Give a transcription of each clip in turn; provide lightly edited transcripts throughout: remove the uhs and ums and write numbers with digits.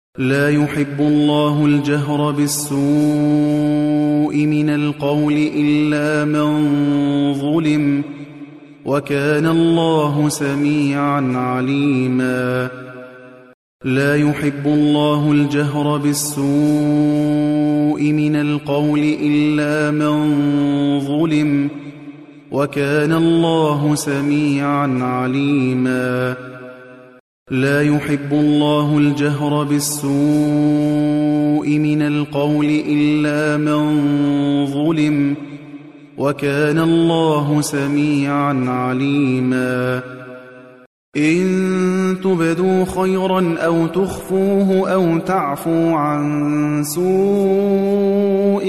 لا يحب الله الجهر بالسوء من القول إلا من ظلم وكان الله سميعا عليما لا يحب الله الجهر بالسوء من القول إلا من ظلم وكان الله سميعا عليما لا يحب الله الجهر بالسوء من القول إلا من ظلم وكان الله سميعا عليما إن تبدوا خيرا أو تخفوه أو تعفوا عن سوء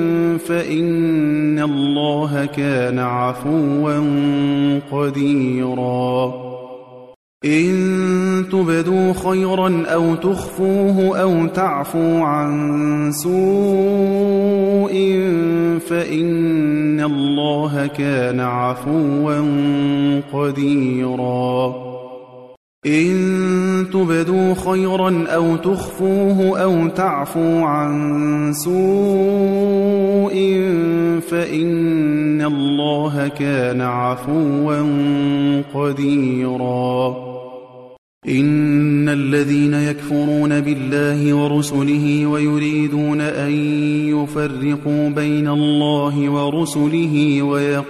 فإن الله كان عفوا قديرا إن تبدوا خيرا أو تخفوه أو تعفوا عن سوء فإن الله كان عفوا قديرا إن تبدوا خيرا أو تخفوه أو تعفوا عن سوء فإن الله كان عفوا قديرا إن الذين يكفرون بالله ورسله ويريدون أن يفرقوا بين الله ورسله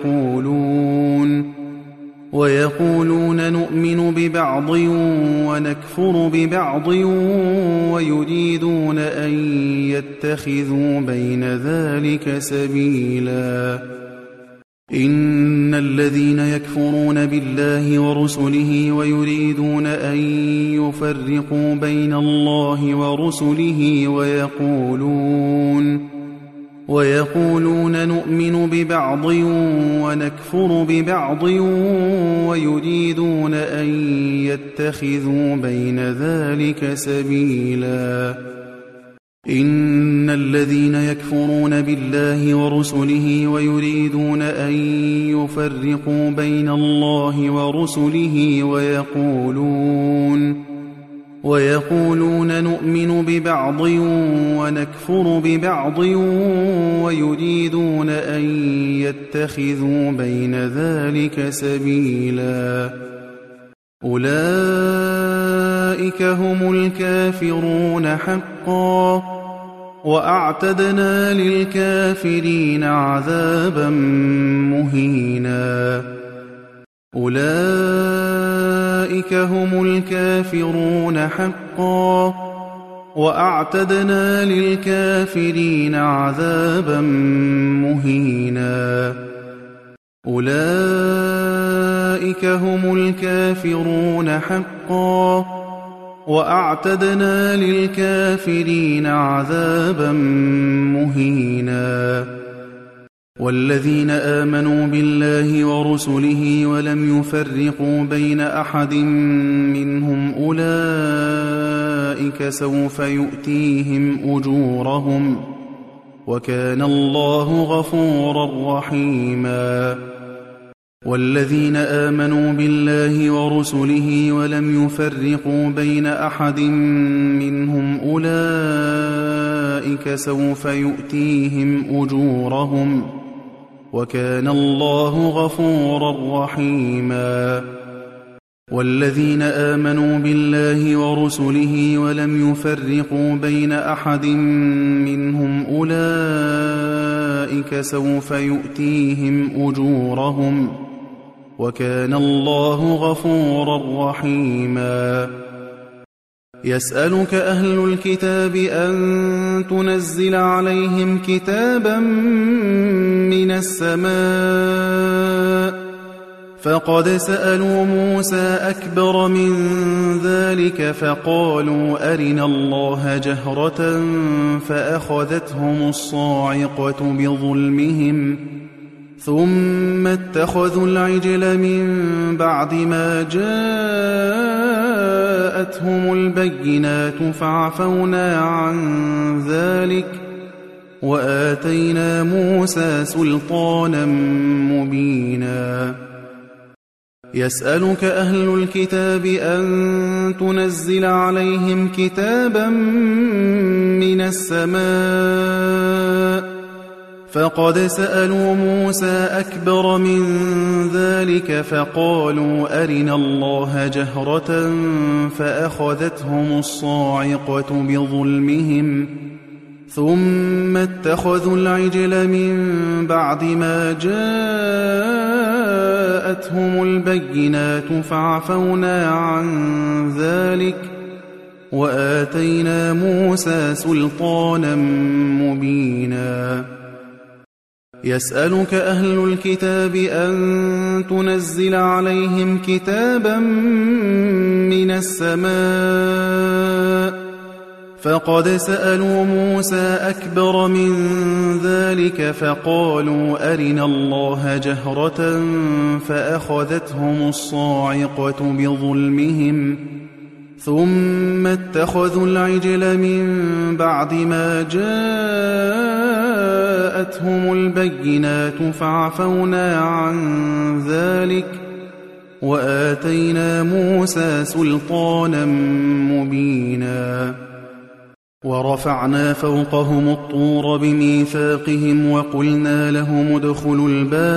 ويقولون نؤمن ببعض ونكفر ببعض ويريدون أن يتخذوا بين ذلك سبيلا إن الذين يكفرون بالله ورسله ويريدون أن يفرقوا بين الله ورسله ويقولون نؤمن ببعض ونكفر ببعض ويريدون أن يتخذوا بين ذلك سبيلا إن الذين يكفرون بالله ورسله ويريدون أن يفرقوا بين الله ورسله ويقولون نؤمن ببعض ونكفر ببعض ويريدون أن يتخذوا بين ذلك سبيلا أولئك هم الكافرون حقا وأعتدنا للكافرين عذابا مهينا أولئك هم الكافرون حقا وأعتدنا للكافرين عذابا مهينا أولئك هم الكافرون حقا وأعتدنا للكافرين عذابا مهينا والذين آمنوا بالله ورسله ولم يفرقوا بين أحد منهم أولئك سوف يؤتيهم أجورهم وكان الله غفورا رحيما والذين آمنوا بالله ورسله ولم يفرقوا بين أحد منهم أولئك سوف يؤتيهم أجورهم وكان الله غفورا رحيما والذين آمنوا بالله ورسله ولم يفرقوا بين أحد منهم أولئك سوف يؤتيهم أجورهم وكان الله غفورا رحيما يسألك أهل الكتاب أن تنزل عليهم كتابا من السماء فقد سألوا موسى أكبر من ذلك فقالوا أرنا الله جهرة فأخذتهم الصاعقة بظلمهم ثم اتخذوا العجل من بعد ما جاءتهم البينات فعفونا عن ذلك وآتينا موسى سلطانا مبينا يسألك أهل الكتاب أن تنزل عليهم كتابا من السماء فقد سألوا موسى أكبر من ذلك فقالوا أرنا الله جهرة فأخذتهم الصاعقة بظلمهم ثم اتخذوا العجل من بعد ما جاءتهم البينات فعفونا عن ذلك وآتينا موسى سلطانا مبينا يسألك أهل الكتاب أن تنزل عليهم كتابا من السماء فقد سألوا موسى أكبر من ذلك فقالوا أرنا الله جهرة فأخذتهم الصاعقة بظلمهم ثم اتخذوا العجل من بعد ما جاءتهم البينات فعفونا عن ذلك وآتينا موسى سلطانا مبينا ورفعنا فوقهم الطور بميثاقهم وقلنا لهم ادخلوا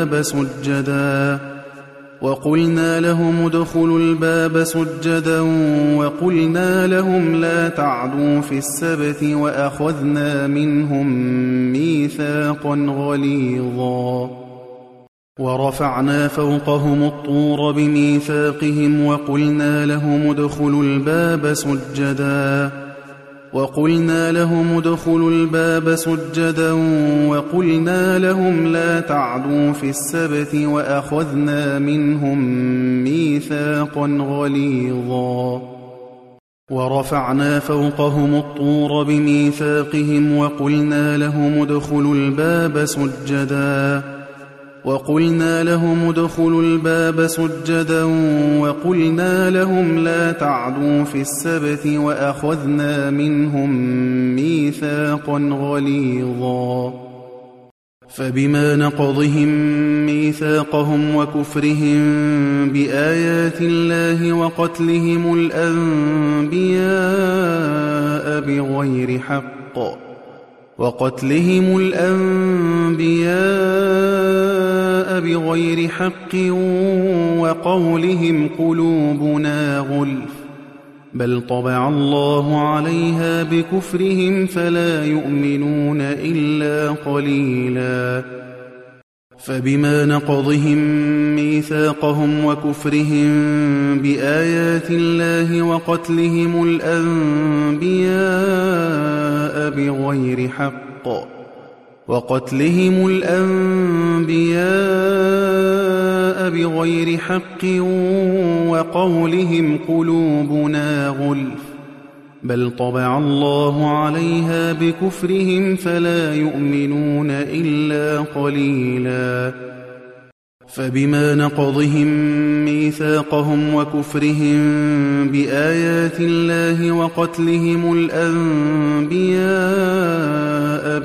الباب سجدا وقلنا لهم لا تعدوا في السبت وأخذنا منهم ميثاقا غليظا ورفعنا فوقهم الطور بميثاقهم وقلنا لهم ادخلوا الباب سجدا وقلنا لهم لا تعدوا في السبت وأخذنا منهم ميثاقا غليظا ورفعنا فوقهم الطور بميثاقهم وقلنا لهم ادخلوا الباب سجدا وقلنا لهم لا تعدوا في السبت وأخذنا منهم ميثاقا غليظا فبما نقضهم ميثاقهم وكفرهم بآيات الله وقتلهم الأنبياء بغير حق وقولهم قلوبنا غلف بل طبع الله عليها بكفرهم فلا يؤمنون إلا قليلا فبما نقضهم ميثاقهم وكفرهم بآيات الله وقتلهم الأنبياء بغير حق وقولهم قلوبنا غلف بل طبع الله عليها بكفرهم فلا يؤمنون إلا قليلا فبما نقضهم ميثاقهم وكفرهم بآيات الله وقتلهم الأنبياء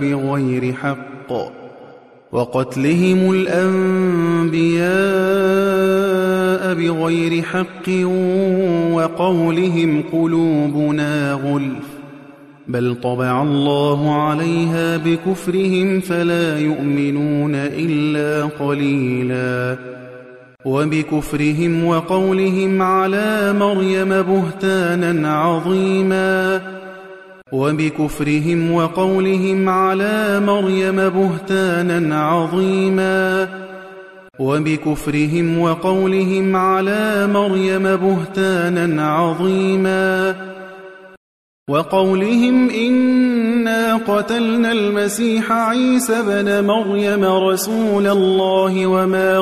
بغير حق وقولهم قلوبنا غلف بل طبع الله عليها بكفرهم فلا يؤمنون إلا قليلا وبكفرهم وقولهم على مريم بهتانا عظيما وقولهم إنا قتلنا المسيح عيسى بن مريم رسول الله وما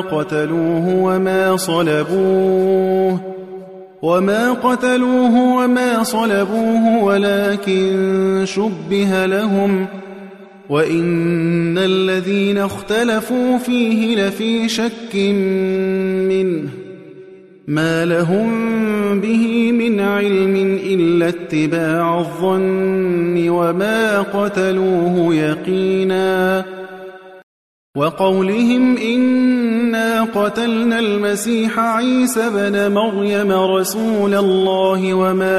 قتلوه وما صلبوه ولكن شبه لهم وإن الذين اختلفوا فيه لفي شك منه ما لهم به من علم إلا اتباع الظن وما قتلوه يقينا وقولهم إنا قتلنا المسيح عيسى ابن مريم رسول الله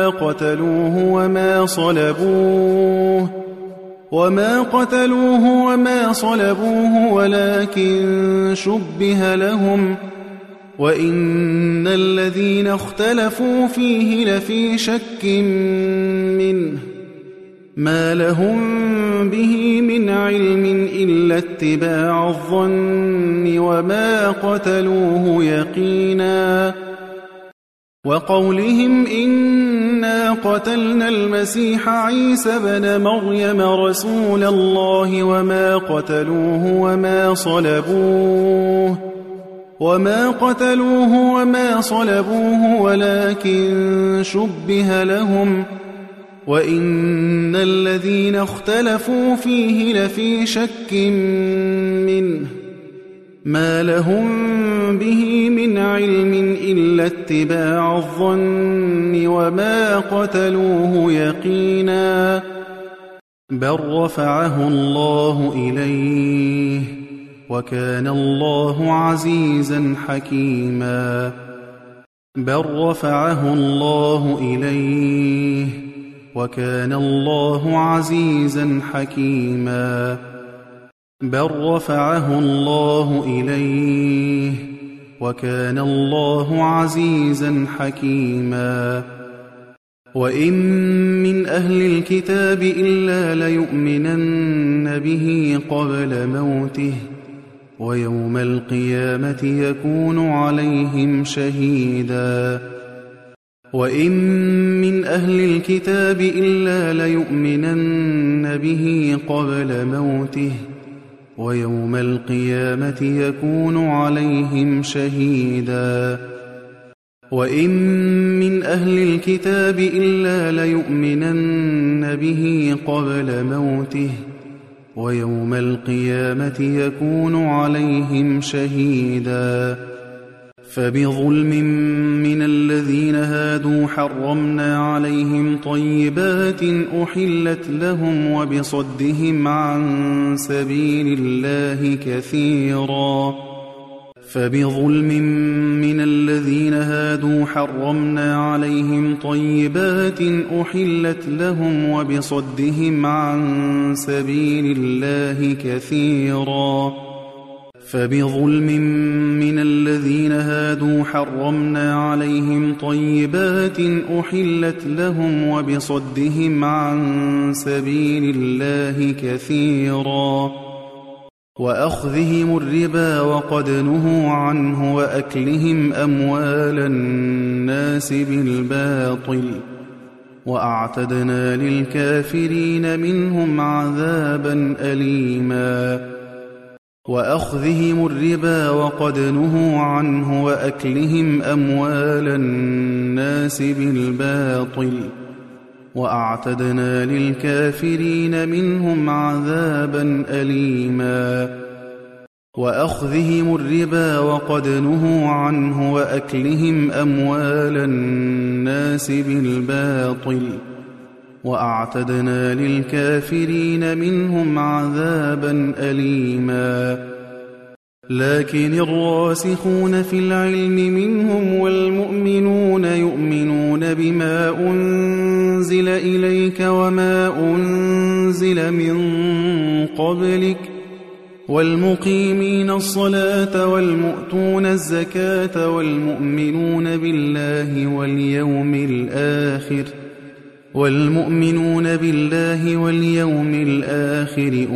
وما قتلوه وما صلبوه ولكن شبه لهم وإن الذين اختلفوا فيه لفي شك منه ما لهم به من علم إلا اتباع الظن وما قتلوه يقينا وقولهم إنا قتلنا المسيح عيسى ابن مريم رسول الله وما قتلوه وما صلبوه ولكن شبه لهم وإن الذين اختلفوا فيه لفي شك منه ما لهم به من علم إلا اتباع الظن وما قتلوه يقينا بل رفعه الله إليه وكان الله عزيزا حكيما بل رفعه الله إليه وكان الله عزيزا حكيما بل رفعه الله إليه وكان الله عزيزا حكيما وإن من أهل الكتاب إلا ليؤمنن به قبل موته ويوم القيامة يكون عليهم شهيدا وإن من أهل الكتاب إلا ليؤمنن به قبل موته ويوم القيامة يكون عليهم شهيدا وإن من أهل الكتاب إلا ليؤمنن به قبل موته ويوم القيامة يكون عليهم شهيدا فبظلم من الذين هادوا حرمنا عليهم طيبات أحلت لهم وبصدهم عن سبيل الله كثيرا فبظلم من الذين هادوا حرمنا عليهم طيبات أحلت لهم وبصدهم عن سبيل الله كثيرا فبظلم من الذين هادوا حرمنا عليهم طيبات أحلت لهم وبصدهم عن سبيل الله كثيرا وأخذهم الربا وقد نهوا عنه وأكلهم أموال الناس بالباطل وأعتدنا للكافرين منهم عذابا أليما وأخذهم الربا وقد نهوا عنه وأكلهم أموال الناس بالباطل وأعتدنا للكافرين منهم عذابا أليما وأخذهم الربا وقد نهوا عنه وأكلهم أموال الناس بالباطل وأعتدنا للكافرين منهم عذابا أليما لكن الراسخون في العلم منهم والمؤمنون يؤمنون بما أنزل إليك وما أنزل من قبلك والمقيمين الصلاة والمؤتون الزكاة والمؤمنون بالله واليوم الآخر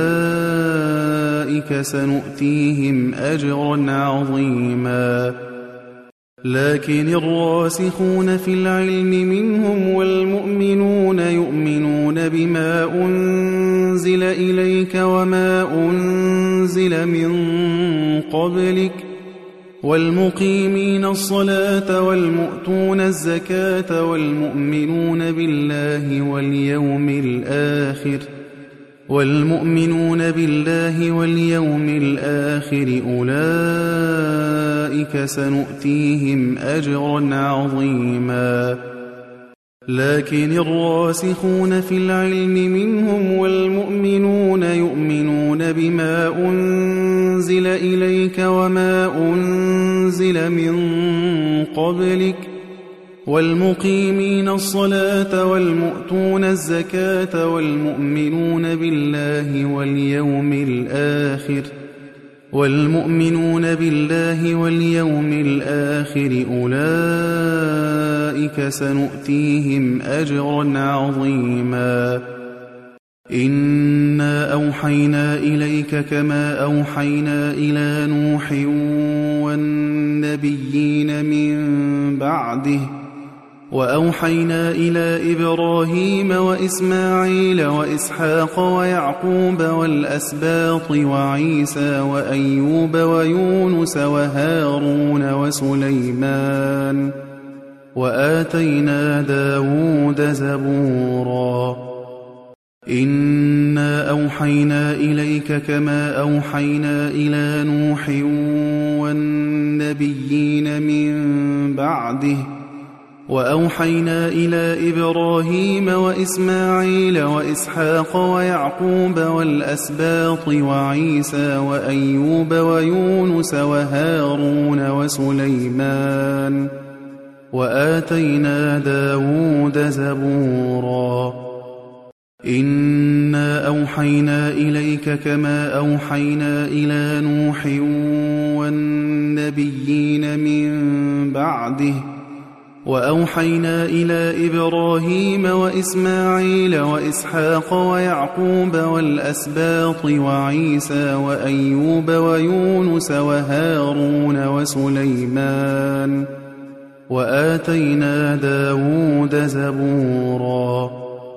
أولئك سنؤتيهم أجرا عظيما لكن الراسخون في العلم منهم والمؤمنون يؤمنون بما أنزل إليك وما أنزل من قبلك والمقيمين الصلاة والمؤتون الزكاة والمؤمنون بالله واليوم الآخر أولئك سنؤتيهم أجرا عظيما لكن الراسخون في العلم منهم والمؤمنون يؤمنون بما أنزل إليك وما أنزل من قبلك والمقيمين الصلاة والمؤتون الزكاة والمؤمنون بالله واليوم الآخر أولئك سنؤتيهم أجرا عظيما إنا أوحينا إليك كما أوحينا إلى نوح والنبيين من بعده وأوحينا إلى إبراهيم وإسماعيل وإسحاق ويعقوب والأسباط وعيسى وأيوب ويونس وهارون وسليمان وآتينا داود زبورا إنا أوحينا إليك كما أوحينا إلى نوح والنبيين من بعده وأوحينا إلى إبراهيم وإسماعيل وإسحاق ويعقوب والأسباط وعيسى وأيوب ويونس وهارون وسليمان وآتينا داود زبورا إنا أوحينا إليك كما أوحينا إلى نوح والنبيين من بعده وأوحينا إلى إبراهيم وإسماعيل وإسحاق ويعقوب والأسباط وعيسى وأيوب ويونس وهارون وسليمان وآتينا داود زبورا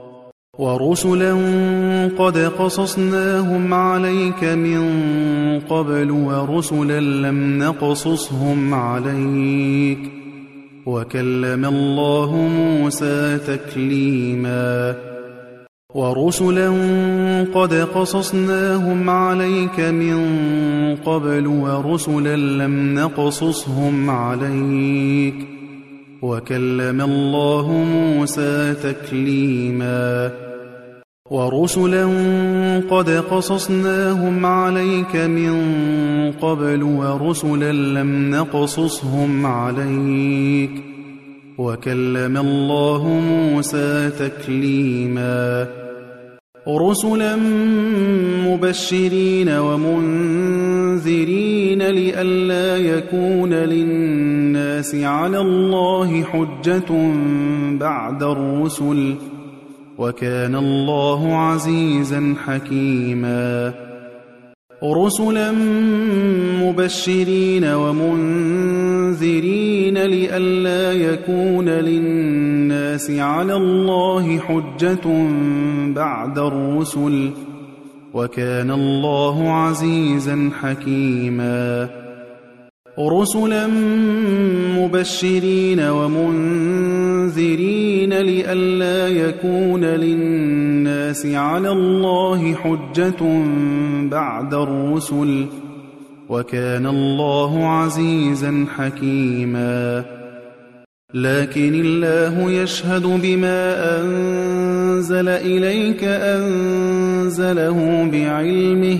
ورسلا قد قصصناهم عليك من قبل ورسلا لم نقصصهم عليك وكلم الله موسى تكليما ورسلا قد قصصناهم عليك من قبل ورسلا لم نقصصهم عليك وكلم الله موسى تكليما ورسلا قد قصصناهم عليك من قبل ورسلا لم نقصصهم عليك وكلم الله موسى تكليما رسلا مبشرين ومنذرين لئلا يكون للناس على الله حجة بعد الرسل وكان الله عزيزا حكيما رسلا مبشرين ومنذرين لئلا يكون للناس على الله حجة بعد الرسل وكان الله عزيزا حكيما رسلا مبشرين ومنذرين لئلا يكون للناس على الله حجة بعد الرسل وكان الله عزيزا حكيما لكن الله يشهد بما أنزل إليك أنزله بعلمه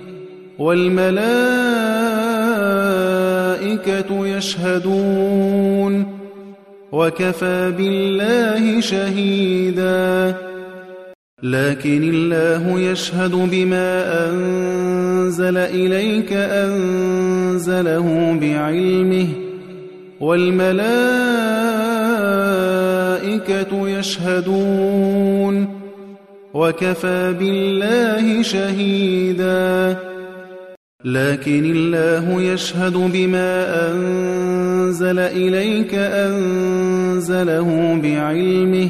والملائكة يشهدون وكفى بالله شهيدا لكن الله يشهد بما أنزل إليك أنزله بعلمه والملائكة يشهدون وكفى بالله شهيدا لكن الله يشهد بما أنزل إليك أنزله بعلمه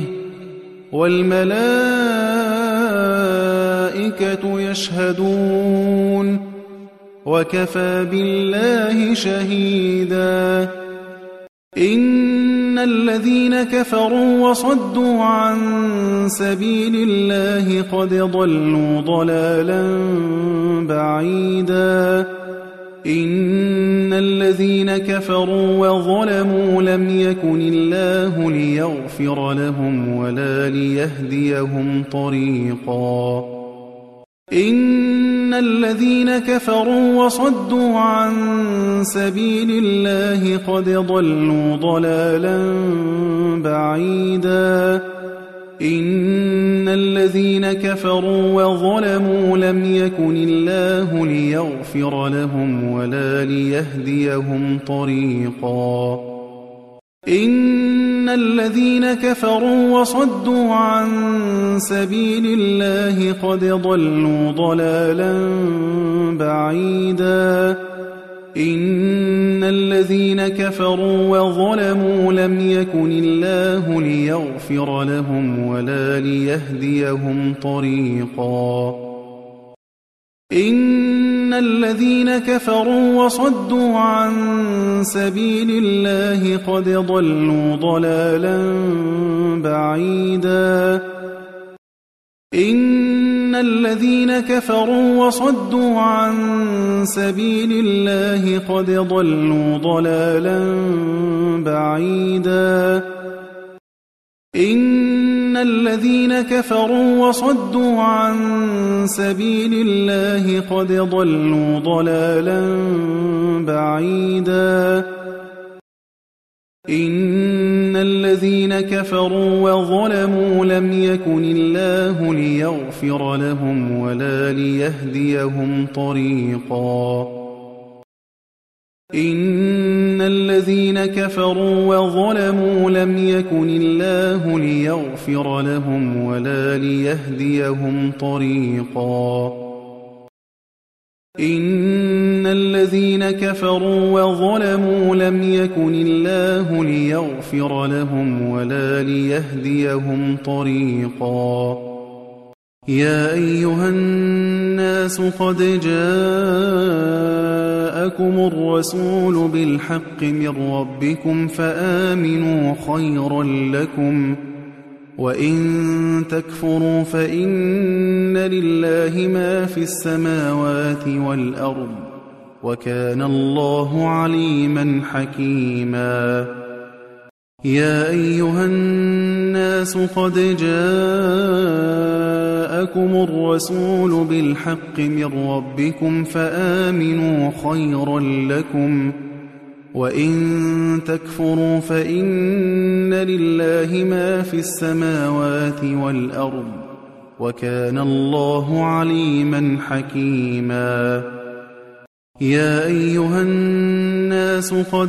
والملائكة يشهدون وكفى بالله شهيدا إن الذين كفروا وصدوا عن سبيل الله قد ضلوا ضلالا بعيدا إن الذين كفروا وظلموا لم يكن الله ليغفر لهم ولا ليهديهم طريقا إن الذين كفروا وصدوا عن سبيل الله قد ضلوا ضلالا بعيدا إن الذين كفروا وظلموا لم يكن الله ليغفر لهم ولا ليهديهم طريقا إن الذين كفروا وصدوا عن سبيل الله قد ضلوا ضلالا بعيدا إن الذين كفروا وظلموا لم يكن الله ليغفر لهم ولا ليهديهم طريقا إن الذين كفروا وصدوا عن سبيل الله قد ضلوا ضلالا بعيدا إن الذين كفروا وصدوا عن سبيل الله قد ضلوا ضلالا بعيدا إن الذين كفروا وصدوا عن سبيل الله قد ضلوا ضلالا بعيدا إن الذين كفروا وظلموا لم يكن الله ليغفر لهم ولا ليهديهم طريقا إن الذين كفروا وظلموا لم يكن الله ليغفر لهم ولا ليهديهم طريقا إن الذين كفروا وظلموا لم يكن الله ليغفر لهم ولا ليهديهم طريقا يا أيها الناس قد جاءكم الرسول بالحق من ربكم فآمنوا خيرا لكم وإن تكفروا فإن لله ما في السماوات والأرض وكان الله عليما حكيما يا أيها الناس قد جاءكم الرسول بالحق من ربكم فآمنوا خيرا لكم وإن تكفروا فإن لله ما في السماوات والأرض وكان الله عليما حكيما يا أيها الناس قد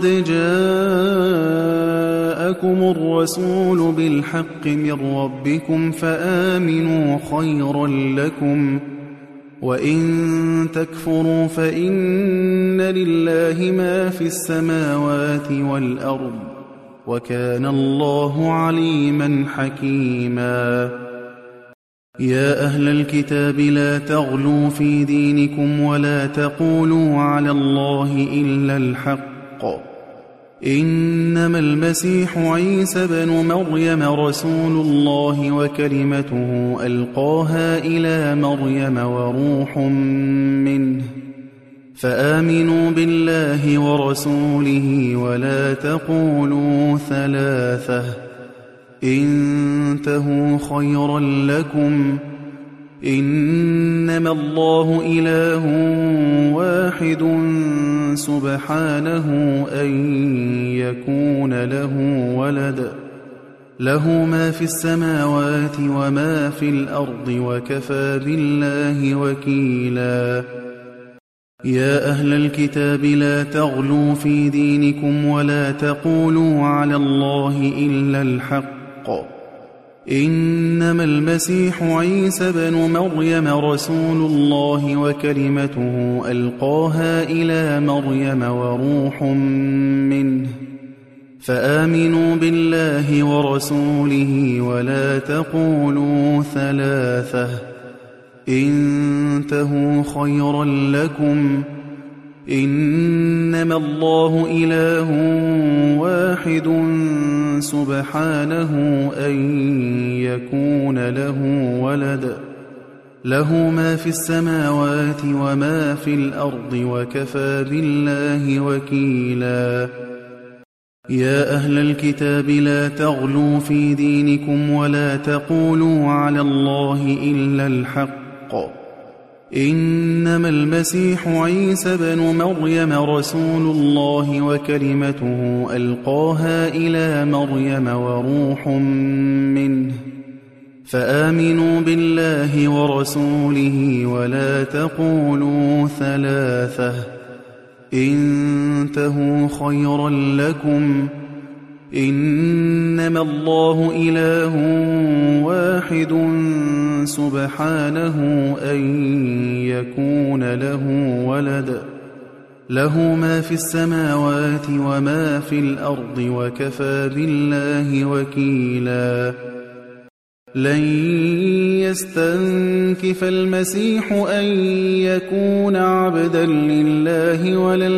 جاءكم الرسول بالحق من ربكم فآمنوا خيرا لكم وإن تكفروا فإن لله ما في السماوات والأرض وكان الله عليما حكيما يا أهل الكتاب لا تغلوا في دينكم ولا تقولوا على الله إلا الحق إنما المسيح عيسى بن مريم رسول الله وكلمته ألقاها إلى مريم وروح منه فآمنوا بالله ورسوله ولا تقولوا ثلاثة انتهوا خيرا لكم إنما الله إله واحد سبحانه أن يكون له ولد له ما في السماوات وما في الأرض وكفى بالله وكيلا يا أهل الكتاب لا تغلوا في دينكم ولا تقولوا على الله إلا الحق إنما المسيح عيسى بن مريم رسول الله وكلمته ألقاها إلى مريم وروح منه فآمنوا بالله ورسوله ولا تقولوا ثلاثة انتهوا خيرا لكم إنما الله إله واحد سبحانه أن يكون له ولد له ما في السماوات وما في الأرض وكفى بالله وكيلا يا أهل الكتاب لا تغلوا في دينكم ولا تقولوا على الله إلا الحق إنما المسيح عيسى بن مريم رسول الله وكلمته ألقاها إلى مريم وروح منه فآمنوا بالله ورسوله ولا تقولوا ثلاثة انتهوا خيرا لكم إنما الله إله واحد سبحانه أن يكون له ولد له ما في السماوات وما في الأرض وكفى بالله وكيلا لن يستنكف المسيح أن يكون عبدا لله ولا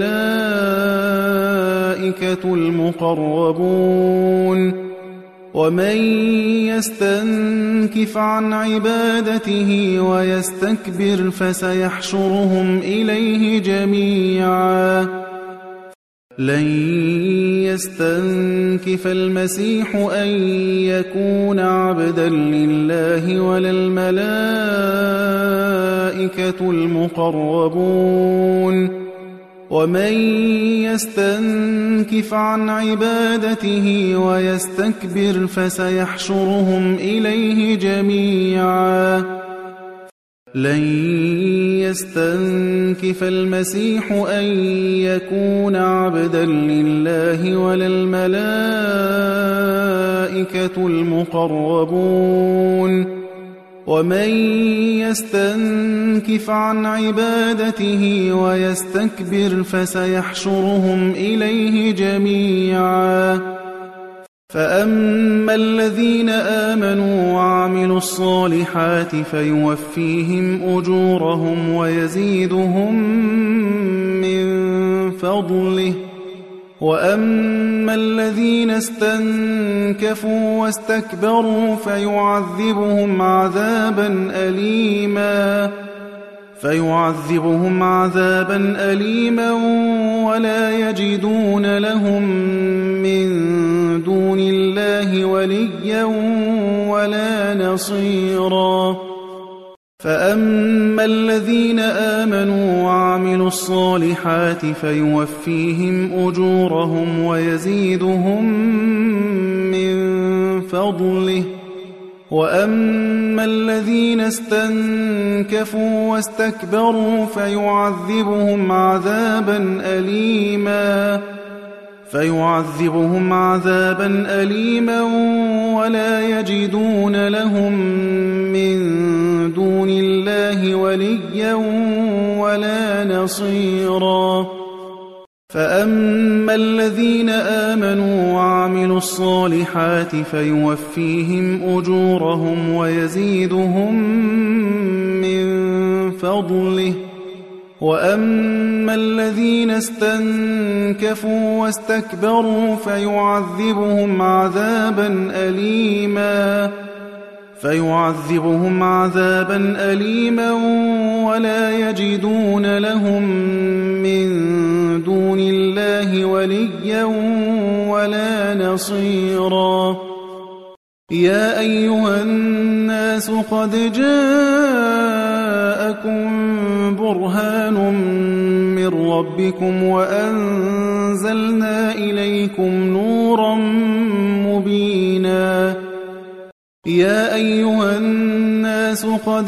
الملائكة المقربون ومن يستنكف عن عبادته ويستكبر فسيحشرهم إليه جميعا لن يستنكف المسيح أن يكون عبدا لله ولا الملائكة المقربون ومن يستنكف عن عبادته ويستكبر فسيحشرهم إليه جميعا لن يستنكف المسيح أن يكون عبدا لله ولا الملائكة المقربون ومن يستنكف عن عبادته ويستكبر فسيحشرهم إليه جميعا فأما الذين آمنوا وعملوا الصالحات فيوفيهم أجورهم ويزيدهم من فضله وأما الذين استنكفوا واستكبروا فيعذبهم عذابا أليما ولا يجدون لهم من دون الله وليا ولا نصيرا فأما الذين آمنوا وعملوا الصالحات فيوفيهم أجورهم ويزيدهم من فضله وأما الذين استنكفوا واستكبروا فيعذبهم عذابا أليما ولا يجدون لهم من دون الله وليا ولا نصيرا فأما الذين آمنوا وعملوا الصالحات فيوفيهم أجورهم ويزيدهم من فضله وأما الذين استنكفوا واستكبروا فيعذبهم عذابا أليما ولا يجدون لهم من دون الله وليا ولا نصيرا يا أيها الناس قد جاءكم برهان من ربكم وأنزلنا إليكم نورا مبينا يا أيها الناس قد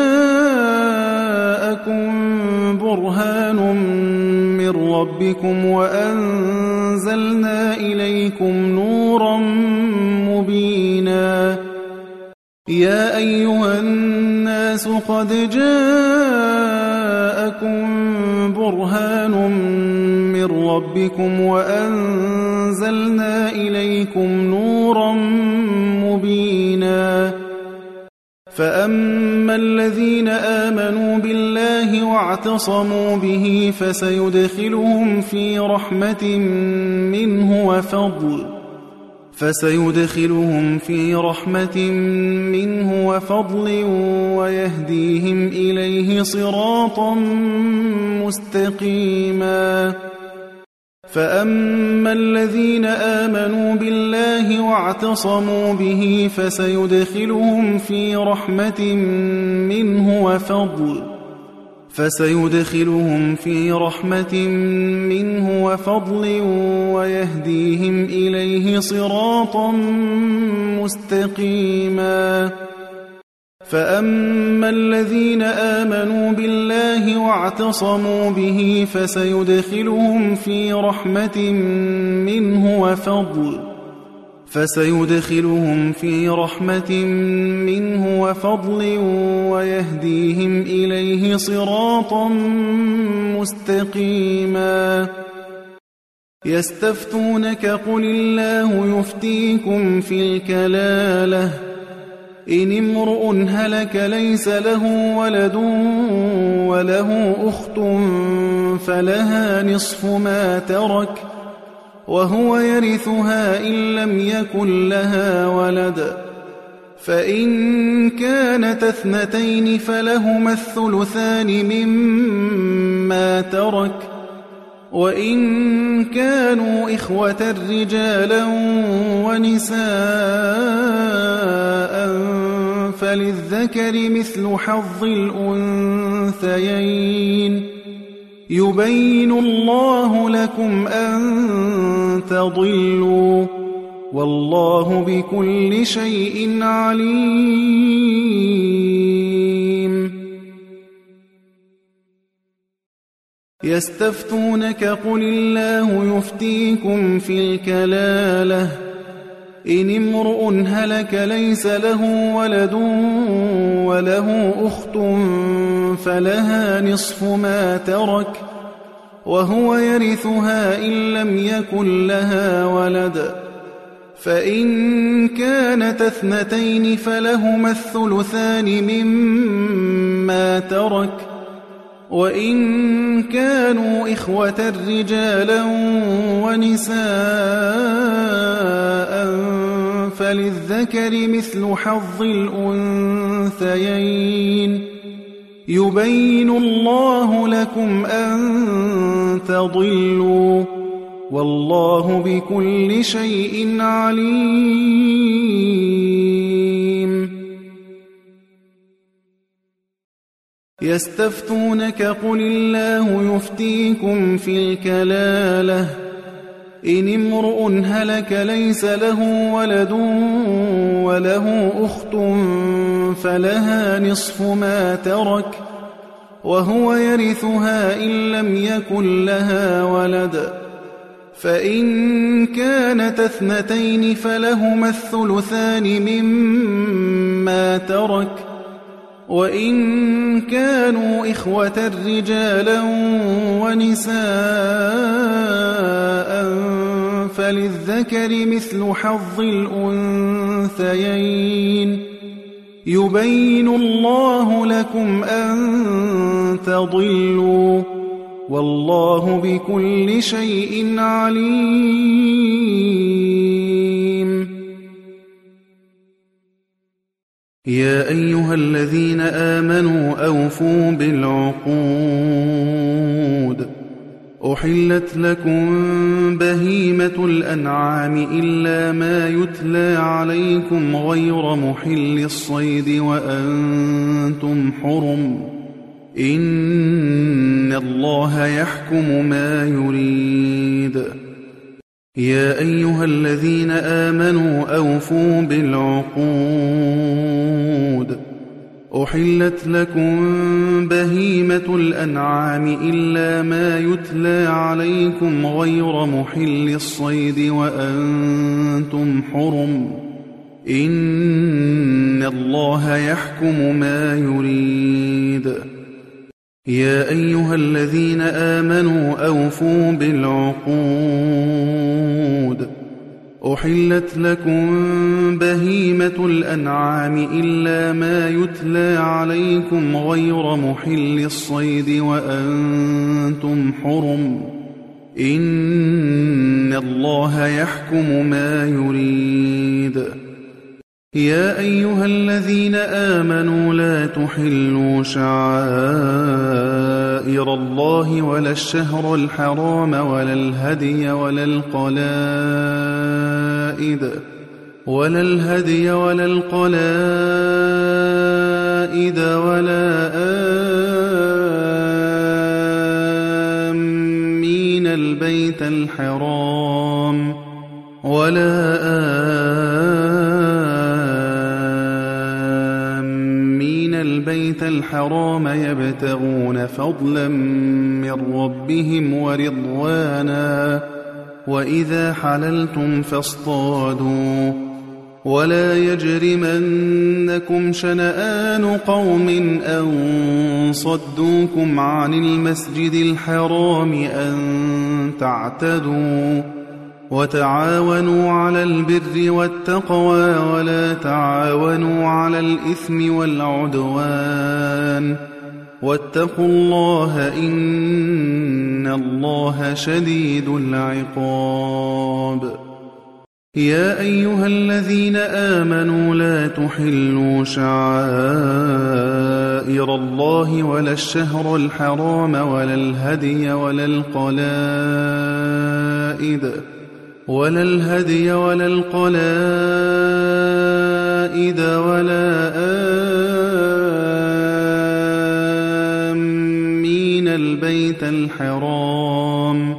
جاءكم برهان من ربكم وأنزلنا إليكم نورا مبينا يا أيها الناس قد جاءكم برهان من ربكم وأنزلنا إليكم نورا مبينا فأما الذين آمنوا بالله واعتصموا به فسيدخلهم في رحمة منه وفضل ويهديهم إليه صراطا مستقيما. فأما الذين آمنوا بالله واعتصموا به فسيدخلهم في رحمة منه وفضل ويهديهم إليه صراطا مستقيما. فأما الذين آمنوا بالله واعتصموا به فسيدخلهم في رحمة منه وفضل ويهديهم إليه صراطا مستقيما. يستفتونك قل الله يفتيكم في الكلالة إن امرؤ هلك ليس له ولد وله أخت فلها نصف ما ترك وهو يرثها إن لم يكن لها ولد، فإن كانت اثنتين فلهما الثلثان مما ترك، وإن كانوا إخوة رجالا ونساء فللذكر مثل حظ الأنثيين يبين الله لكم أن تضلوا والله بكل شيء عليم. يستفتونك قل الله يفتيكم في الكلالة إن امرؤ هلك ليس له ولد وله أخت فلها نصف ما ترك وهو يرثها إن لم يكن لها ولد، فإن كانت اثنتين فلهما الثلثان مما ترك، وإن كانوا إخوة رجالا ونساء فللذكر مثل حظ الأنثيين يبين الله لكم أن تضلوا والله بكل شيء عليم. يستفتونك قل الله يفتيكم في الكلالة إن امرؤ هلك ليس له ولد وله أخت فلها نصف ما ترك وهو يرثها إن لم يكن لها ولد، فإن كانت اثنتين فلهما الثلثان مما ترك، وإن كانوا إخوة رجالا ونساء فللذكر مثل حظ الأنثيين يبين الله لكم أن تضلوا والله بكل شيء عليم. يا أيها الذين آمنوا أوفوا بالعقود، أحلت لكم بهيمة الأنعام إلا ما يتلى عليكم غير محل الصيد وأنتم حرم، إن الله يحكم ما يريد. يا أيها الذين آمنوا أوفوا بالعقود، أحلت لكم بهيمة الأنعام إلا ما يتلى عليكم غير محل الصيد وأنتم حرم، إن الله يحكم ما يريد. يا أيها الذين آمنوا أوفوا بالعقود، أحلت لكم بهيمة الأنعام إلا ما يتلى عليكم غير محل الصيد وأنتم حرم، إن الله يحكم ما يريد. يا أيها الذين آمنوا لا تحلوا شعائر الله ولا الشهر الحرام ولا الهدي ولا القلائد ولا آمين البيت الحرام يبتغون فضلا من ربهم ورضوانا وإذا حللتم فاصطادوا ولا يجرمنكم شنآن قوم أن صدوكم عن المسجد الحرام أن تعتدوا وتعاونوا على البر والتقوى ولا تعاونوا على الإثم والعدوان واتقوا الله إن الله شديد العقاب. يا أيها الذين آمنوا لا تحلوا شعائر الله ولا الشهر الحرام ولا الهدي ولا القلائد ولا آمين البيت الحرام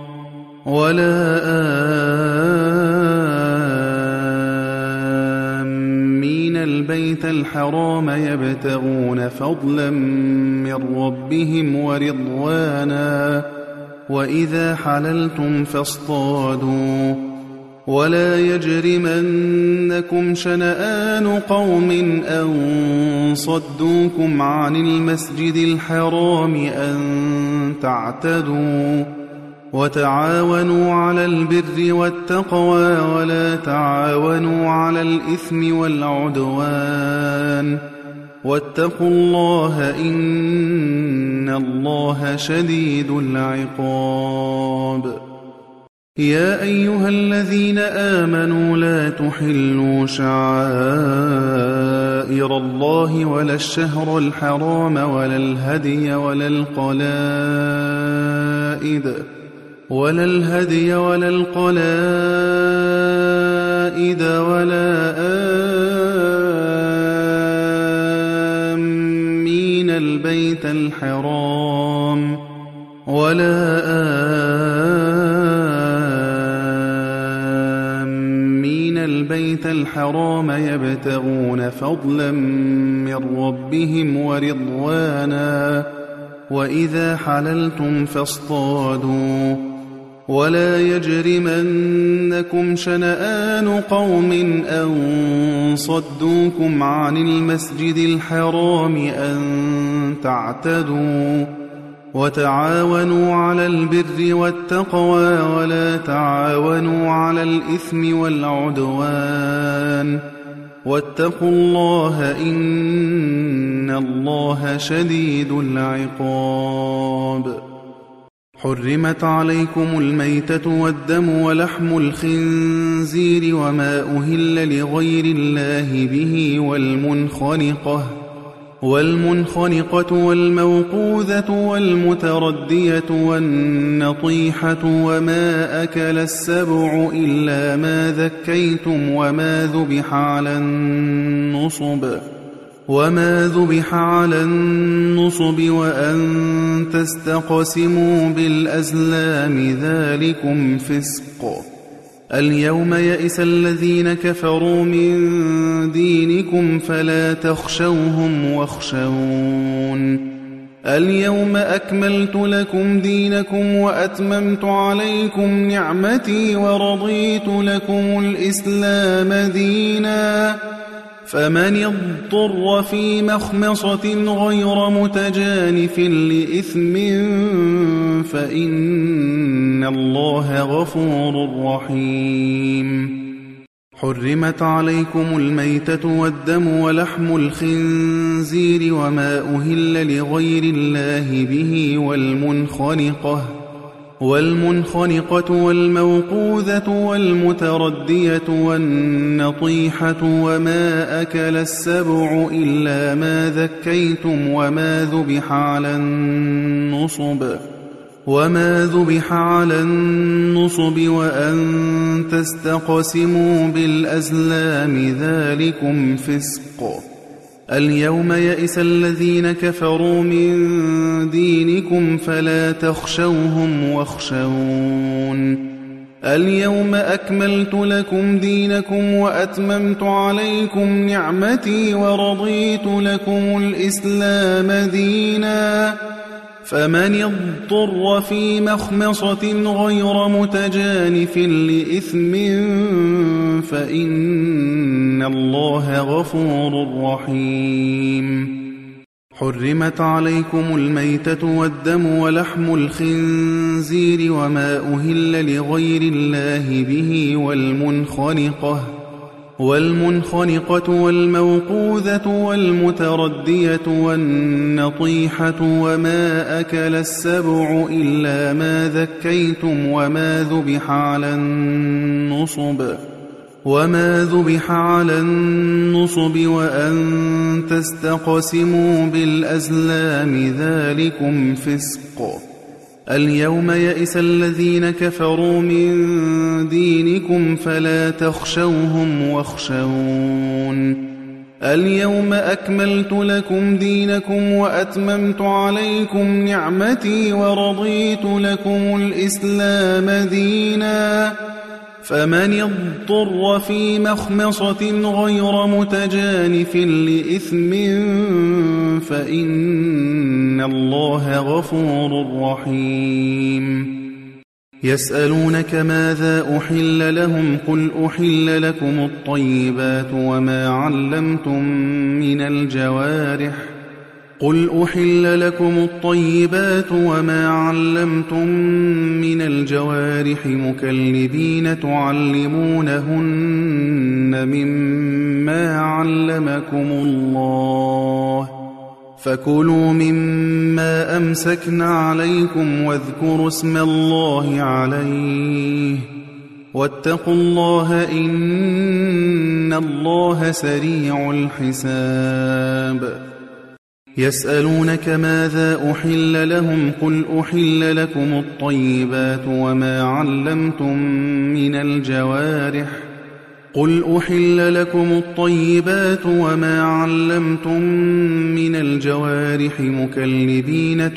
يبتغون فضلا من ربهم ورضوانا وإذا حللتم فاصطادوا ولا يجرمنكم شنآن قوم أن صدوكم عن المسجد الحرام أن تعتدوا وتعاونوا على البر والتقوى ولا تعاونوا على الإثم والعدوان واتقوا الله إن الله شديد العقاب. يا أيها الذين آمنوا لا تحلوا شعائر الله ولا الشهر الحرام ولا الهدي ولا القلائد ولا آمين البيت الحرام يبتغون فضلا من ربهم ورضوانا وإذا حللتم فاصطادوا ولا يجرمنكم شنآن قوم أن صدوكم عن المسجد الحرام أن تعتدوا وتعاونوا على البر والتقوى ولا تعاونوا على الإثم والعدوان واتقوا الله إن الله شديد العقاب. حرمت عليكم الميتة والدم ولحم الخنزير وما أهل لغير الله به والمنخنقة والموقوذة والمتردية والنطيحة وما أكل السبع إلا ما ذكيتم وما ذبح على النصب وأن تستقسموا بالأزلام ذلكم فسق. اليوم يئس الذين كفروا من دينكم فلا تخشوهم واخشون. اليوم أكملت لكم دينكم وأتممت عليكم نعمتي ورضيت لكم الإسلام دينا فمن اضطر في مخمصة غير متجانف لإثم فإن الله غفور رحيم. حرمت عليكم الميتة والدم ولحم الخنزير وما أهل لغير الله به والمنخنقة والموقوذة والمتردية والنطيحة وما أكل السبع إلا ما ذكيتم وما ذبح على النصب وأن تستقسموا بالأزلام ذلكم فسق. اليوم يئس الذين كفروا من دينكم فلا تخشوهم واخشون. اليوم أكملت لكم دينكم وأتممت عليكم نعمتي ورضيت لكم الإسلام دينا. فمن اضطر في مخمصة غير متجانف لإثم فإن الله غفور رحيم. حرمت عليكم الميتة والدم ولحم الخنزير وما أهل لغير الله به والمنخنقة والموقوذة والمتردية والنطيحة وما أكل السبع إلا ما ذكيتم وما ذبح على النصب وأن تستقسموا بالأزلام ذلكم فسق. اليوم يئس الذين كفروا من دينكم فلا تخشوهم واخشون. اليوم أكملت لكم دينكم وأتممت عليكم نعمتي ورضيت لكم الإسلام دينا. فمن اضطر في مخمصة غير متجانف لإثم فإن الله غفور رحيم. يسألونك ماذا أحل لهم قل أحل لكم الطيبات وما علمتم من الجوارح مكلبين تعلمونهن مما علمكم الله فكلوا مما أمسكن عليكم واذكروا اسم الله عليه واتقوا الله إن الله سريع الحساب. يسألونك ماذا أحل لهم قل أحل لكم الطيبات وما علمتم من الجوارح مكلبين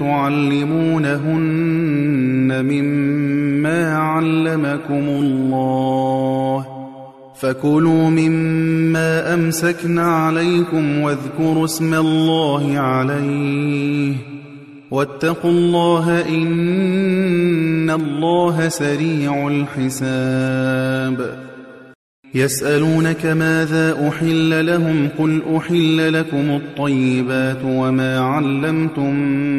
تعلمونهن مما علمكم الله فكلوا مما أمسكن عليكم واذكروا اسم الله عليه واتقوا الله إن الله سريع الحساب. يسألونك ماذا أحل لهم قل أحل لكم الطيبات وما علمتم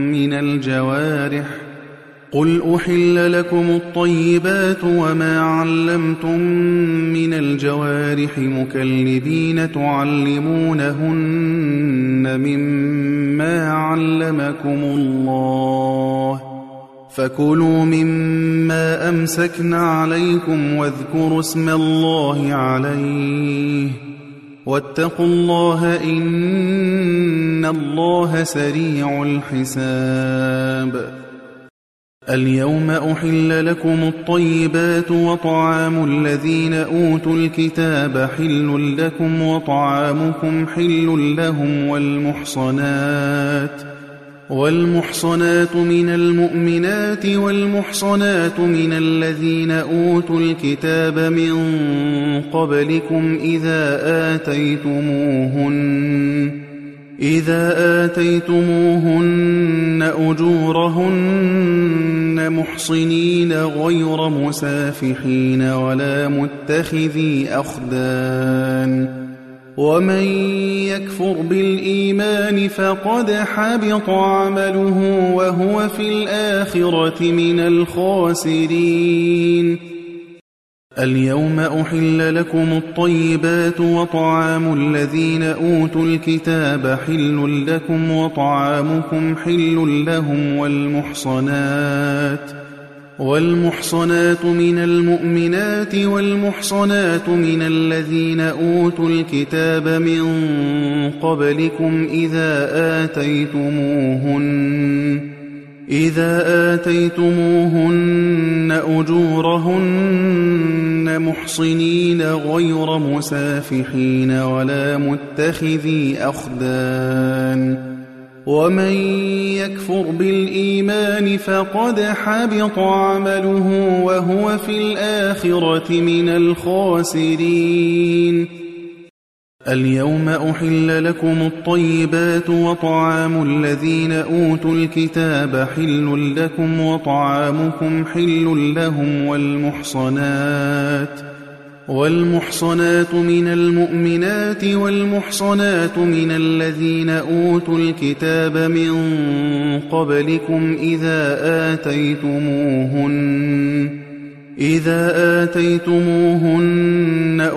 من الجوارح مكلبين تعلمونهن مما علمكم الله فكلوا مما أمسكن عليكم واذكروا اسم الله عليه واتقوا الله إن الله سريع الحساب. اليوم أحل لكم الطيبات وطعام الذين أوتوا الكتاب حل لكم وطعامكم حل لهم والمحصنات من المؤمنات والمحصنات من الذين أوتوا الكتاب من قبلكم إذا آتيتموهن أجورهن محصنين غير مسافحين ولا متخذي أخدان ومن يكفر بالإيمان فقد حبط عمله وهو في الآخرة من الخاسرين. اليوم أحل لكم الطيبات وطعام الذين أوتوا الكتاب حل لكم وطعامكم حل لهم والمحصنات من المؤمنات والمحصنات من الذين أوتوا الكتاب من قبلكم إذا آتيتموهن أجورهن محصنين غير مسافحين ولا متخذي أخدان ومن يكفر بالإيمان فقد حبط عمله وهو في الآخرة من الخاسرين. اليوم أحل لكم الطيبات وطعام الذين أوتوا الكتاب حل لكم وطعامكم حل لهم والمحصنات من المؤمنات والمحصنات من الذين أوتوا الكتاب من قبلكم إذا آتيتموهن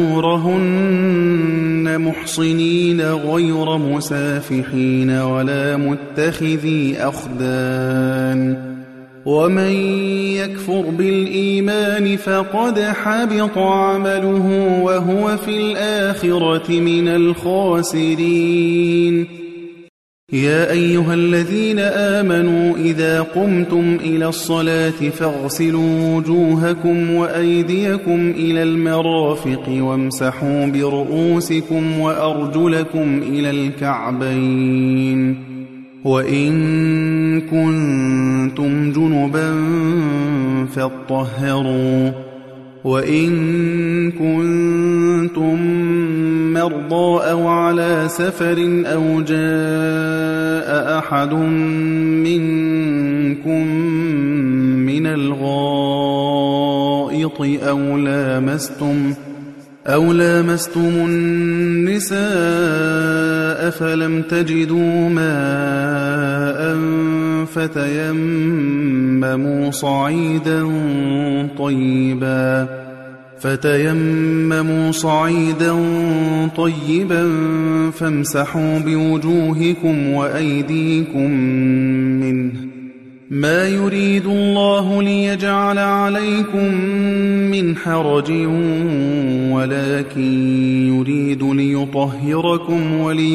أجورهن محصنين غير مسافحين ولا متخذي أخدان ومن يكفر بالإيمان فقد حبط عمله وهو في الآخرة من الخاسرين. يا أيها الذين آمنوا إذا قمتم إلى الصلاة فاغسلوا وجوهكم وأيديكم إلى المرافق وامسحوا برؤوسكم وأرجلكم إلى الكعبين وإن كنتم جنبا فاطهروا وإن كنتم مرضى أو على سفر أو جاء أحد منكم من الغائط أو لامستم النساء فلم تجدوا ماء فتيمموا صعيدا طيبا فامسحوا بوجوهكم وأيديكم منه ما يريد الله ليجعل عليكم من حرج ولكن يريد ليطهركم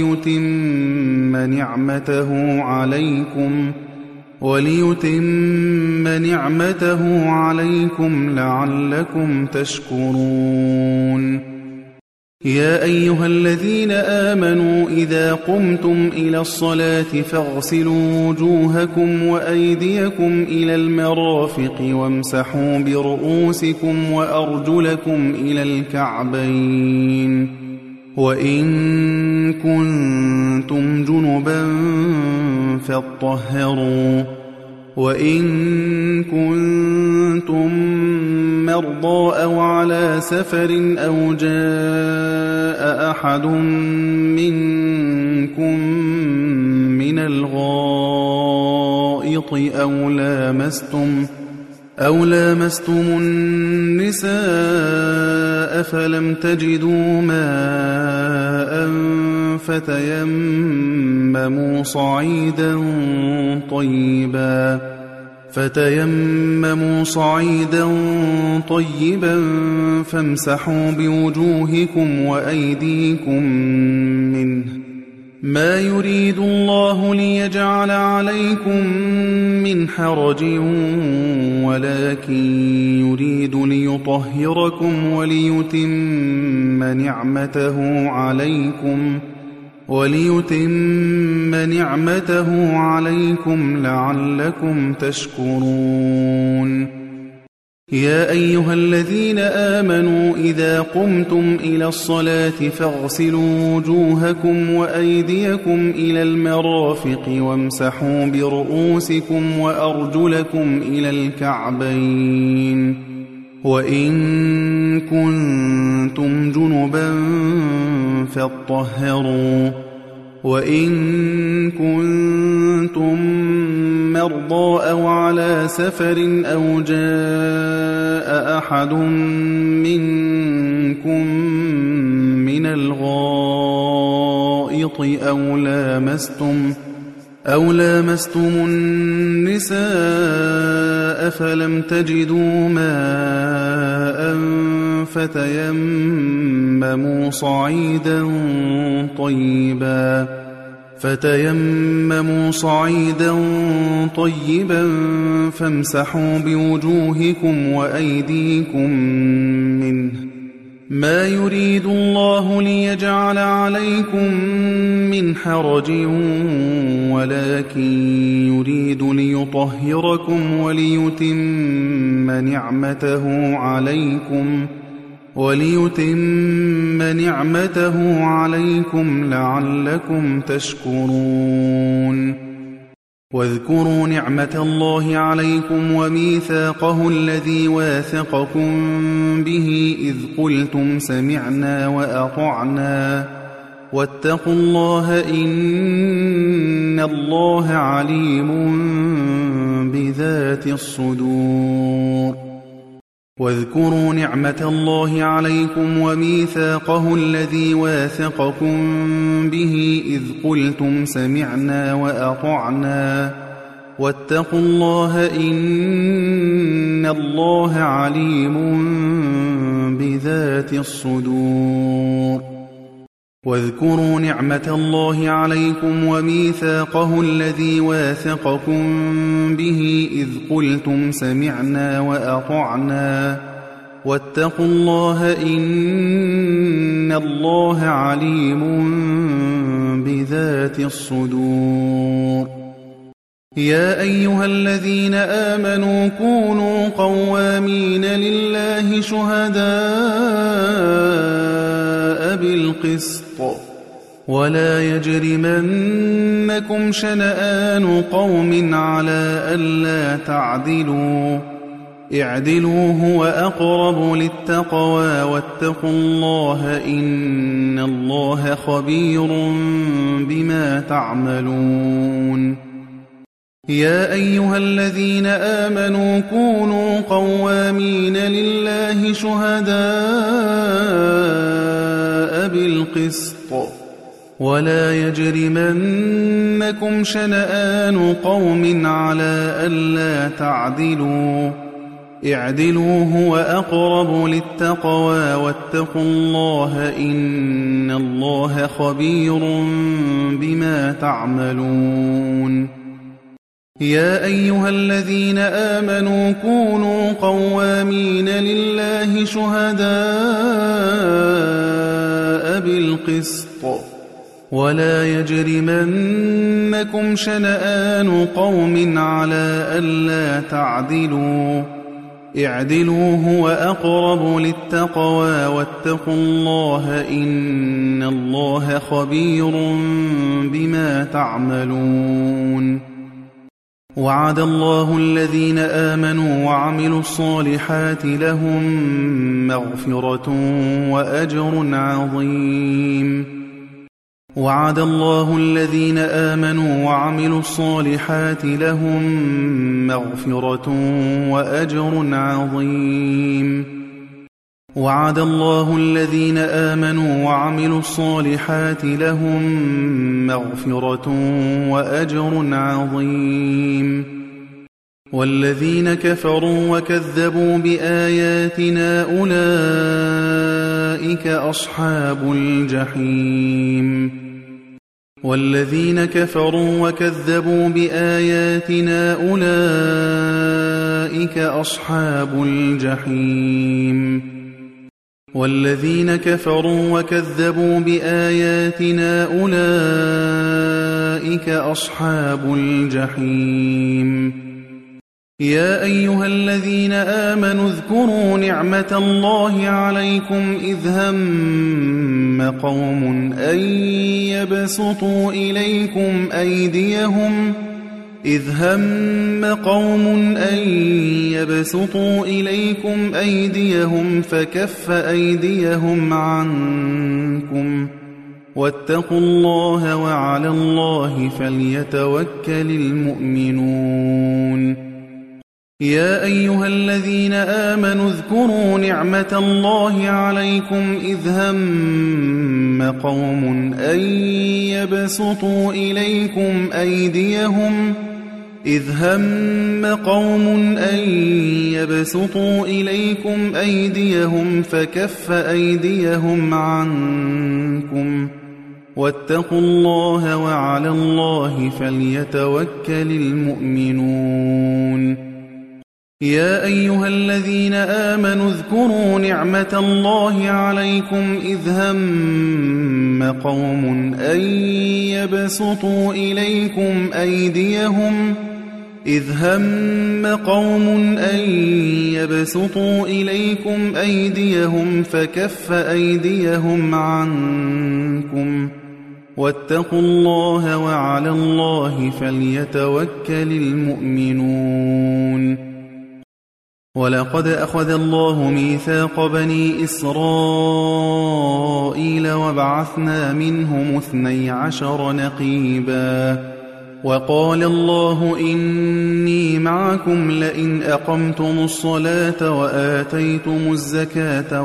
وليتم نعمته عليكم لعلكم تشكرون. يا أيها الذين آمنوا إذا قمتم إلى الصلاة فاغسلوا وجوهكم وأيديكم إلى المرافق وامسحوا برؤوسكم وأرجلكم إلى الكعبين وإن كنتم جنبا فاطهروا وإن كنتم مرضى أو على سفر أو جاء أحد منكم من الغائط أو لامستم النساء فلم تجدوا ماء فتيمموا صعيدا طيبا فامسحوا بوجوهكم وأيديكم منه ما يريد الله ليجعل عليكم من حرج ولكن يريد ليطهركم وليتم نعمته عليكم لعلكم تشكرون. يا أيها الذين آمنوا إذا قمتم إلى الصلاة فاغسلوا وجوهكم وأيديكم إلى المرافق وامسحوا برؤوسكم وأرجلكم إلى الكعبين وإن كنتم جنبا فاطهروا وإن كنتم مرضى أو على سفر أو جاء أحد منكم من الغائط أو لامستم النساء فلم تجدوا ماء فتيمموا صعيدا طيبا فامسحوا بوجوهكم وأيديكم منه ما يريد الله ليجعل عليكم من حرج ولكن يريد ليطهركم وليتم نعمته عليكم لعلكم تشكرون واذكروا نعمة الله عليكم وميثاقه الذي واثقكم به إذ قلتم سمعنا وأطعنا واتقوا الله إن الله عليم بذات الصدور واذكروا نعمة الله عليكم وميثاقه الذي واثقكم به إذ قلتم سمعنا وأطعنا واتقوا الله إن الله عليم بذات الصدور واذكروا نعمة الله عليكم وميثاقه الذي واثقكم به إذ قلتم سمعنا وأطعنا واتقوا الله إن الله عليم بذات الصدور يا أيها الذين آمنوا كونوا قوامين لله شهداء بالقسط ولا يجرمنكم شنآن قوم على ألا تعدلوا اعدلوا هو أقرب للتقوى واتقوا الله إن الله خبير بما تعملون يا أيها الذين آمنوا كونوا قوامين لله شهداء بالقسط ولا يجرمنكم شنآن قوم على ألا تعدلوا اعدلوا هو أقرب للتقوى واتقوا الله إن الله خبير بما تعملون يا أيها الذين آمنوا كونوا قوامين لله شهداء بالقسط ولا يجرمنكم شنآن قوم على ألا تعدلوا اعدلوا هو أقرب للتقوى واتقوا الله إن الله خبير بما تعملون وعد الله الذين آمنوا وعملوا الصالحات لهم مغفرة وأجر عظيم وعد الله الذين آمنوا وعملوا الصالحات لهم مغفرة وأجر عظيم وعد الله الذين آمنوا وعملوا الصالحات لهم مغفرة وأجر عظيم والذين كفروا وكذبوا بآياتنا أولئك أصحاب الجحيم والذين كفروا وكذبوا بآياتنا أولئك أصحاب الجحيم والذين كفروا وكذبوا بآياتنا أولئك أصحاب الجحيم يا أيها الذين آمنوا اذكروا نعمة الله عليكم إذ هم قوم أن يبسطوا إليكم أيديهم فكف أيديهم عنكم واتقوا الله وعلى الله فليتوكل المؤمنون يا أيها الذين آمنوا اذكروا نعمة الله عليكم إذ هم قوم أن يبسطوا إليكم أيديهم فكف أيديهم عنكم واتقوا الله وعلى الله فليتوكل المؤمنون يا أيها الذين آمنوا اذكروا نعمة الله عليكم إذ هم قوم أن يبسطوا إليكم أيديهم فكف أيديهم عنكم واتقوا الله وعلى الله فليتوكل المؤمنون ولقد أخذ الله ميثاق بني إسرائيل وبعثنا منهم 12 نقيبا وقال الله إني معكم لئن أقمتم الصلاة وآتيتم الزكاة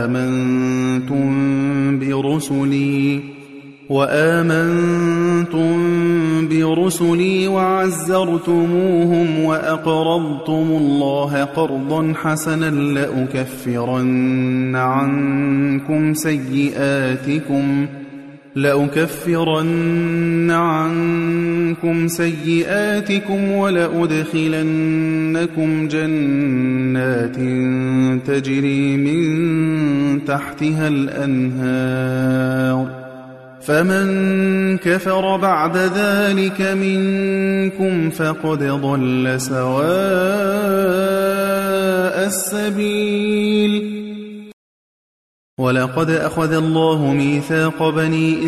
وآمنتم برسلي وعزرتموهم وأقرضتم الله قرضا حسنا لأكفرن عنكم سيئاتكم ولأدخلنكم جنات تجري من تحتها الأنهار فمن كفر بعد ذلك منكم فقد ضل سواء السبيل ولقد أخذ الله ميثاق بني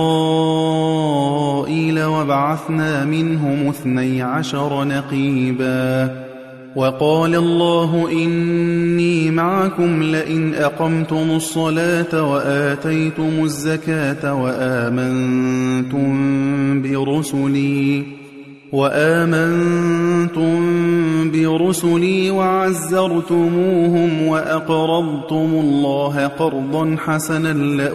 إسرائيل وبعثنا منهم 12 نقيبا وقال الله إني معكم لئن أقمتم الصلاة وآتيتم الزكاة وآمنتم برسلي وعزرتموهم وأقرضتم الله قرضا حسنا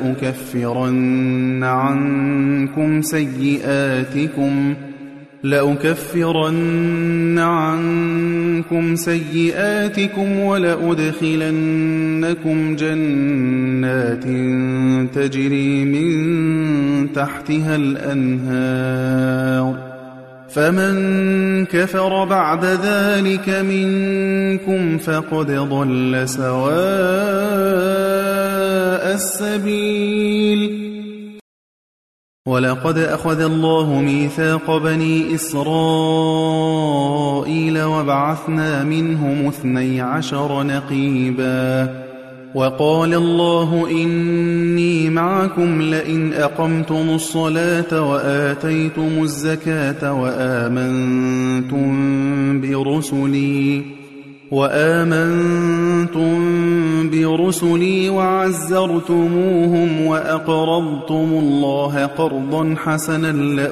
لأكفرن عنكم سيئاتكم ولأدخلنكم جنات تجري من تحتها الأنهار فمن كفر بعد ذلك منكم فقد ضل سواء السبيل ولقد أخذ الله ميثاق بني إسرائيل وبعثنا منهم 12 نقيبا وقال الله إني معكم لئن أقمتم الصلاة وآتيتم الزكاة وآمنتم برسلي وعزرتموهم وأقرضتم الله قرضا حسنا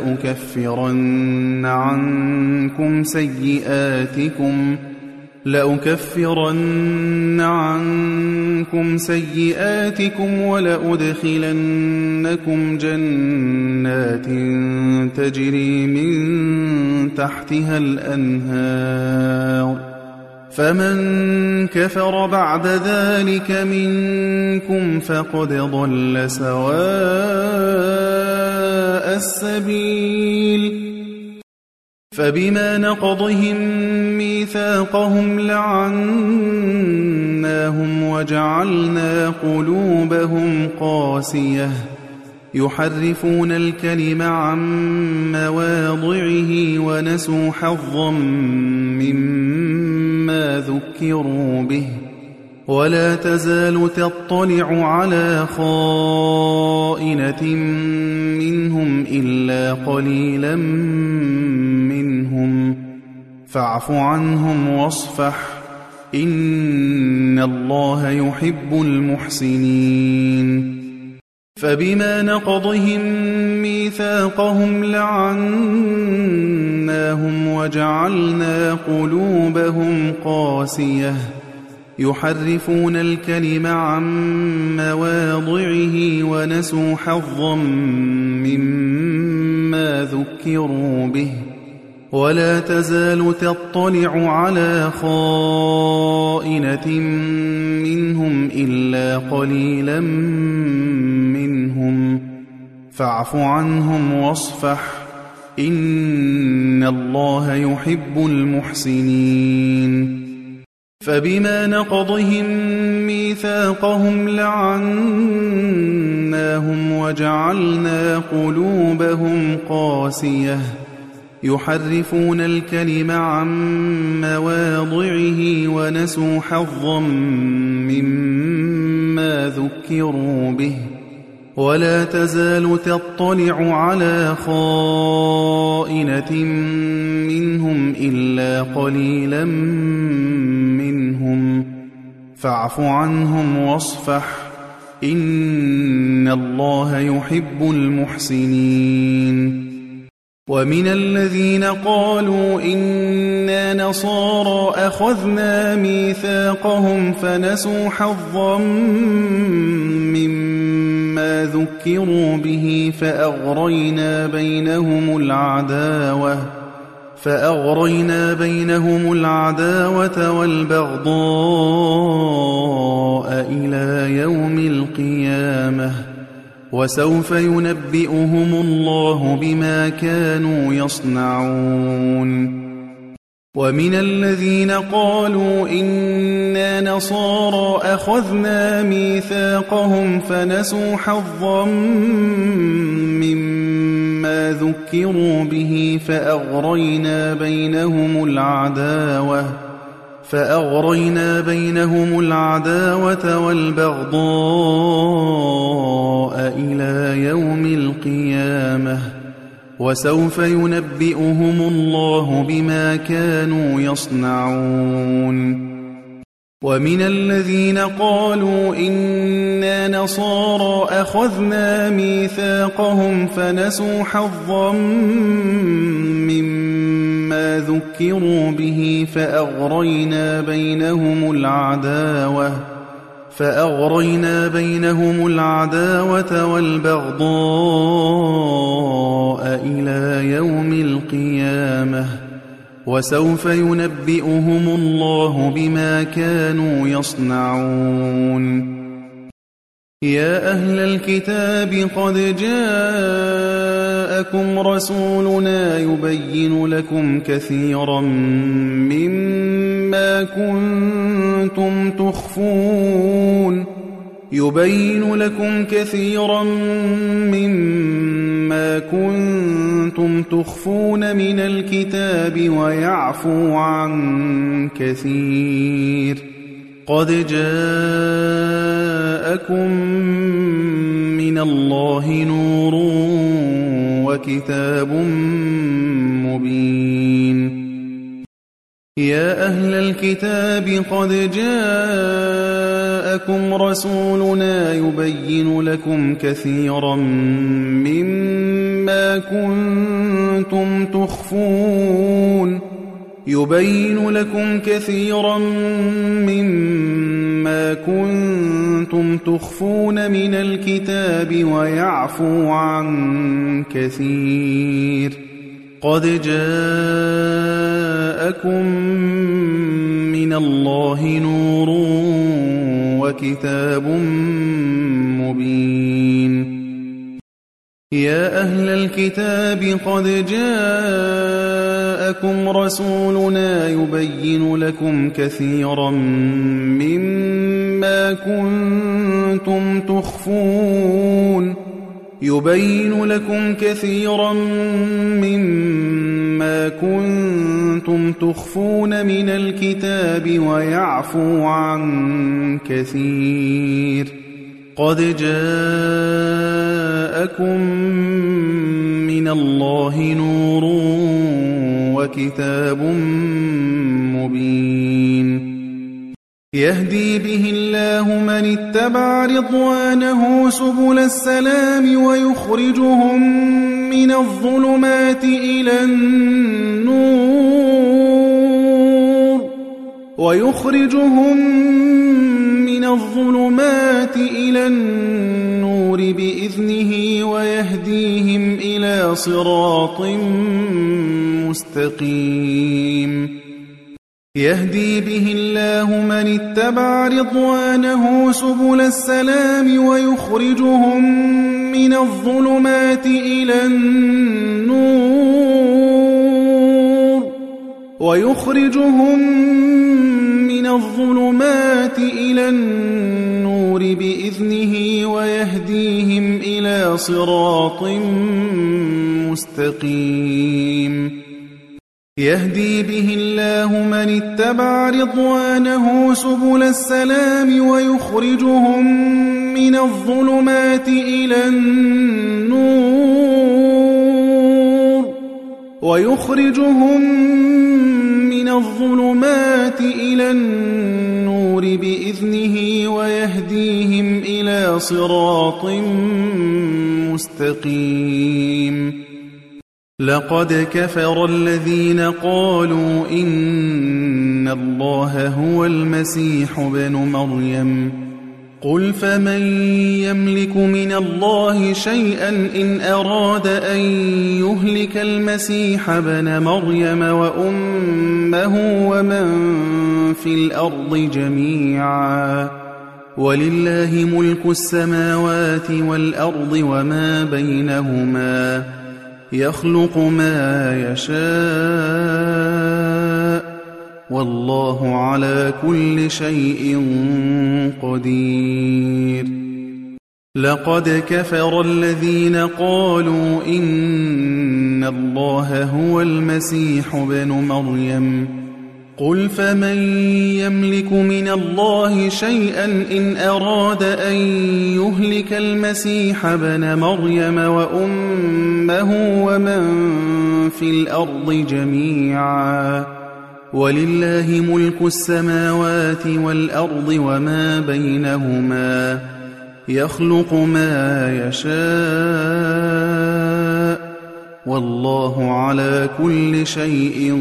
لأكفرن عنكم سيئاتكم ولأدخلنكم جنات تجري من تحتها الأنهار فمن كفر بعد ذلك منكم فقد ضل سواء السبيل فبما نقضهم ميثاقهم لعناهم وجعلنا قلوبهم قاسية يحرفون الكلم عن مواضعه ونسوا حظا مما ذكروا به ولا تزال تطلع على خائنة منهم إلا قليلا منهم فاعف عنهم واصفح إن الله يحب المحسنين فبما نقضهم ميثاقهم لعناهم وجعلنا قلوبهم قاسية يحرفون الكلم عن مواضعه ونسوا حظا مما ذكروا به ولا تزال تطلع على خائنة منهم إلا قليلا منهم فاعف عنهم واصفح إن الله يحب المحسنين فبما نقضهم ميثاقهم لعناهم وجعلنا قلوبهم قاسية يحرفون الكلم عن مواضعه ونسوا حظا مما ذكروا به ولا تزال تطلع على خائنة منهم إلا قليلا منهم فاعف عنهم واصفح إن الله يحب المحسنين ومن الذين قالوا إنا نصارى أخذنا ميثاقهم فنسوا حظا مما ذكروا به فأغرينا بينهم العداوة والبغضاء إلى يوم القيامة وسوف ينبئهم الله بما كانوا يصنعون ومن الذين قالوا إنا نصارى أخذنا ميثاقهم فنسوا حظا مما ذكروا به فأغرينا بينهم العداوة والبغضاء إلى يوم القيامة وسوف ينبئهم الله بما كانوا يصنعون ومن الذين قالوا إنا نصارى أخذنا ميثاقهم فنسوا حظا مما ذكروا به فأغرينا بينهم العداوة والبغضاء إلى يوم القيامة وسوف ينبئهم الله بما كانوا يصنعون يا أهل الكتاب قد جاءكم رسولنا يبين لكم كثيرا مما كنتم تخفون من الكتاب ويعفو عن كثير قد جاءكم من الله نور وكتاب مبين يا أهل الكتاب قد جاءكم رسولنا يبين لكم كثيرا مما كنتم تخفون من الكتاب ويعفو عن كثير قد جاءكم من الله نور وكتاب مبين يا أهل الكتاب قد جاءكم رسولنا يبين لكم كثيرا مما كنتم تخفون من الكتاب ويعفو عن كثير قد جاءكم من الله نور وكتاب مبين يهدي به الله من اتبع رضوانه سبل السلام ويخرجهم من الظلمات إلى النور ويخرجهم من الظلمات إلى النور بإذنه ويهديهم إلى صراط مستقيم يهدي به الله من اتبع رضوانه سبل السلام ويخرجهم من الظلمات إلى النور بإذنه ويهديهم إلى صراط مستقيم يهدي به الله من اتبع رضوانه سبل السلام ويخرجهم من الظلمات إلى النور بإذنه ويهديهم إلى صراط مستقيم لقد كفر الذين قالوا إن الله هو المسيح ابن مريم قل فمن يملك من الله شيئا إن أراد أن يهلك المسيح ابن مريم وأمه ومن في الأرض جميعا ولله ملك السماوات والأرض وما بينهما يخلق ما يشاء والله على كل شيء قدير لقد كفر الذين قالوا إن الله هو المسيح ابن مريم قل فمن يملك من الله شيئا إن أراد أن يهلك المسيح ابن مريم وأمه ومن في الأرض جميعا ولله ملك السماوات والأرض وما بينهما يخلق ما يشاء والله على كل شيء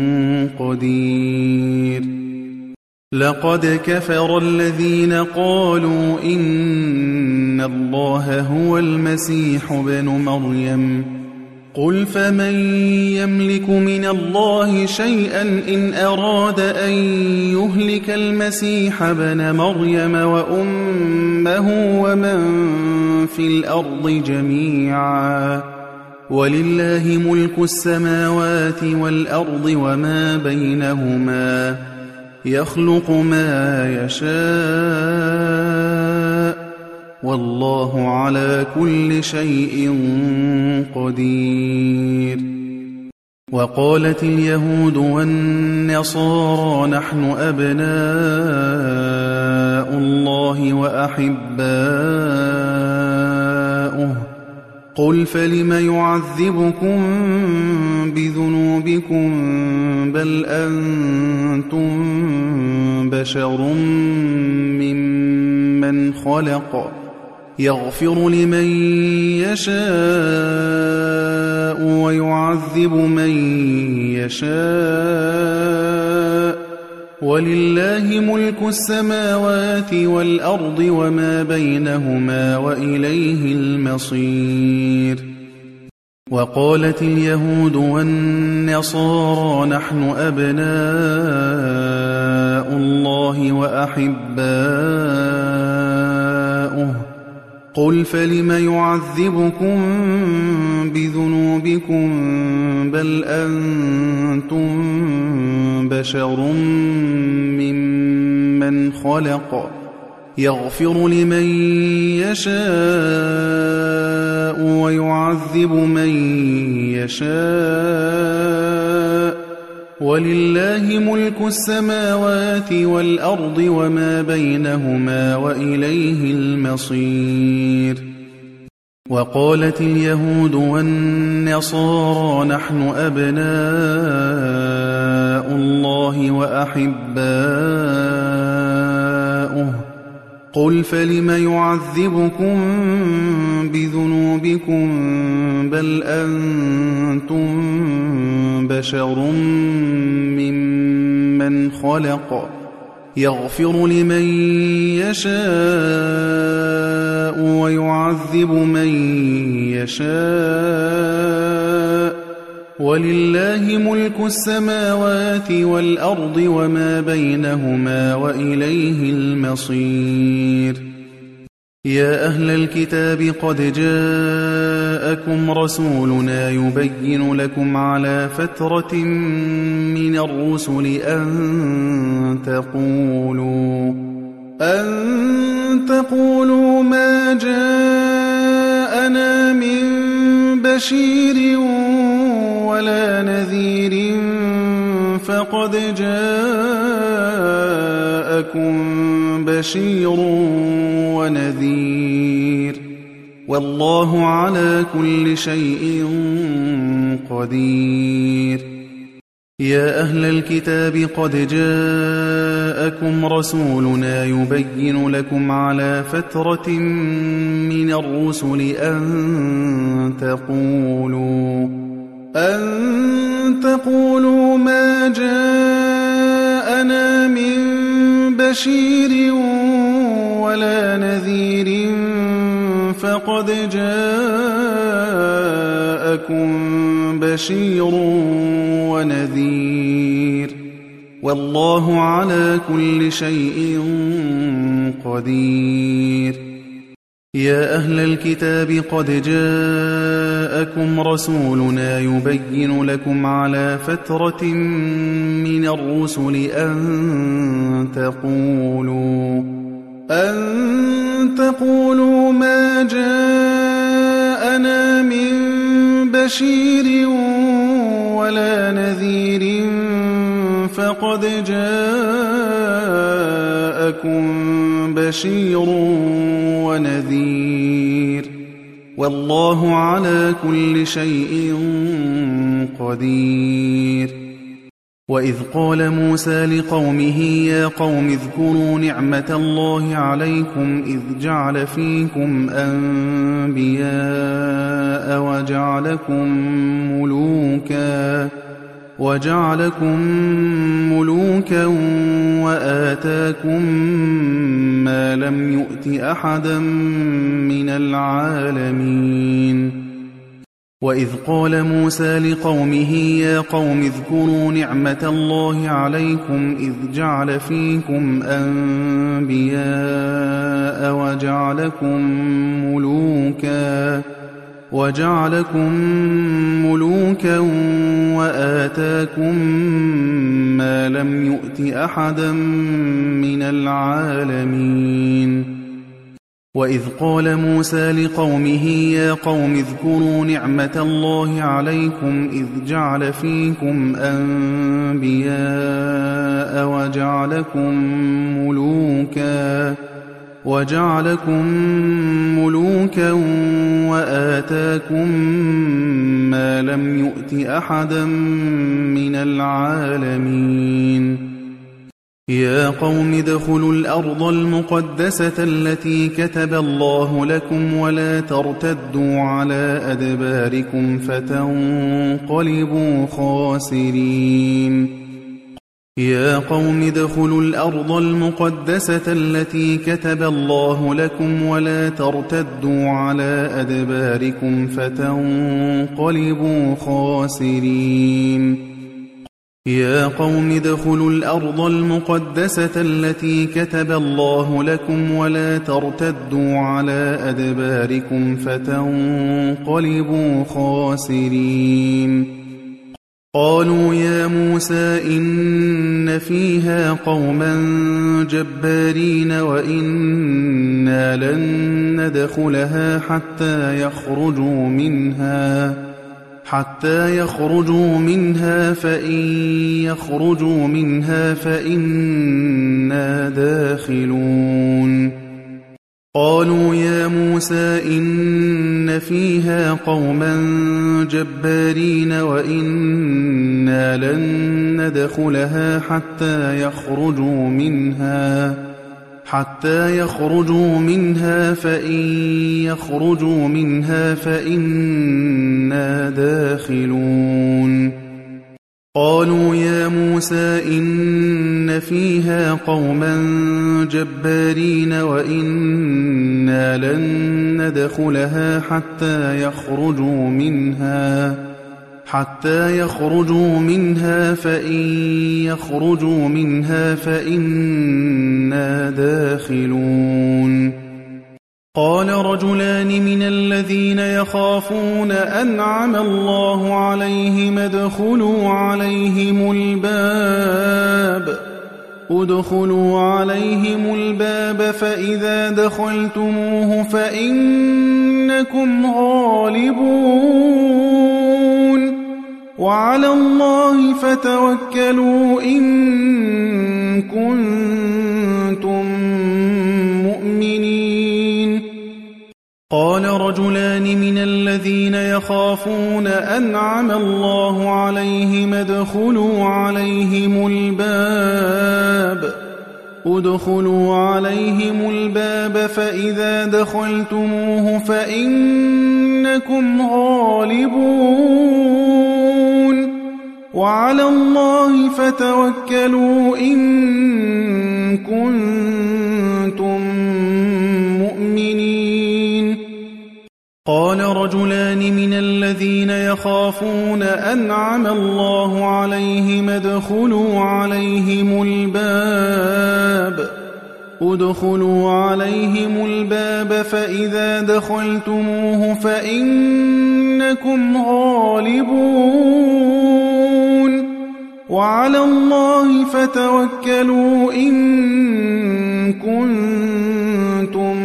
قدير لقد كفر الذين قالوا إن الله هو المسيح ابن مريم قل فمن يملك من الله شيئا إن أراد أن يهلك المسيح ابن مريم وأمه ومن في الأرض جميعا ولله ملك السماوات والأرض وما بينهما يخلق ما يشاء والله على كل شيء قدير وقالت اليهود والنصارى نحن أبناء الله وأحباؤه قل فلم يعذبكم بذنوبكم بل أنتم بشر ممن خلق يغفر لمن يشاء ويعذب من يشاء ولله ملك السماوات والأرض وما بينهما وإليه المصير وقالت اليهود والنصارى نحن أبناء الله وأحباؤه قل فلم يعذبكم بذنوبكم بل أنتم بشر ممن خلق يغفر لمن يشاء ويعذب من يشاء ولله ملك السماوات والأرض وما بينهما وإليه المصير وقالت اليهود والنصارى نحن أبناء الله وأحباؤه قل فلم يعذبكم بذنوبكم بل أنتم بشر ممن ممن خلق يغفر لمن يشاء ويعذب من يشاء ولله ملك السماوات والأرض وما بينهما وإليه المصير يا أهل الكتاب قد جاءكم رسولنا يبين لكم على فترة من الرسل أن تقولوا ما جاءنا من بشير ولا نذير فقد جاءكم بشير ونذير والله على كل شيء قدير يا أهل الكتاب قد جاءكم رسولنا يبين لكم على فترة من الرسل أن تقولوا ما جاءنا من بشير ولا نذير فقد جاءكم بشير ونذير والله على كل شيء قدير يا أهل الكتاب قد جاءكم رسولنا يبين لكم على فترة من الرسل أن تقولوا ما جاءنا من بشير ولا نذير فقد جاءكم بشير ونذير والله على كل شيء قدير وإذ قال موسى لقومه يا قوم اذكروا نعمة الله عليكم إذ جعل فيكم أنبياء وجعلكم ملوكا وآتاكم ما لم يؤت أحدا من العالمين وإذ قال موسى لقومه يا قوم اذكروا نعمة الله عليكم إذ جعل فيكم أنبياء وجعلكم ملوكا وآتاكم ما لم يؤت أحدا من العالمين وإذ قال موسى لقومه يا قوم اذكروا نعمة الله عليكم إذ جعل فيكم أنبياء وجعلكم ملوكا وآتاكم ما لم يؤت أحدا من العالمين يا قوم ادخلوا الأرض المقدسة التي كتب الله لكم ولا ترتدوا على أدباركم فتنقلبوا خاسرين يا قوم ادخلوا الأرض المقدسة التي كتب الله لكم ولا ترتدوا على أدباركم فتنقلبوا خاسرين يا قوم ادخلوا الأرض المقدسة التي كتب الله لكم ولا ترتدوا على أدباركم فتنقلبوا خاسرين قالوا يا موسى إن فيها قوما جبارين وإنا لن ندخلها حتى يخرجوا منها فإن يخرجوا منها فإنا داخلون قالوا يا موسى إن فيها قوما جبارين وإنا لن ندخلها حتى يخرجوا منها فإن يخرجوا منها فإنا داخلون قالوا يا موسى إن فيها قوما جبارين وإنا لن ندخلها حتى يخرجوا منها فإن يخرجوا منها فإنا داخلون. قال رجلان من الذين يخافون أنعم الله عليهم ادخلوا عليهم الباب فإذا دخلتموه فإنكم غالبون وعلى الله فتوكلوا إن كنتم مؤمنين. قال رجلان من الذين يخافون أنعم الله عليهم ادخلوا عليهم الباب فإذا دخلتموه فإنكم غالبون وعلى الله فتوكلوا إن كنتم مؤمنين. قال رجلان من الذين يخافون أنعم الله عليهم ادخلوا عليهم الباب فإذا دخلتموه فإنكم غالبون وعلى الله فتوكلوا إن كنتم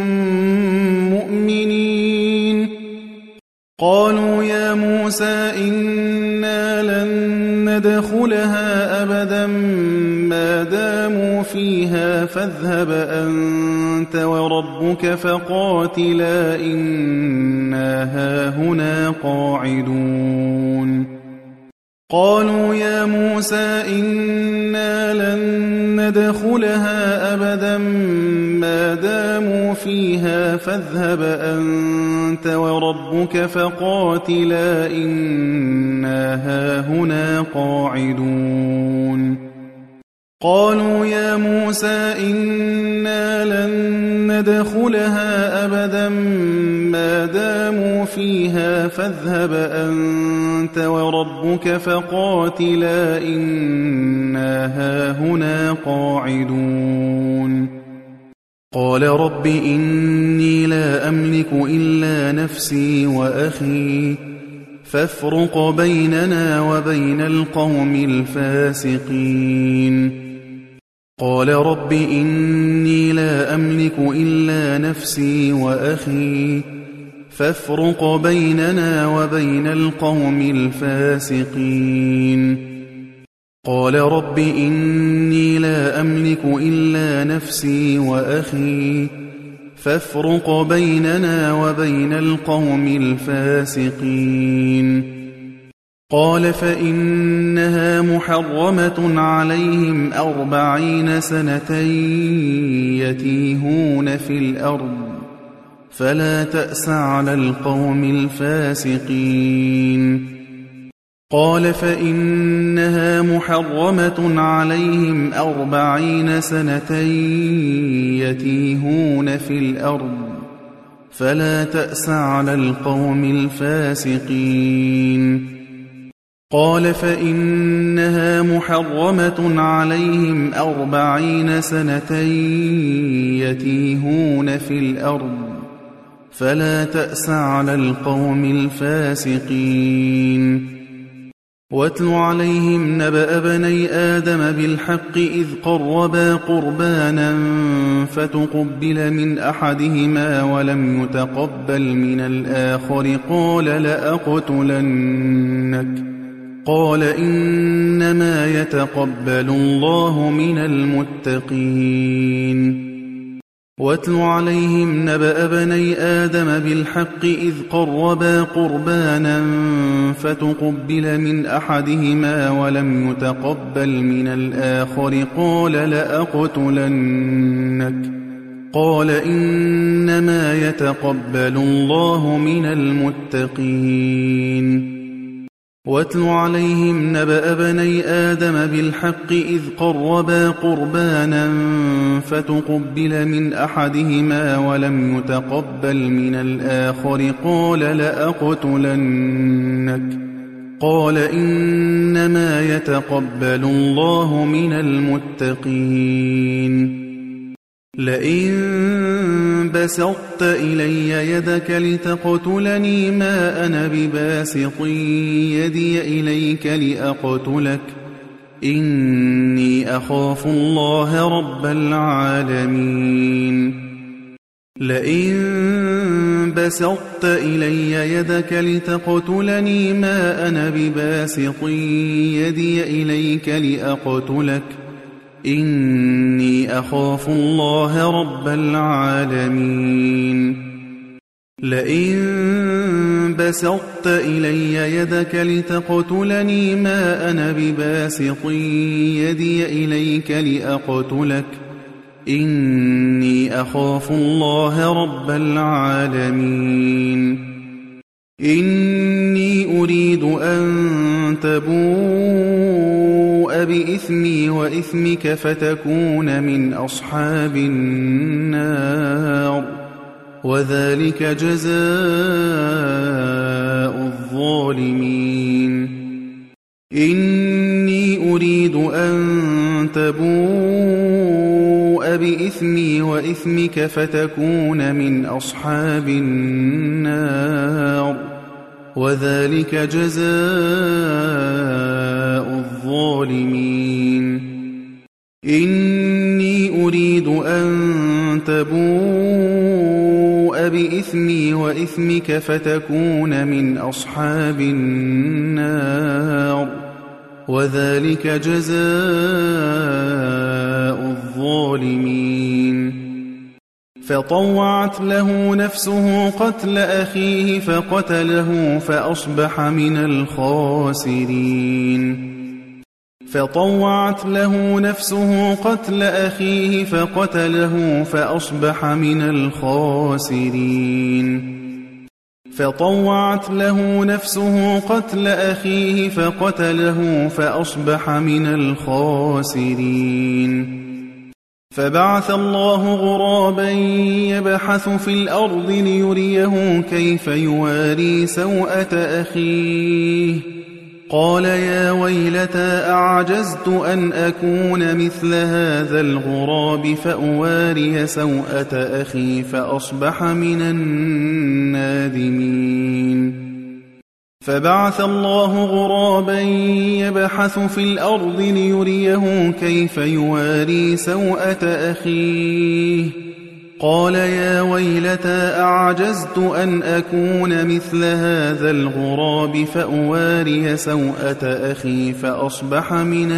مؤمنين. قالوا يا موسى إنا لن ندخلها أبدا ما داموا فيها فاذهب أنت وربك فقاتلا إنا هاهنا قاعدون. قالوا يا موسى إنا لن ندخلها أبدا ما داموا فيها فاذهب أنت وربك فقاتلا إنا هاهنا قاعدون. قالوا يا موسى إنا لن ندخلها أبدا ما داموا فيها فاذهب أنت وربك فقاتلا إنا هاهنا قاعدون. قال رب إني لا أملك إلا نفسي وأخي فافرق بيننا وبين القوم الفاسقين. قال رب إني لا أملك إلا نفسي وأخي فافرق بيننا وبين القوم الفاسقين. قال رب إني لا أملك إلا نفسي وأخي فافرق بيننا وبين القوم الفاسقين. قال فإنها محرمة عليهم 40 سنة يتيهون في الأرض فلا تأس على القوم الفاسقين. قال فإنها محرمة عليهم 40 سنة يتيهون في الأرض فلا تأس على القوم الفاسقين. قال فإنها محرمة عليهم 40 سنة يتيهون في الأرض فلا تأس على القوم الفاسقين. واتل عليهم نبأ بني آدم بالحق إذ قربا قربانا فتقبل من أحدهما ولم يتقبل من الآخر قال لأقتلنك قال إنما يتقبل الله من المتقين. واتل عليهم نبأ بني آدم بالحق إذ قربا قربانا فتقبل من أحدهما ولم يتقبل من الآخر قال لأقتلنك قال إنما يتقبل الله من المتقين. واتل عليهم نبأ بني آدم بالحق إذ قربا قربانا فتقبل من أحدهما ولم يتقبل من الآخر قال لأقتلنك قال إنما يتقبل الله من المتقين لئن بسطت إلي يدك لتقتلني ما أنا بباسط يدي إليك لأقتلك إني أخاف الله رب العالمين لئن بسطت إلي يدك لتقتلني ما أنا بباسط يدي إليك لأقتلك إني أخاف الله رب العالمين لئن بسطت إلي يدك لتقتلني ما أنا بباسط يدي إليك لأقتلك إني أخاف الله رب العالمين إني أريد أن تبوء بإثمي وإثمك فتكون من أصحاب النار وذلك جزاء الظالمين إني أريد أن تبوء بإثمي وإثمك فتكون من أصحاب النار وذلك جزاء الظالمين إني أريد أن تبوء بإثمي وإثمك فتكون من أصحاب النار وذلك جزاء الظالمين فطوعت له نفسه قتل أخيه فقتله فأصبح من الخاسرين فطوعت له نفسه قتل أخيه فقتله فأصبح من الخاسرين فطوعت له نفسه قتل أخيه فقتله فأصبح من الخاسرين فبعث الله غرابا يبحث في الأرض ليريه كيف يواري سوءة أخيه قال يا ويلتى أعجزت أن أكون مثل هذا الغراب فأواري سوءة أخي فأصبح من النادمين فبعث الله غرابا يبحث في الأرض ليريه كيف يواري سوءة أخيه قال يا ويلتى أعجزت أن أكون مثل هذا الغراب فأواري سوءة أخي فأصبح من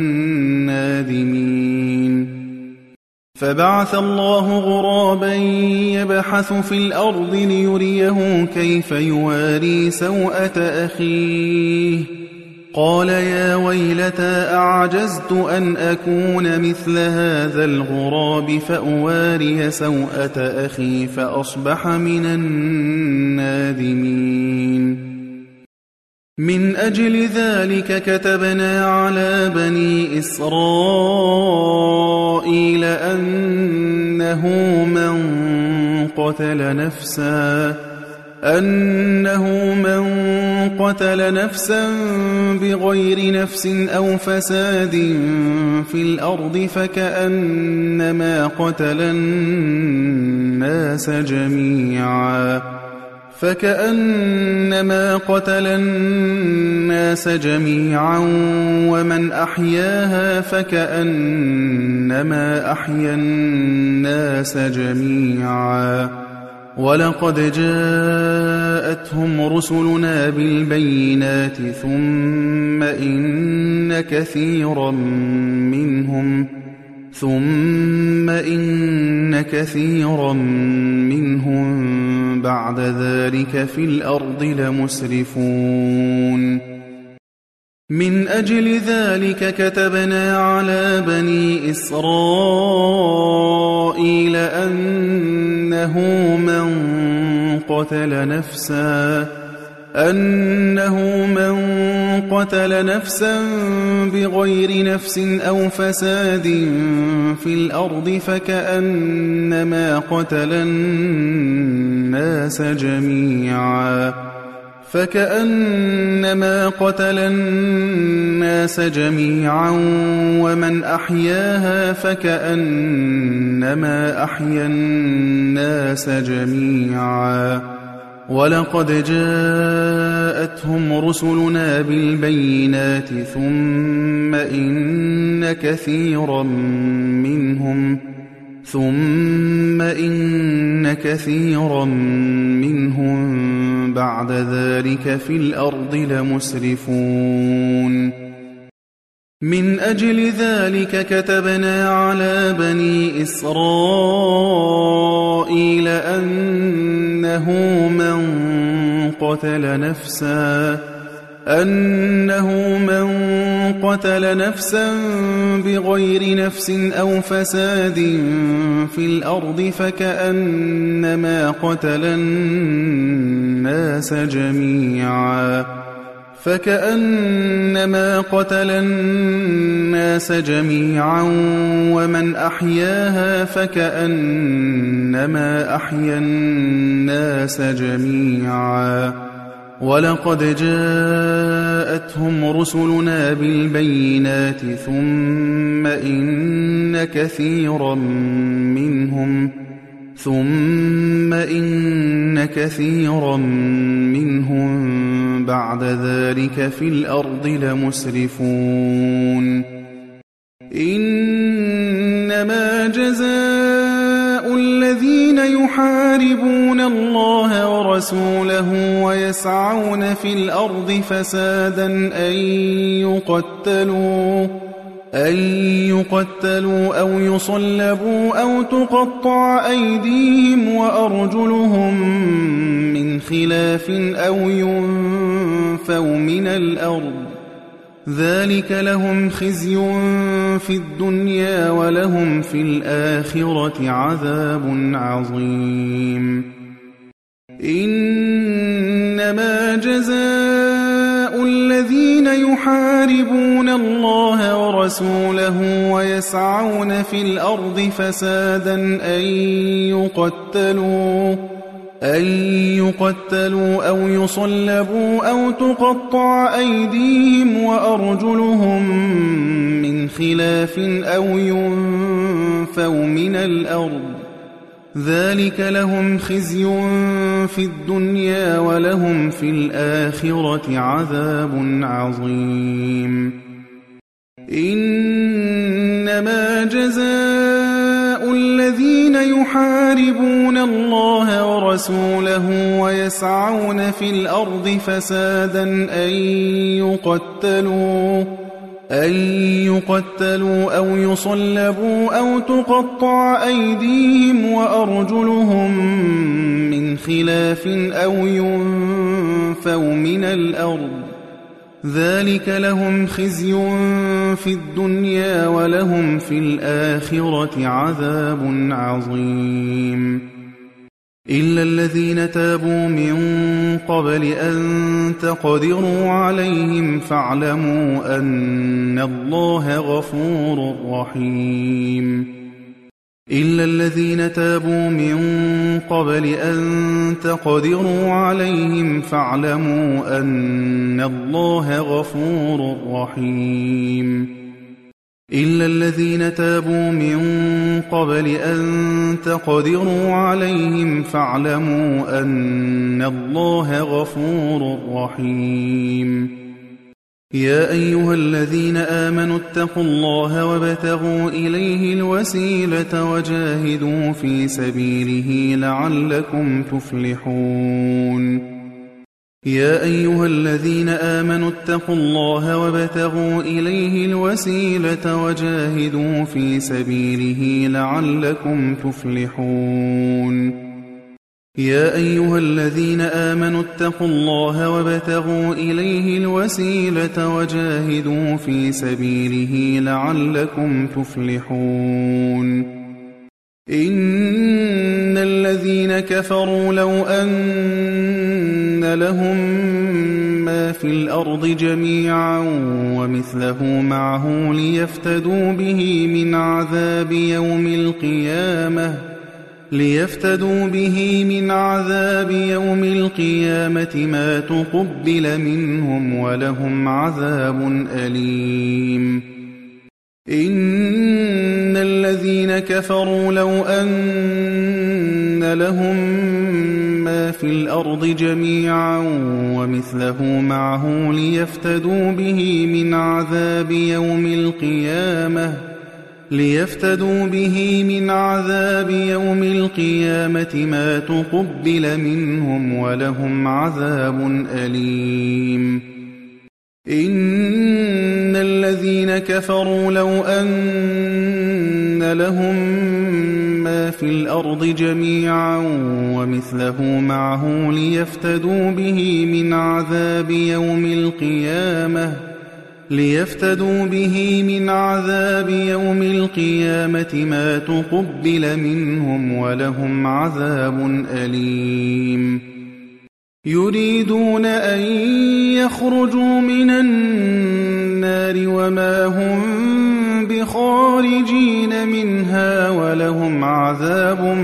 النادمين فبعث الله غرابا يبحث في الأرض ليريه كيف يواري سوءة أخيه قال يا ويلتى أعجزت أن أكون مثل هذا الغراب فأواري سوءة أخي فأصبح من النادمين من أجل ذلك كتبنا على بني إسرائيل أنه من قتل نفسا بغير نفس أو فساد في الأرض فكأنما قتل الناس جميعا ومن أحياها فكأنما أحيا الناس جميعا ولقد جاءتهم رسلنا بالبينات ثم إن كثيرا منهم بعد ذلك في الأرض لمسرفون من أجل ذلك كتبنا على بني إسرائيل أنه من أنه من قتل نفسا بغير نفس أو فساد في الأرض فكأنما قتل الناس جميعا ومن أحياها فكأنما أحيا الناس جميعا ولقد جاءتهم رسلنا بالبينات ثم إن كثيرا منهم بعد ذلك في الأرض لمسرفون من أجل ذلك كتبنا على بني إسرائيل أنه من قتل نفسا بغير نفس أو فساد في الأرض فكأنما قتل الناس جميعا ومن أحياها فكأنما أحيا الناس جميعا ولقد جاءتهم رسلنا بالبينات ثم إن كثيرا منهم بعد ذلك في الأرض لمسرفون إنما جزاء الذين يحاربون الله ورسوله ويسعون في الأرض فسادا أن يقتلوا أو يصلبوا أو تقطع أيديهم وأرجلهم من خلاف أو ينفوا من الأرض ذلك لهم خزي في الدنيا ولهم في الآخرة عذاب عظيم إنما جزاء الذين يحاربون الله ورسوله ويسعون في الأرض فسادا أن يقتلوا أو يصلبوا أو تقطع أيديهم وأرجلهم من خلاف أو ينفوا من الأرض ذلك لهم خزي في الدنيا ولهم في الآخرة عذاب عظيم إنما جزاء الذين يحاربون الله ورسوله ويسعون في الأرض فسادا أن يقتلوا أو يصلبوا أو تقطع أيديهم وأرجلهم من خلاف أو ينفوا من الأرض ذلك لهم خزي في الدنيا ولهم في الآخرة عذاب عظيم إلا الذين تابوا من قبل أن تقدروا عليهم فاعلموا أن الله غفور رحيم إلا الذين تابوا من قبل أن تقدروا عليهم فاعلموا أن الله غفور رحيم إلا الذين تابوا من قبل أن تقدروا عليهم فاعلموا أن الله غفور رحيم يا أيها الذين آمنوا اتقوا الله وابتغوا إليه الوسيلة وجاهدوا في سبيله لعلكم تفلحون يا أيها الذين آمنوا اتقوا الله وابتغوا إليه الوسيلة وجاهدوا في سبيله لعلكم تفلحون يا أيها الذين آمنوا اتقوا الله وابتغوا إليه الوسيلة وجاهدوا في سبيله لعلكم تفلحون إن الذين الذين كفروا لو أن لهم ما في الأرض جميعا ومثله معه ليفتدوا به من عذاب يوم القيامة ما تقبل منهم ولهم عذاب أليم إن الذين كفروا لو أن لهم ما في الأرض جميعا ومثله معه ليفتدوا به من عذاب يوم القيامة ما تقبل منهم ولهم عذاب أليم إن الذين كفروا لو أن لهم ما في الأرض جميعا ومثله معه ليفتدوا به من عذاب يوم القيامة ما تقبل منهم ولهم عذاب أليم يريدون أن يخرجوا من النار وما هم بخارجين منها ولهم عذاب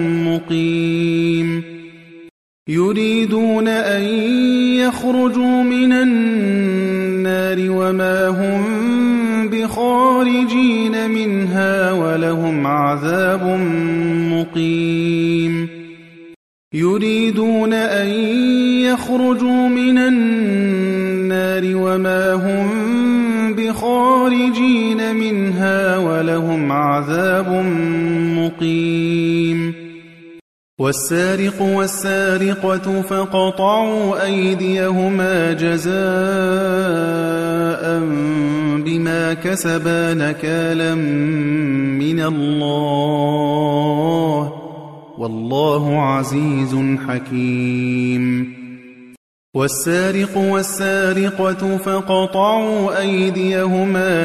مقيم يريدون أن يخرجوا من النار وما هم بخارجين منها ولهم عذاب مقيم يريدون أن يخرجوا من النار وما هم بخارجين منها ولهم عذاب مقيم والسارق والسارقة فقطعوا أيديهما جزاء بما كسبا نكالا من الله والله عزيز حكيم والسارق والسارقة فقطعوا أيديهما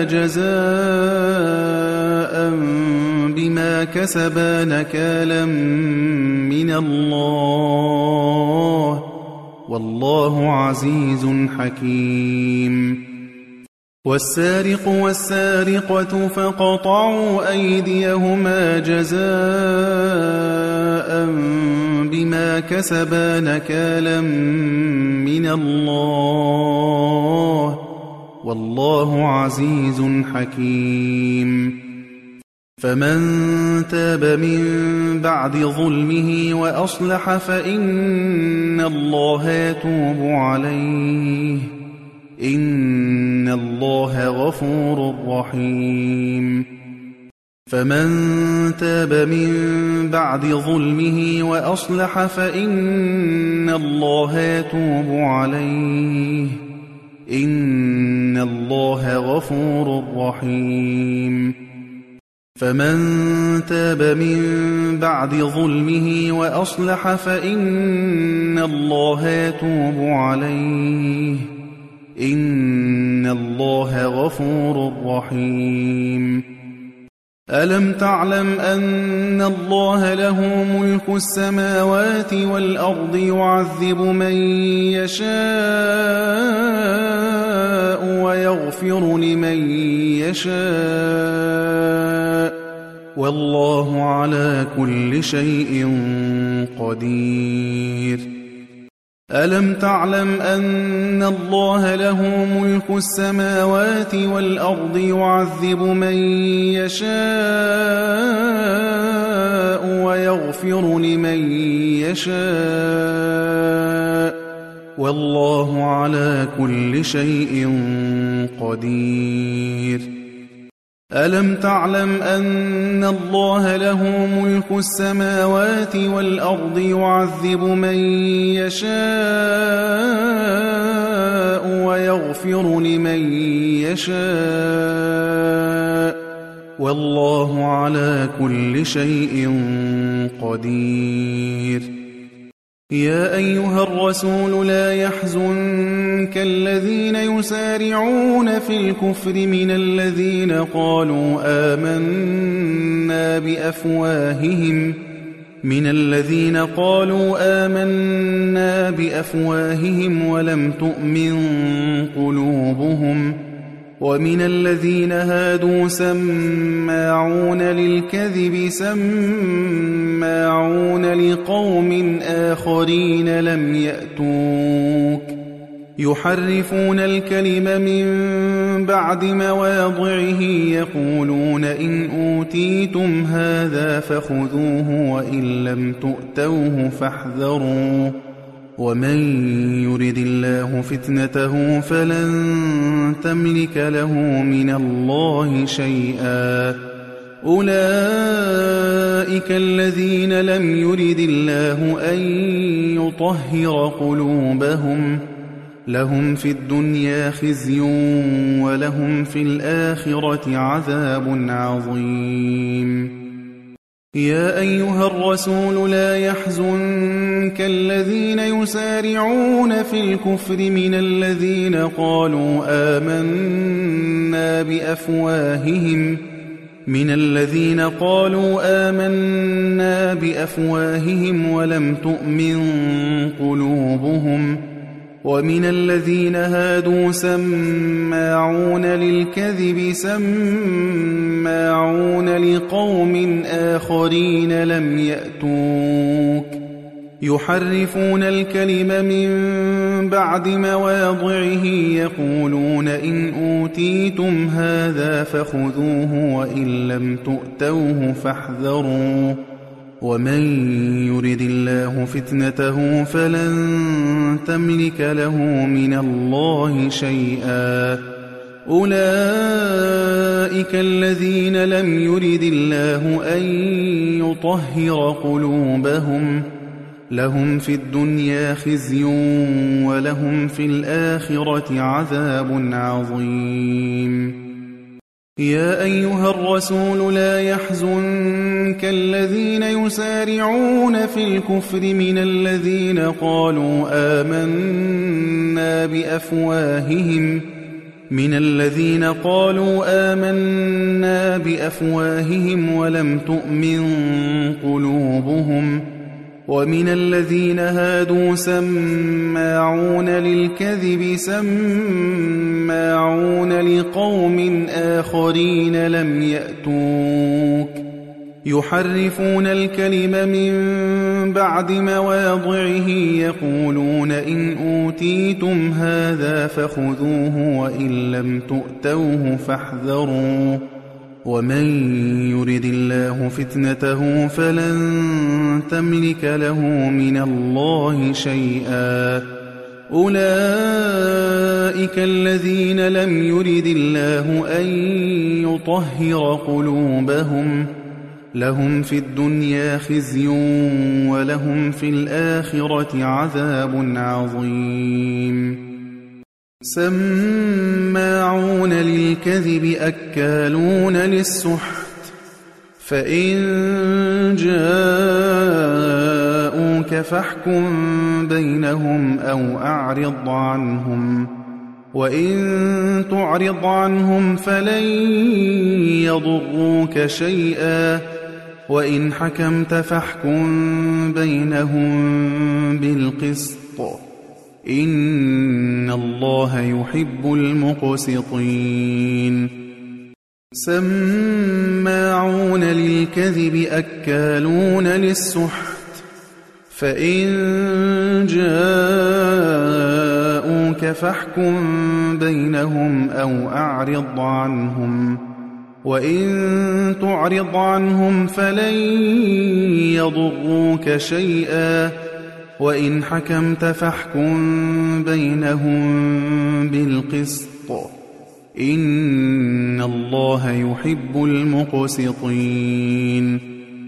جزاء بما كسبا نكالا من الله والله عزيز حكيم والسارق والسارقة فقطعوا أيديهما جزاء بما كسبا نكالا من الله والله عزيز حكيم فمن تاب من بعد ظلمه وأصلح فإن الله يتوب عليه إن الله غفور رحيم فمن تاب من بعد ظلمه وأصلح فإن الله يتوب عليه إن الله غفور رحيم فمن تاب من بعد ظلمه وأصلح فإن الله يتوب عليه إن الله غفور رحيم ألم تعلم أن الله له ملك السماوات والأرض يعذب من يشاء ويغفر لمن يشاء والله على كل شيء قدير ألم تعلم أن الله له ملك السماوات والأرض يعذب من يشاء ويغفر لمن يشاء والله على كل شيء قدير ألم تعلم أن الله له ملك السماوات والأرض يعذب من يشاء ويغفر لمن يشاء والله على كل شيء قدير يا أيها الرسول لا يحزنك الذين يسارعون في الكفر من الذين قالوا من الذين قالوا آمنا بأفواههم ولم تؤمن قلوبهم ومن الذين هادوا سماعون للكذب سماعون لقوم آخرين لم يأتوك يحرفون الكلم من بعد مواضعه يقولون إن أوتيتم هذا فخذوه وإن لم تؤتوه فاحذروا ومن يرد الله فتنته فلن تملك له من الله شيئا أولئك الذين لم يرد الله أن يطهر قلوبهم لهم في الدنيا خزي ولهم في الآخرة عذاب عظيم يا أيها الرسول لا يحزنك الذين يسارعون في الكفر من الذين قالوا آمنا بأفواههم ولم تؤمن قلوبهم ومن الذين هادوا سماعون للكذب سماعون لقوم آخرين لم يأتوك يحرفون الكلم من بعد مواضعه يقولون إن أوتيتم هذا فخذوه وإن لم تؤتوه فاحذروا ومن يرد الله فتنته فلن تملك له من الله شيئا أولئك الذين لم يرد الله أن يطهر قلوبهم لهم في الدنيا خزي ولهم في الآخرة عذاب عظيم يا أيها الرسول لا يحزنك الذين يسارعون في الكفر من الذين قالوا آمنا بأفواههم ولم تؤمن قلوبهم ومن الذين هادوا سماعون للكذب سماعون لقوم آخرين لم يأتوك يحرفون الكلم من بعد مواضعه يقولون إن أوتيتم هذا فخذوه وإن لم تؤتوه فاحذروا ومن يرد الله فتنته فلن تملك له من الله شيئا أولئك الذين لم يرد الله أن يطهر قلوبهم لهم في الدنيا خزي ولهم في الآخرة عذاب عظيم سماعون للكذب أكالون للسحت فإن جاءوك فاحكم بينهم أو أعرض عنهم وإن تعرض عنهم فلن يضروك شيئا وإن حكمت فاحكم بينهم بالقسط إن الله يحب المقسطين سماعون للكذب أكالون للسحت فإن جاءوك فاحكم بينهم أو أعرض عنهم وإن تعرض عنهم فلن يضروك شيئا وإن حكمت فاحكم بينهم بالقسط إن الله يحب المقسطين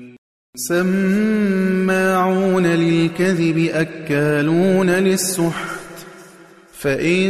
سماعون للكذب أكالون للسحت فإن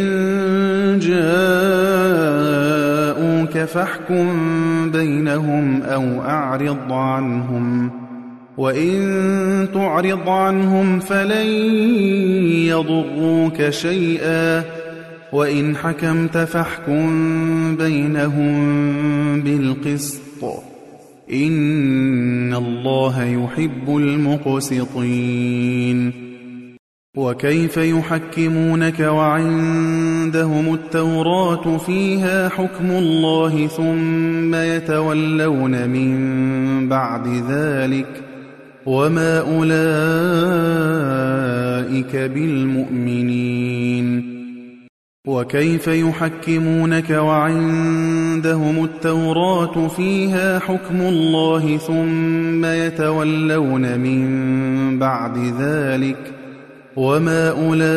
جاءوك فاحكم بينهم أو أعرض عنهم وإن تعرض عنهم فلن يضروك شيئا وإن حكمت فاحكم بينهم بالقسط إن الله يحب المقسطين وكيف يحكمونك وعندهم التوراة فيها حكم الله ثم يتولون من بعد ذلك وما أولئك بالمؤمنين وكيف يحكمونك وعندهم التوراة فيها حكم الله ثم يتولون من بعد ذلك وما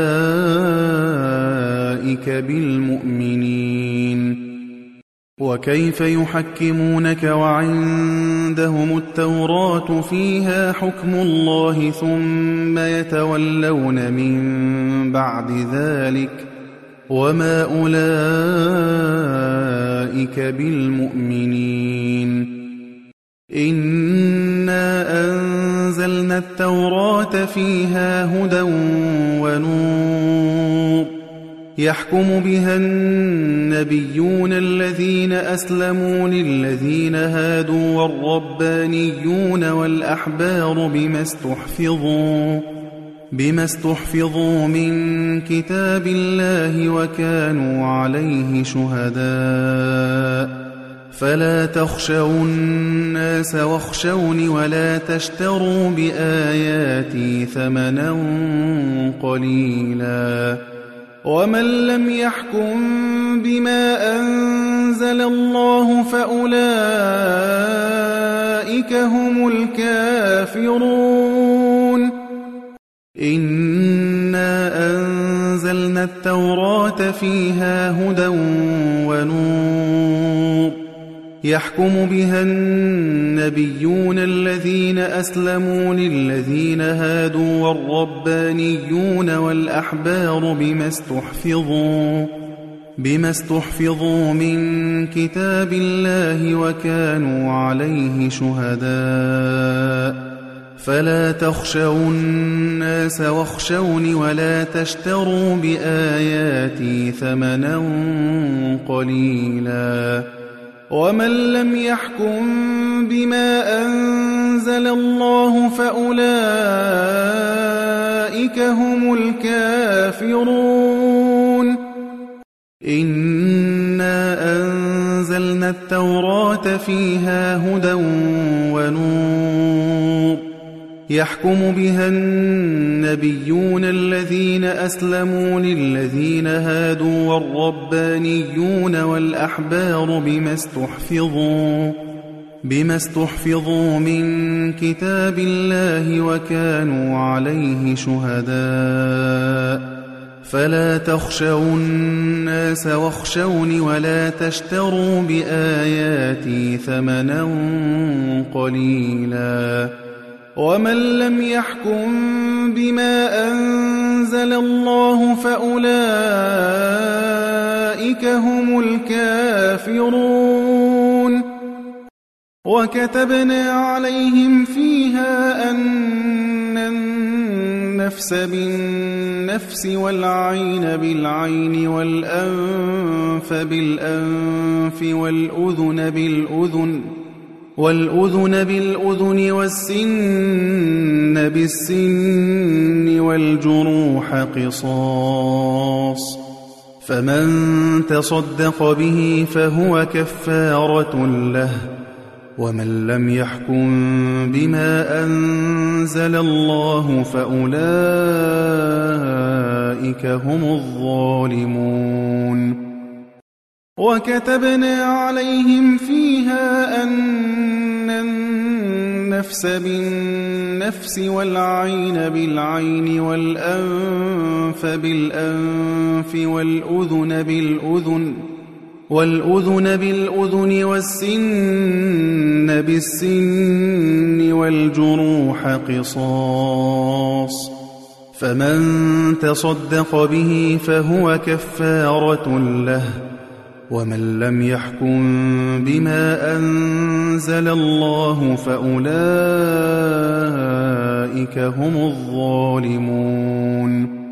أولئك بالمؤمنين وكيف يحكمونك وعندهم التوراة فيها حكم الله ثم يتولون من بعد ذلك وما أولئك بالمؤمنين إنا أنزلنا التوراة فيها هدى ونور يحكم بها النبيون الذين أسلموا للذين هادوا والربانيون والأحبار بما استحفظوا من كتاب الله وكانوا عليه شهداء فلا تخشوا الناس واخشوني ولا تشتروا بآياتي ثمنا قليلا ومن لم يحكم بما أنزل الله فأولئك هم الكافرون إنا أنزلنا التوراة فيها هدى ونور يحكم بها النبيون الذين أسلموا للذين هادوا والربانيون والأحبار بما استحفظوا من كتاب الله وكانوا عليه شهداء فلا تخشوا الناس واخشوني ولا تشتروا بآياتي ثمنا قليلا ومن لم يحكم بما أنزل الله فأولئك هم الكافرون إنا أنزلنا التوراة فيها هدى ونور يحكم بها النبيون الذين أسلموا للذين هادوا والربانيون والأحبار بما استحفظوا من كتاب الله وكانوا عليه شهداء فلا تخشوا الناس واخشوني ولا تشتروا بآياتي ثمنا قليلا ومن لم يحكم بما أنزل الله فأولئك هم الكافرون وكتبنا عليهم فيها أن النفس بالنفس والعين بالعين والأنف بالأنف والأذن بالأذن والسن بالسن والجروح قصاص فمن تصدق به فهو كفارة له ومن لم يحكم بما أنزل الله فأولئك هم الظالمون وكتبنا عليهم فيها أن النفس بالنفس والعين بالعين والأنف بالأنف والأذن بالأذن والسن بالسن والجروح قصاص فمن تصدق به فهو كفارة له ومن لم يحكم بما أنزل الله فأولئك هم الظالمون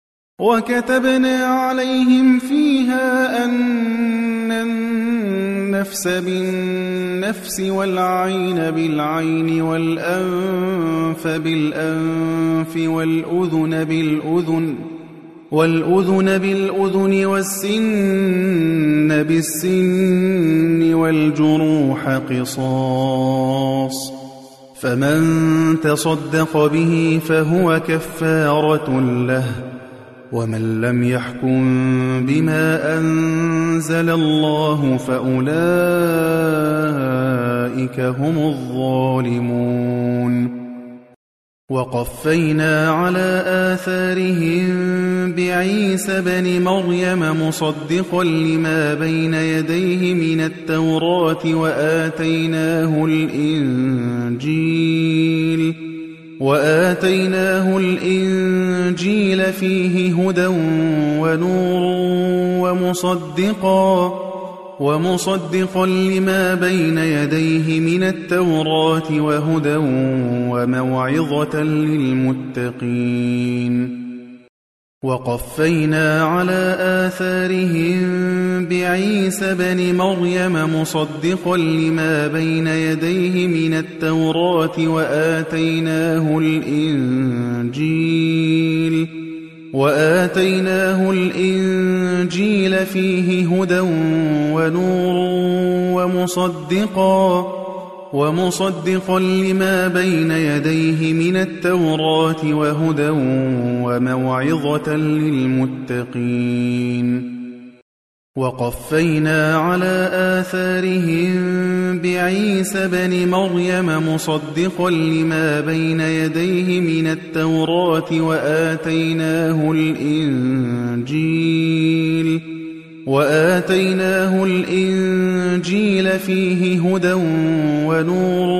وكتبنا عليهم فيها أن النفس بالنفس والعين بالعين والأنف بالأنف والأذن بالأذن والسن بالسن والجروح قصاص، فمن تصدق به فهو كفارة له، ومن لم يحكم بما أنزل الله فأولئك هم الظالمون. وقفينا على آثارهم بعيسى بن مريم مصدقا لما بين يديه من التوراة وآتيناه الإنجيل فيه هدى ونور ومصدقا لما بين يديه من التوراة وهدى وموعظة للمتقين. وقفينا على آثارهم بعيسى بن مريم مصدقا لما بين يديه من التوراة وآتيناه الإنجيل فيه هدى ونور ومصدقا لما بين يديه من التوراة وهدى وموعظة للمتقين. وقفينا على آثارهم بعيسى بن مريم مصدقا لما بين يديه من التوراة وآتيناه الإنجيل فيه هدى ونور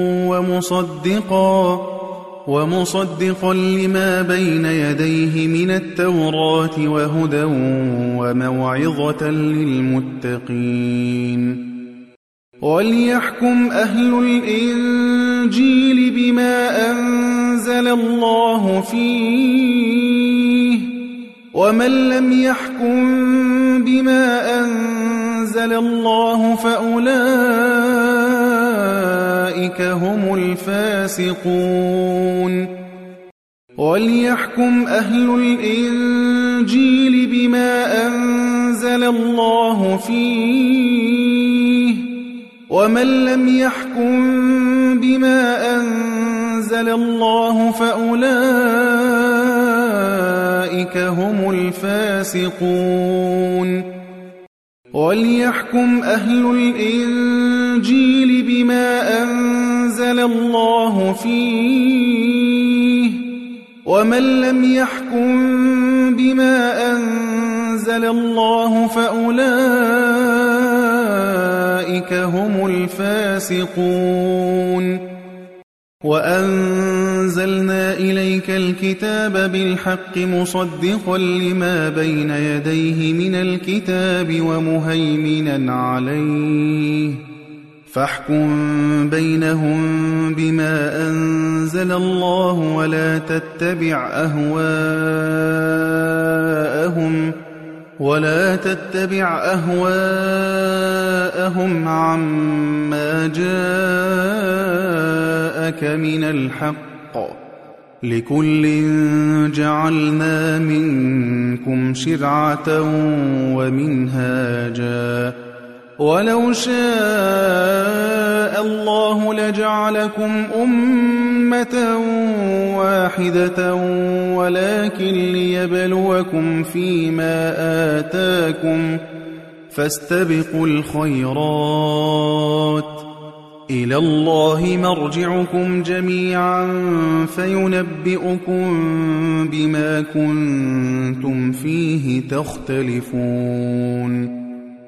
ومصدقا لما بين يديه من التوراة وهدى وموعظة للمتقين. وليحكم أهل الإنجيل بما أنزل الله فيه، ومن لم يحكم بما أنزل الله فأولئك هم الفاسقون. وليحكم أهل الإنجيل بما أنزل الله فيه، ومن لم يحكم بما أنزل الله فأولئك هم الفاسقون. وليحكم أهل الإنجيل بما أنزل الله فيه، ومن لم يحكم بما أنزل الله فأولئك هم الفاسقون. وأنزلنا إليك الكتاب بالحق مصدقا لما بين يديه من الكتاب ومهيمنا عليه، فاحكم بينهم بما أنزل الله ولا تتبع أهواءهم عما جاءك من الحق، لكل جعلنا منكم شرعة ومنهاجا، ولو شاء الله لجعلكم أمة واحدة ولكن ليبلوكم فيما آتاكم، فاستبقوا الخيرات، إلى الله مرجعكم جميعا فينبئكم بما كنتم فيه تختلفون.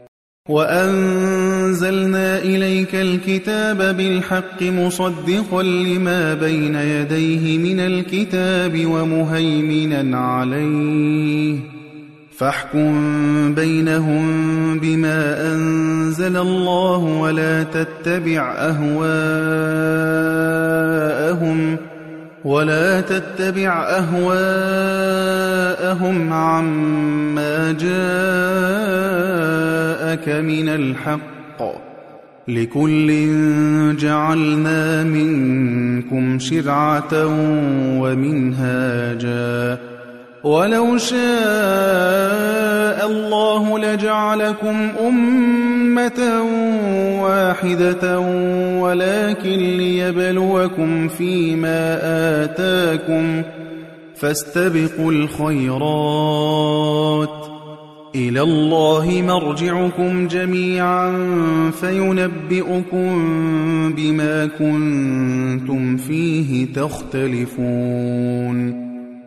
وأنزلنا إليك الكتاب بالحق مصدقا لما بين يديه من الكتاب ومهيمنا عليه، فاحكم بينهم بما أنزل الله ولا تتبع أهواءهم عما جاءك من الحق، لكل جعلنا منكم شرعة ومنهاجا ولو شاء الله لجعلكم أمة واحدة ولكن ليبلوكم فيما آتاكم فاستبقوا الخيرات إلى الله مرجعكم جميعا فينبئكم بما كنتم فيه تختلفون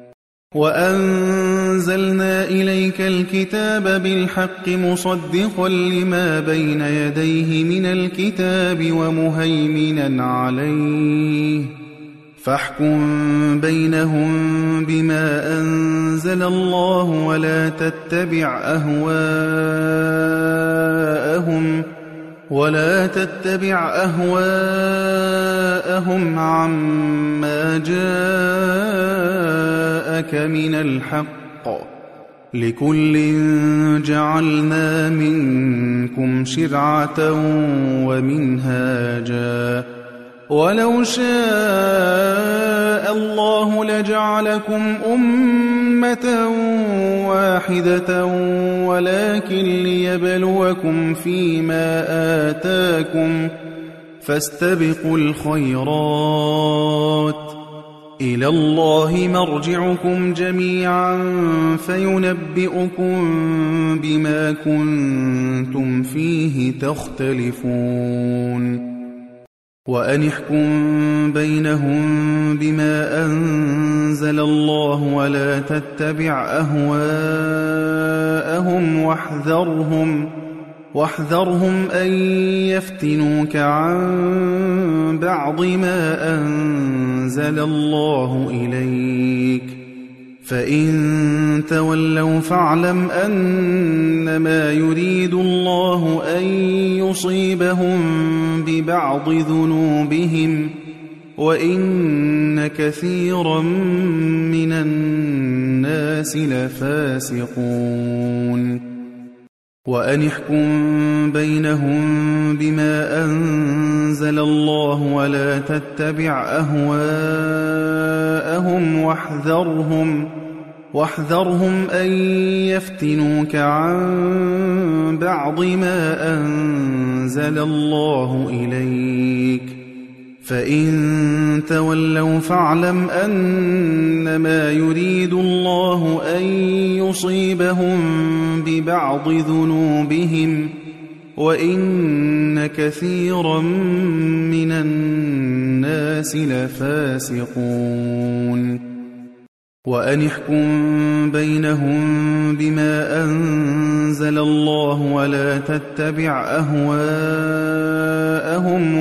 وأنزلنا إليك الكتاب بالحق مصدقا لما بين يديه من الكتاب ومهيمنا عليه فاحكم بينهم بما أنزل الله ولا تتبع أهواءهم عما جاءك من الحق لكل جعلنا منكم شرعة ومنهاجا ولو شاء الله لجعلكم أمة واحدة ولكن ليبلوكم فيما آتاكم فاستبقوا الخيرات إلى الله مرجعكم جميعا فينبئكم بما كنتم فيه تختلفون وأنحكم بينهم بما أنزل الله ولا تتبع أهواءهم واحذرهم أن يفتنوك عن بعض ما أنزل الله إليك فإن تولوا فاعلم أنما يريد الله أن يصيبهم ببعض ذنوبهم وإن كثيرا من الناس لفاسقون وأنحكم بينهم بما أنزل الله ولا تتبع أهواءهم واحذرهم أن يفتنوك عن بعض ما أنزل الله إليك فإن تولوا فاعلم أنما يريد الله أن يصيبهم ببعض ذنوبهم وإن كثيرا من الناس لفاسقون وأنحكم بينهم بما أنزل الله ولا تتبع أهواءهم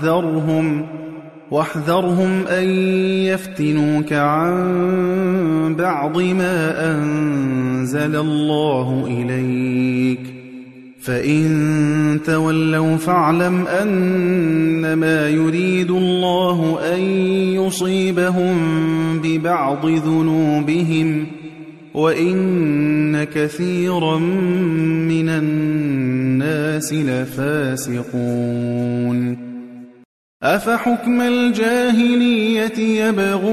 واحذرهم أن يفتنوك عن بعض ما أنزل الله إليك فإن تولوا فاعلم أنما يريد الله أن يصيبهم ببعض ذنوبهم وإن كثيرا من الناس لفاسقون أفحكم الجاهلية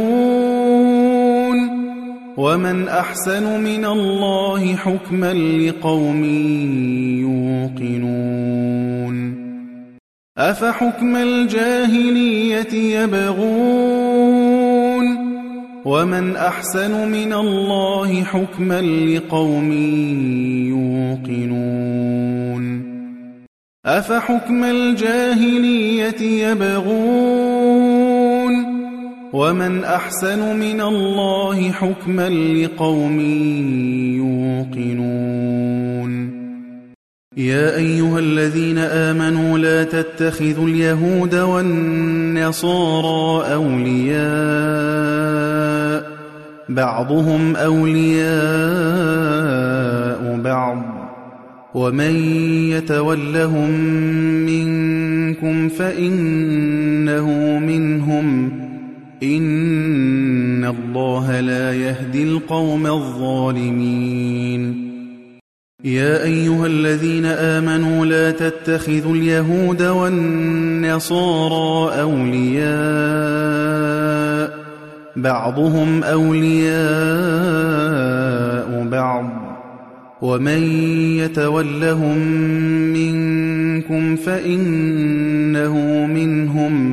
يبغون ومن أحسن من الله حكما لقوم يوقنون أفحكم الجاهلية يبغون ومن أحسن من الله حكما لقوم يوقنون أفحكم الجاهلية يبغون ومن أحسن من الله حكما لقوم يوقنون يا أيها الذين آمنوا لا تتخذوا اليهود والنصارى أولياء بعضهم أولياء بعض ومن يتولهم منكم فإنه منهم إن الله لا يهدي القوم الظالمين يا أيها الذين آمنوا لا تتخذوا اليهود والنصارى أولياء بعضهم أولياء بعض ومن يتولهم منكم فإنه منهم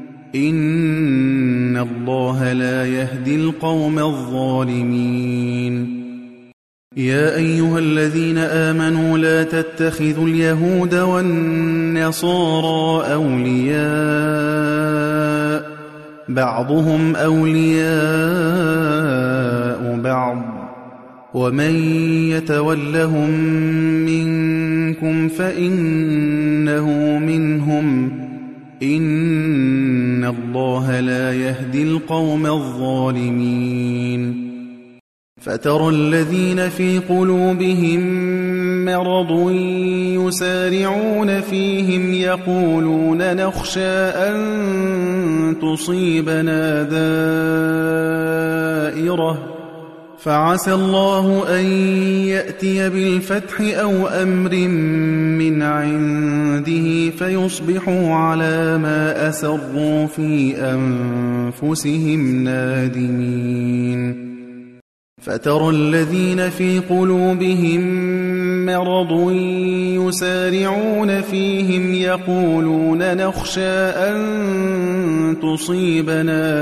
إن الله لا يهدي القوم الظالمين يا أيها الذين آمنوا لا تتخذوا اليهود والنصارى أولياء بعضهم أولياء بعض ومن يتولهم منكم فإنه منهم إن الله لا يهدي القوم الظالمين فترى الذين في قلوبهم مرض يسارعون فيهم يقولون نخشى أن تصيبنا دائرة فعسى الله أن يأتي بالفتح أو أمر من عنده فيصبحوا على ما أسروا في أنفسهم نادمين فترى الذين في قلوبهم مرض يسارعون فيهم يقولون نخشى أن تصيبنا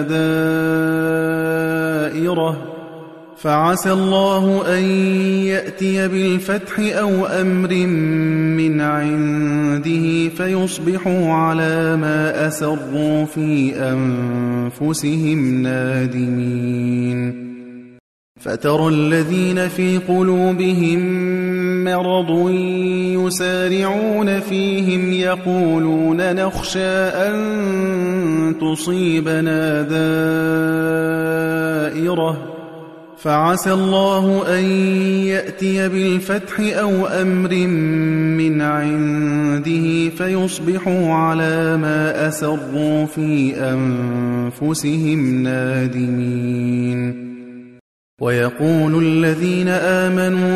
دائرة فعسى الله أن يأتي بالفتح أو أمر من عنده فيصبحوا على ما أسروا في أنفسهم نادمين فترى الذين في قلوبهم مرض يسارعون فيهم يقولون نخشى أن تصيبنا دائرة فعسى الله أن يأتي بالفتح أو أمر من عنده فيصبحوا على ما أسروا في أنفسهم نادمين ويقول الذين آمنوا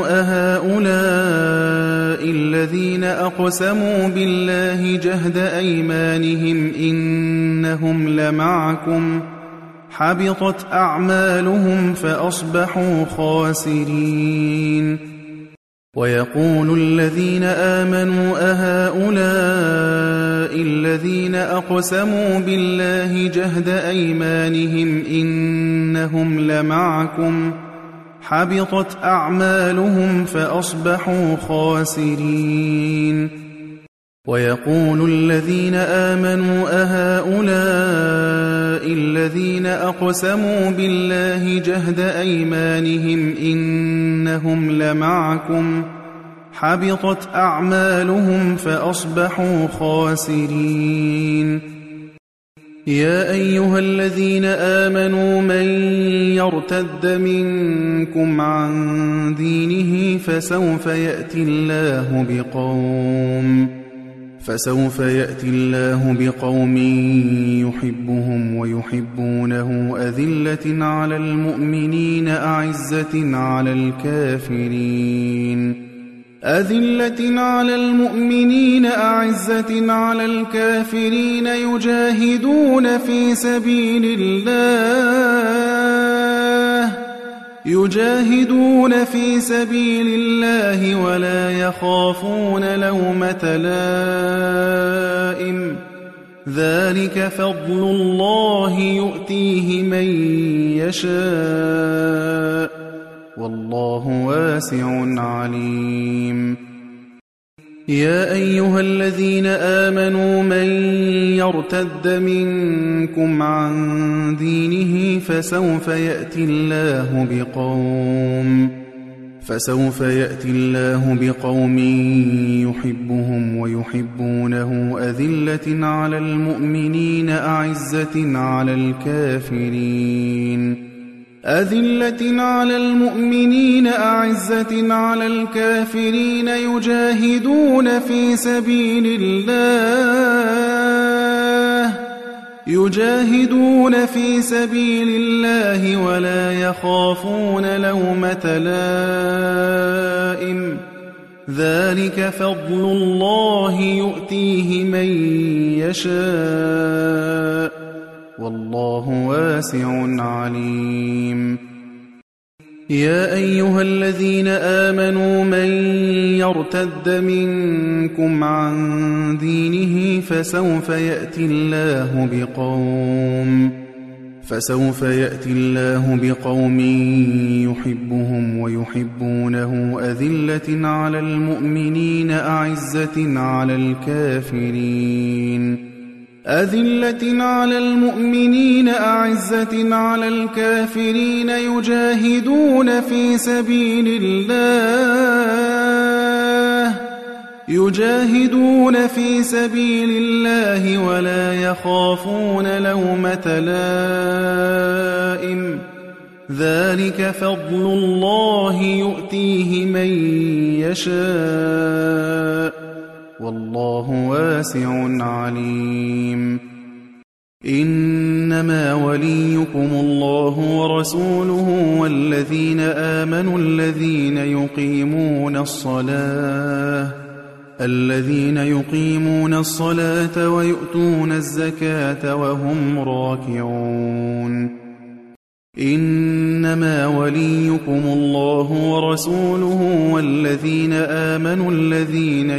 أهؤلاء الذين أقسموا بالله جهد أيمانهم إنهم لمعكم حبطت أعمالهم فأصبحوا خاسرين ويقول الذين آمنوا أهؤلاء الذين أقسموا بالله جهد أيمانهم إنهم لمعكم حبطت أعمالهم فأصبحوا خاسرين ويقول الذين آمنوا أهؤلاء الذين أقسموا بالله جهد أيمانهم إنهم لمعكم حبطت أعمالهم فأصبحوا خاسرين يا أيها الذين آمنوا من يرتد منكم عن دينه فسوف يأتي الله بقوم يحبهم ويحبونه أذلة على المؤمنين أعزة على الكافرين يجاهدون في سبيل الله ولا يخافون لومة لائم ذلك فضل الله يؤتيه من يشاء والله واسع عليم يا أيها الذين آمنوا من يرتد منكم عن دينه فسوف يأتي الله بقوم يحبهم ويحبونه أذلة على المؤمنين أعزة على الكافرين يجاهدون في سبيل الله ولا يخافون لومة لائم ذلك فضل الله يؤتيه من يشاء والله واسع عليم يا أيها الذين آمنوا من يرتد منكم عن دينه فسوف يأتي الله بقوم يحبهم ويحبونه أذلة على المؤمنين أعزة على الكافرين يجاهدون في سبيل الله ولا يخافون لومة لائم ذلك فضل الله يؤتيه من يشاء والله واسع عليم إنما وليكم الله ورسوله والذين آمنوا الذين يقيمون الصلاة ويؤتون الزكاة وهم راكعون إنما وليكم الله ورسوله والذين آمنوا الذين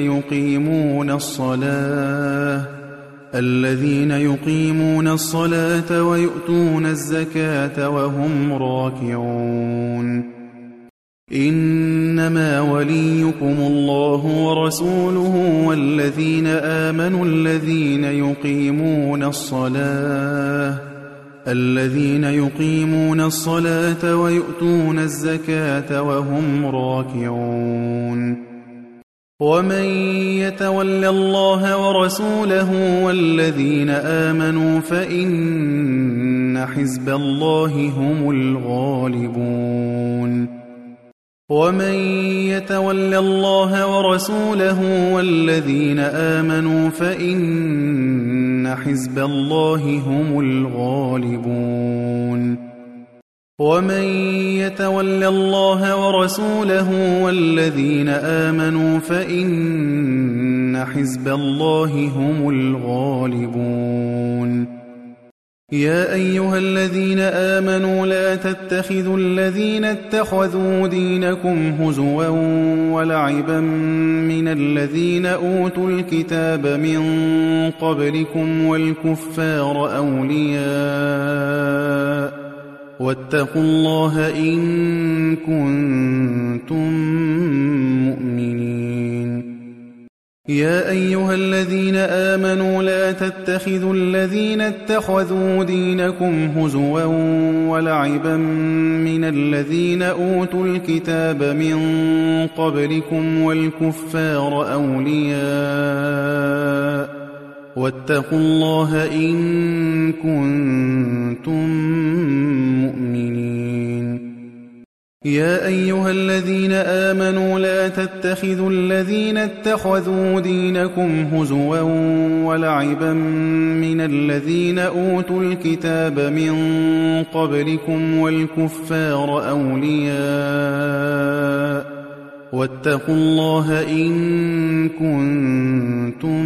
يقيمون الصلاة ويؤتون الزكاة وهم راكعون إنما وليكم الله ورسوله والذين آمنوا الذين يقيمون الصلاة ويؤتون الزكاة وهم راكعون ومن يتول الله ورسوله والذين آمنوا فإن حزب الله هم الغالبون ومن يتول الله ورسوله والذين آمنوا فإن حزب الله هم الغالبون ومن يتول الله ورسوله والذين آمنوا فإن حزب الله هم الغالبون يا أيها الذين آمنوا لا تتخذوا الذين اتخذوا دينكم هزوا ولعبا من الذين أوتوا الكتاب من قبلكم والكفار أولياء واتقوا الله إن كنتم مؤمنين يا أيها الذين آمنوا لا تتخذوا الذين اتخذوا دينكم هزوا ولعبا من الذين أوتوا الكتاب من قبلكم والكفار أولياء واتقوا الله إن كنتم مؤمنين يا أيها الذين آمنوا لا تتخذوا الذين اتخذوا دينكم هزوا ولعبا من الذين أوتوا الكتاب من قبلكم والكفار أولياء واتقوا الله إن كنتم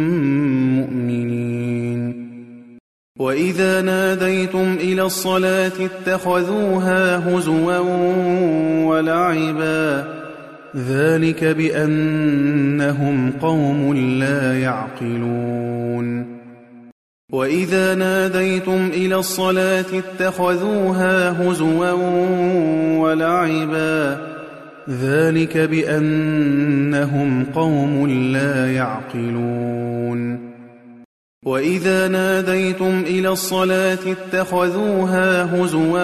مؤمنين وإذا ناديتم إلى الصلاة اتخذوها هزوا ولعبا ذلك بأنهم قوم لا يعقلون وإذا ناديتم إلى الصلاة اتخذوها هزوا ولعبا ذلك بأنهم قوم لا يعقلون وإذا ناديتم إلى الصلاة اتخذوها هزوا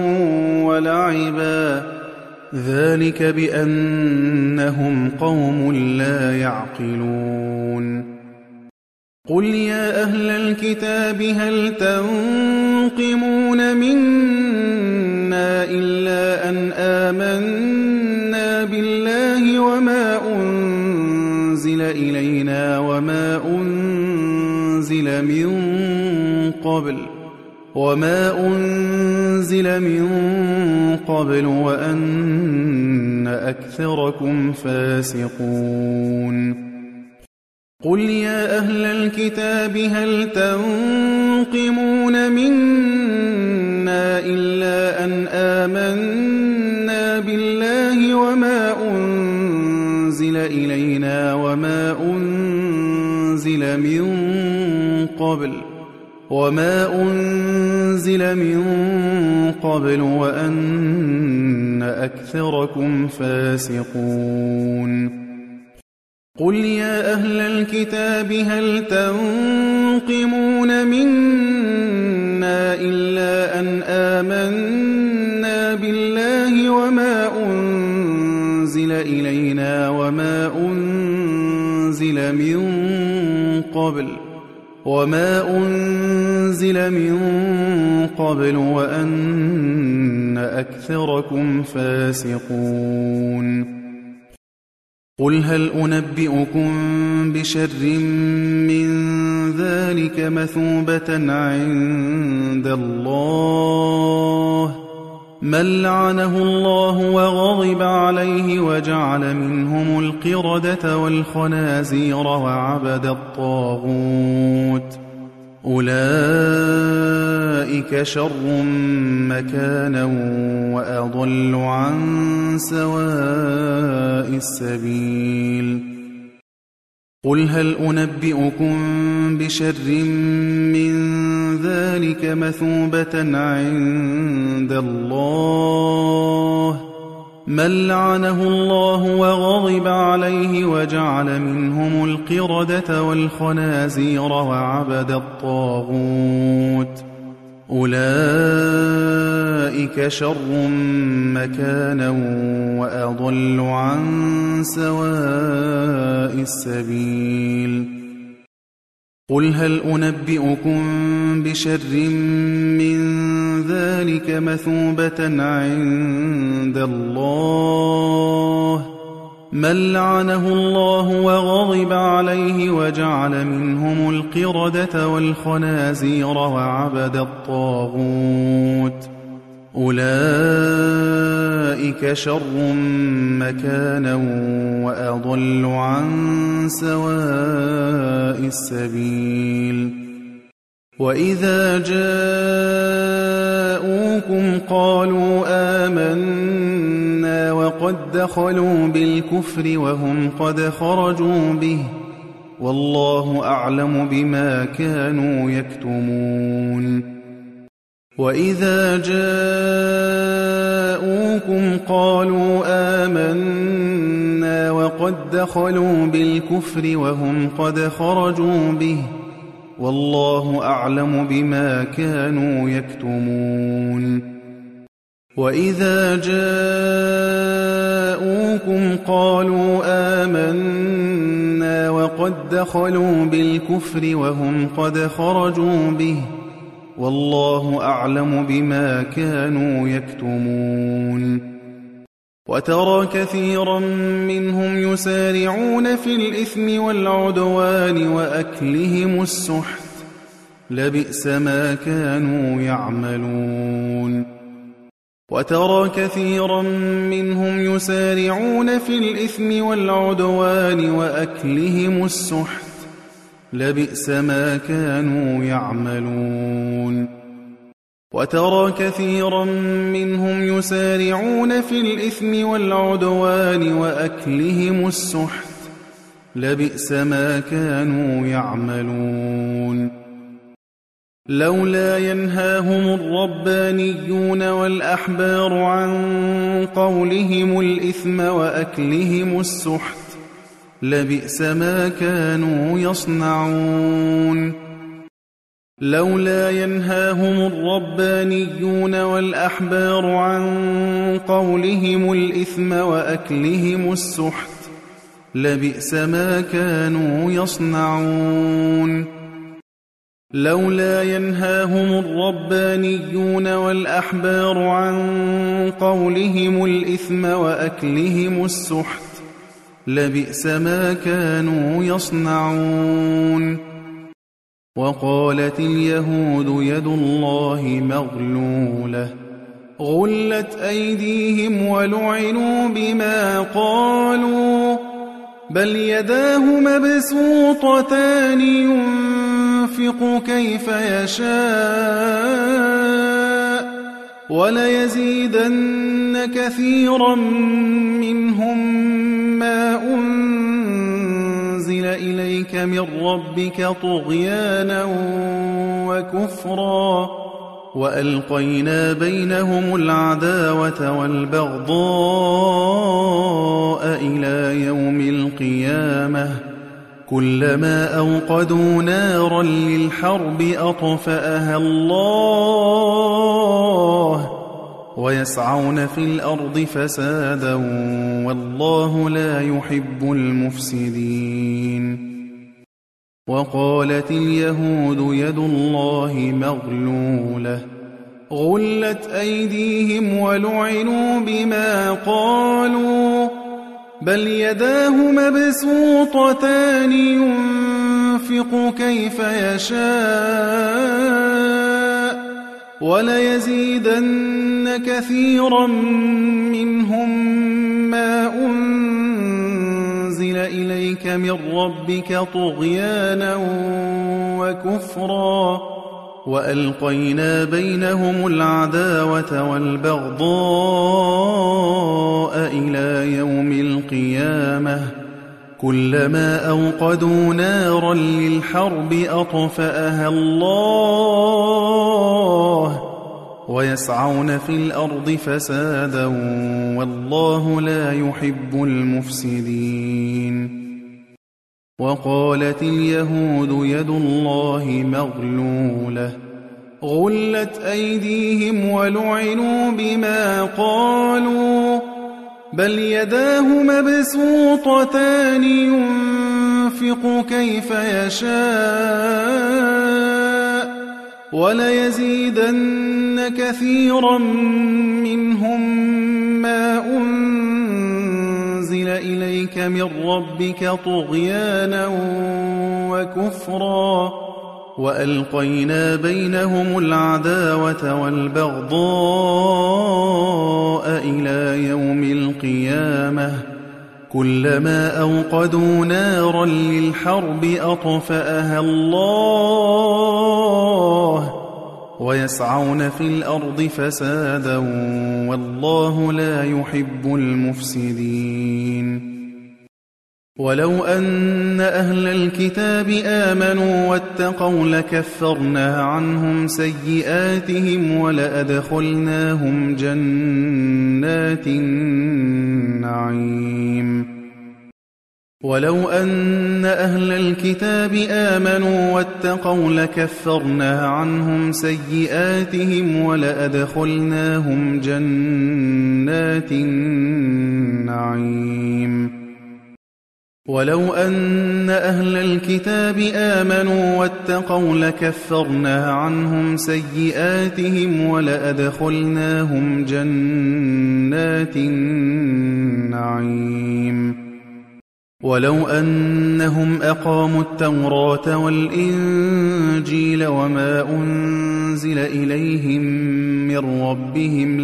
ولعبا ذلك بأنهم قوم لا يعقلون قل يا أهل الكتاب هل تنقمون منا إلا أن آمنا بالله وما أنزل إلينا وما أنزل من قبل وما أنزل من قبل وأن أكثركم فاسقون قل يا أهل الكتاب هل تنقمون منا إلا أن آمنا بالله وما أنزل إلينا وما أنزل من قبل وأن أكثركم فاسقون قل يا أهل الكتاب هل تنقمون منا إلا أن آمنا بالله وما أنزل إلينا وما أنزل من قبل وأن أكثركم فاسقون قل هل أنبئكم بشر من ذلك مثوبة عند الله من لعنه الله وغضب عليه وجعل منهم القردة والخنازير وعبد الطاغوت أولئك شر مكانا وأضل عن سواء السبيل قل هل أنبئكم بشر من ذلك مثوبة عند الله من لعنه الله وغضب عليه وجعل منهم القردة والخنازير وعبد الطاغوت أولئك شر مكانا وأضل عن سواء السبيل قل هل أنبئكم بشر من ذلك مثوبة عند الله من لعنه الله وغضب عليه وجعل منهم القردة والخنازير وعبد الطاغوت أولئك شر مكانا وأضل عن سواء السبيل وإذا جاءوكم قالوا آمنا وقد دخلوا بالكفر وهم قد خرجوا به والله أعلم بما كانوا يكتمون وإذا جاءوكم قالوا آمنا وقد دخلوا بالكفر وهم قد خرجوا به والله أعلم بما كانوا يكتمون وإذا جاءوكم قالوا آمنا وقد دخلوا بالكفر وهم قد خرجوا به والله أعلم بما كانوا يكتمون وترى كثيرا منهم يسارعون في الإثم والعدوان وأكلهم السحت لبئس ما كانوا يعملون وترى كثيرا منهم يسارعون في الإثم والعدوان وأكلهم السحت لبئس ما كانوا يعملون وترى كثيرا منهم يسارعون في الإثم والعدوان وأكلهم السحت لبئس ما كانوا يعملون لولا ينهاهم الربانيون والأحبار عن قولهم الإثم وأكلهم السحت لبئس ما كانوا يصنعون لولا ينهاهم الربانيون والأحبار عن قولهم الإثم وأكلهم السحت لبئس ما كانوا يصنعون لولا ينهاهم الربانيون والأحبار عن قولهم الإثم وأكلهم السحت لبئس ما كانوا يصنعون وقالت اليهود يد الله مغلولة غلت أيديهم ولعنوا بما قالوا بل يداه مبسوطتان ينفق كيف يشاء وليزيدن كثيرا منهم ما أنزل إليك من ربك طغيانا وكفرا وألقينا بينهم العداوة والبغضاء إلى يوم القيامة كلما أوقدوا نارا للحرب أطفأها الله ويسعون في الأرض فسادا والله لا يحب المفسدين وقالت اليهود يد الله مغلولة غلت أيديهم ولعنوا بما قالوا بل يداه مبسوطتان ينفق كيف يشاء وليزيدن كثيرا منهم ما أنزل إليك من ربك طغيانا وكفرا وألقينا بينهم العداوة والبغضاء إلى يوم القيامة كلما أوقدوا نارا للحرب أطفأها الله ويسعون في الأرض فسادا والله لا يحب المفسدين وقالت اليهود يد الله مغلولة غلت أيديهم ولعنوا بما قالوا بل يداه مبسوطتان ينفق كيف يشاء وليزيدن كثيرا منهم ما أنزل إليك من ربك طغيانا وكفرا وألقينا بينهم العداوة والبغضاء إلى يوم القيامة كلما أوقدوا نارا للحرب أطفأها الله ويسعون في الأرض فسادا والله لا يحب المفسدين ولو أن أهل الكتاب آمنوا واتقوا لكفرنا عنهم سيئاتهم ولأدخلناهم جنات النعيم ولو أن أهل الكتاب آمنوا واتقوا لكفرنا عنهم سيئاتهم ولأدخلناهم جنات النعيم ولو أن أهل الكتاب آمنوا واتقوا لكفرنا عنهم سيئاتهم ولأدخلناهم جنات النعيم ولو أنهم أقاموا التوراة والإنجيل وما أنزل إليهم من ربهم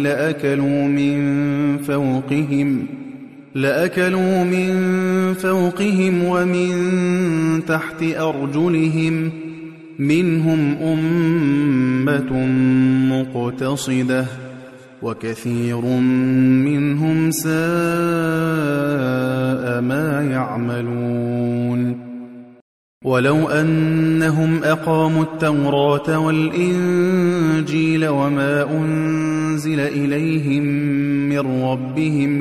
لأكلوا من فوقهم ومن تحت أرجلهم منهم أمة مقتصدة وكثير منهم ساء ما يعملون ولو أنهم أقاموا التوراة والإنجيل وما أنزل إليهم من ربهم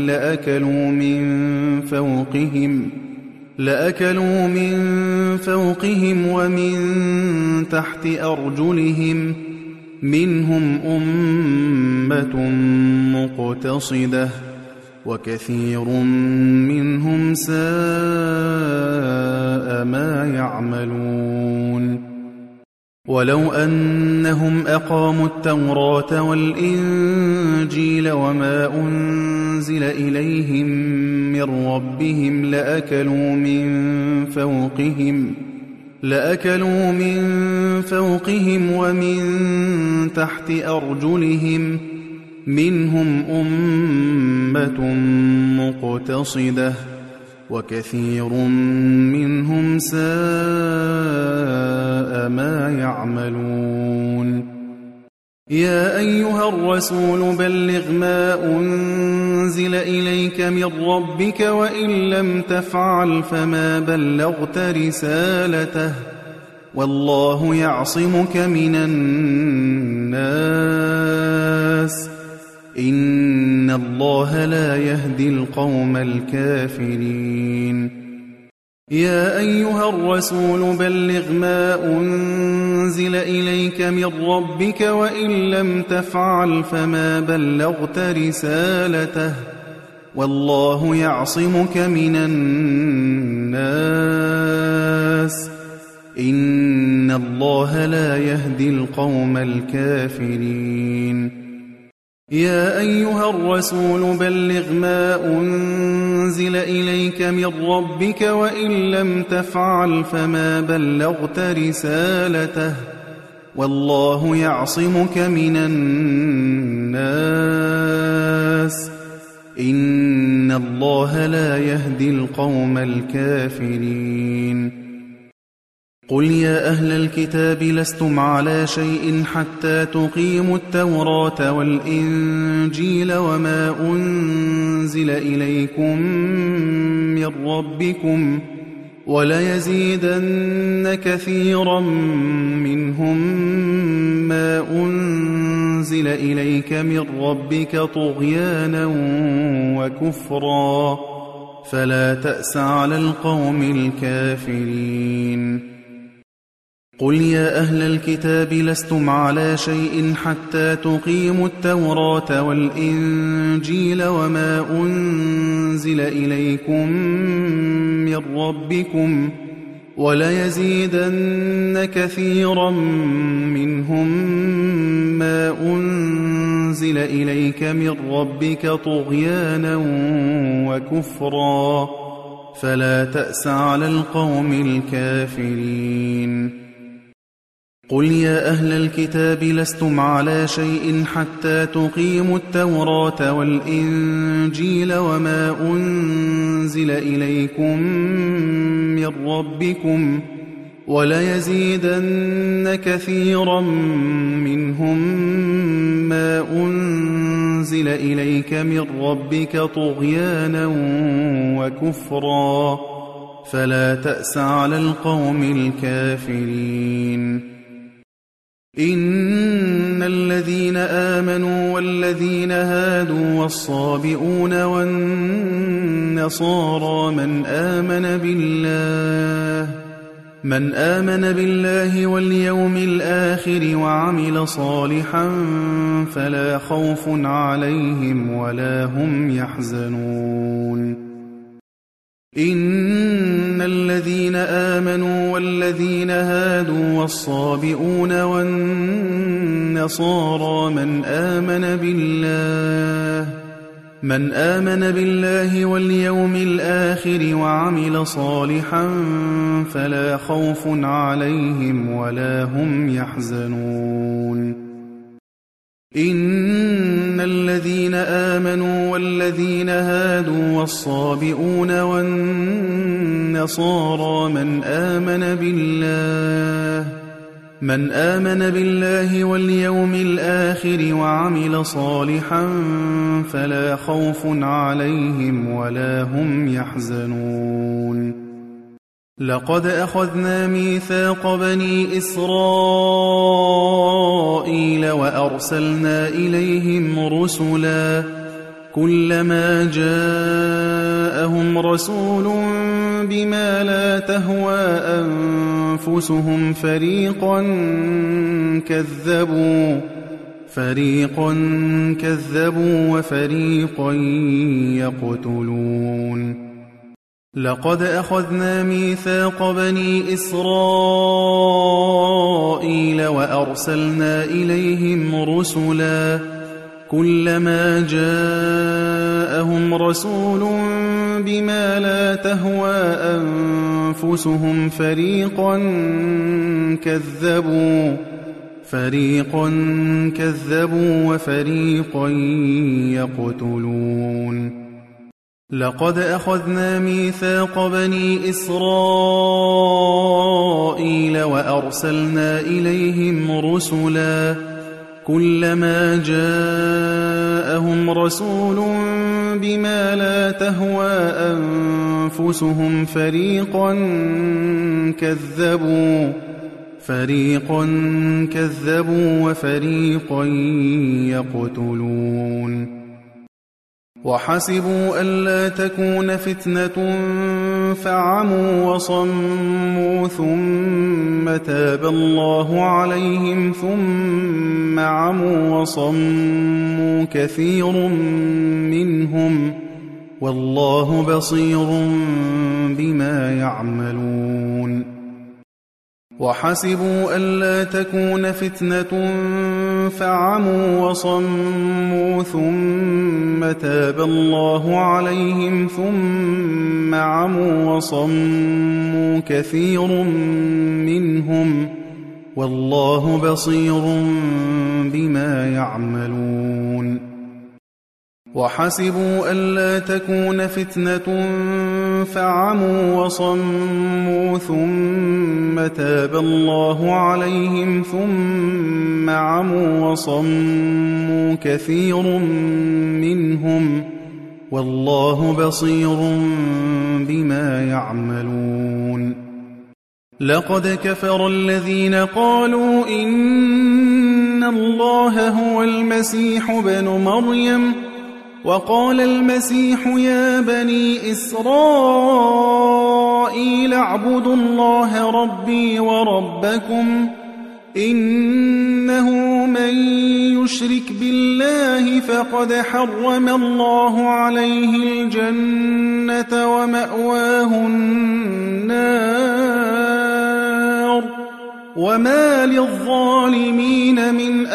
لأكلوا من فوقهم ومن تحت أرجلهم منهم أمة مقتصدة وكثير منهم ساء ما يعملون ولو أنهم أقاموا التوراة والإنجيل وما أنزل إليهم من ربهم لأكلوا من فوقهم ومن تحت أرجلهم منهم أمة مقتصدة وكثير منهم ساء ما يعملون يا أيها الرسول بلغ ما أنزل إليك من ربك وإن لم تفعل فما بلغت رسالته والله يعصمك من الناس إن الله لا يهدي القوم الكافرين يا أيها الرسول بلغ ما أنزل إليك من ربك وإن لم تفعل فما بلغت رسالته والله يعصمك من الناس إن الله لا يهدي القوم الكافرين يا أيها الرسول بلغ ما أنزل إليك من ربك وإن لم تفعل فما بلغت رسالته والله يعصمك من الناس إن الله لا يهدي القوم الكافرين قل يا أهل الكتاب لستم على شيء حتى تقيموا التوراة والإنجيل وما أنزل إليكم من ربكم وليزيدن كثيرا منهم ما أنزل إليك من ربك طغيانا وكفرا فلا تأس على القوم الكافرين قل يا أهل الكتاب لستم على شيء حتى تقيموا التوراة والإنجيل وما أنزل إليكم من ربكم وليزيدن كثيرا منهم ما أنزل إليك من ربك طغيانا وكفرا فلا تأس على القوم الكافرين قل يا أهل الكتاب لستم على شيء حتى تقيموا التوراة والإنجيل وما أنزل إليكم من ربكم وليزيدن كثيرا منهم ما أنزل إليك من ربك طغيانا وكفرا فلا تأس على القوم الكافرين إن الذين آمنوا والذين هادوا والصابئون والنصارى من آمن بالله واليوم الآخر وعمل صالحا فلا خوف عليهم ولا هم يحزنون إن الذين آمنوا والذين هادوا والصابئون والنصارى من آمن بالله واليوم الآخر وعمل صالحا فلا خوف عليهم ولا هم يحزنون إن الذين آمنوا والذين هادوا والصابئون والنصارى من آمن بالله واليوم الآخر وعمل صالحا فلا خوف عليهم ولا هم يحزنون لقد أخذنا ميثاق بني إسرائيل وأرسلنا إليهم رسلا كلما جاءهم رسول بما لا تهوى أنفسهم فريقا كذبوا وفريقا يقتلون لقد أخذنا ميثاق بني إسرائيل وأرسلنا إليهم رسلا كلما جاءهم رسول بما لا تهوى أنفسهم فريقا كذبوا وفريقا يقتلون لقد أخذنا ميثاق بني إسرائيل وأرسلنا إليهم رسلا كلما جاءهم رسول بما لا تهوى أنفسهم فريقا كذبوا وفريقا يقتلون وحسبوا ألا تكون فتنة فعموا وصموا ثم تاب الله عليهم ثم عموا وصموا كثير منهم والله بصير بما يعملون وحسبوا ألا تكون فتنة فعموا وصموا ثم تاب الله عليهم ثم عموا وصموا كثير منهم والله بصير بما يعملون وحسبوا ألا تكون فتنة فعموا وصموا ثم تاب الله عليهم ثم عموا وصموا كثير منهم والله بصير بما يعملون لقد كفر الذين قالوا إن الله هو المسيح ابن مريم وقال المسيح يا بني إسرائيل اعبدوا الله ربي وربكم إنه من يشرك بالله فقد حرم الله عليه الجنة ومأواه النار وما للظالمين من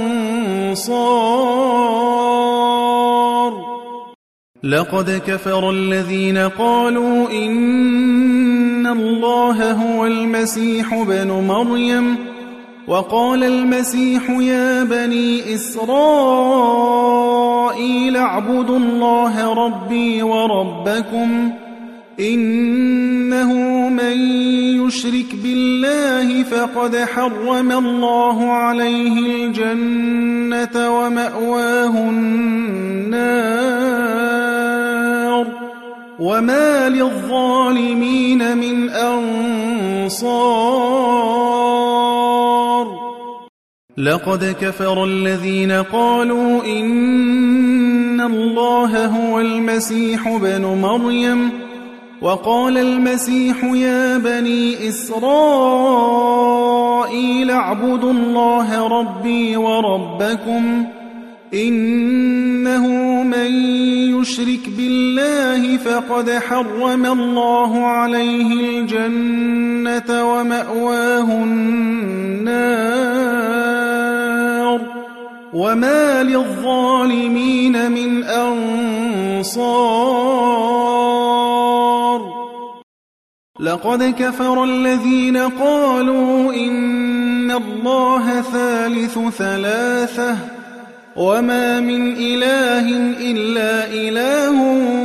أنصار لقد كفر الذين قالوا إن الله هو المسيح ابن مريم وقال المسيح يا بني إسرائيل اعبدوا الله ربي وربكم إنه من يشرك بالله فقد حرم الله عليه الجنة ومأواه النار وما للظالمين من أنصار لقد كفر الذين قالوا إن الله هو المسيح ابن مريم وقال المسيح يا بني إسرائيل اعبدوا الله ربي وربكم إنه من يشرك بالله فقد حرم الله عليه الجنة ومأواه النار وما للظالمين من أنصار لقد كفر الذين قالوا إن الله ثالث ثلاثة وما من إله إلا إله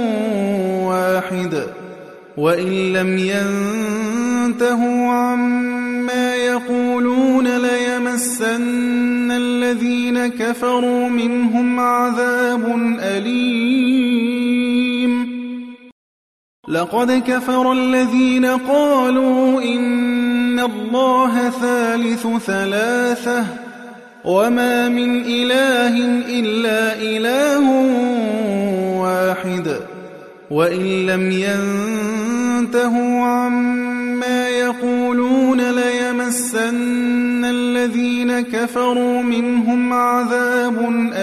واحد وإن لم ينتهوا عما يقولون ليمسن الذين كفروا منهم عذاب أليم لقد كفر الذين قالوا إن الله ثالث ثلاثة وما من إله إلا إله واحد وإن لم ينتهوا عما يقولون ليمسن الذين كفروا منهم عذاب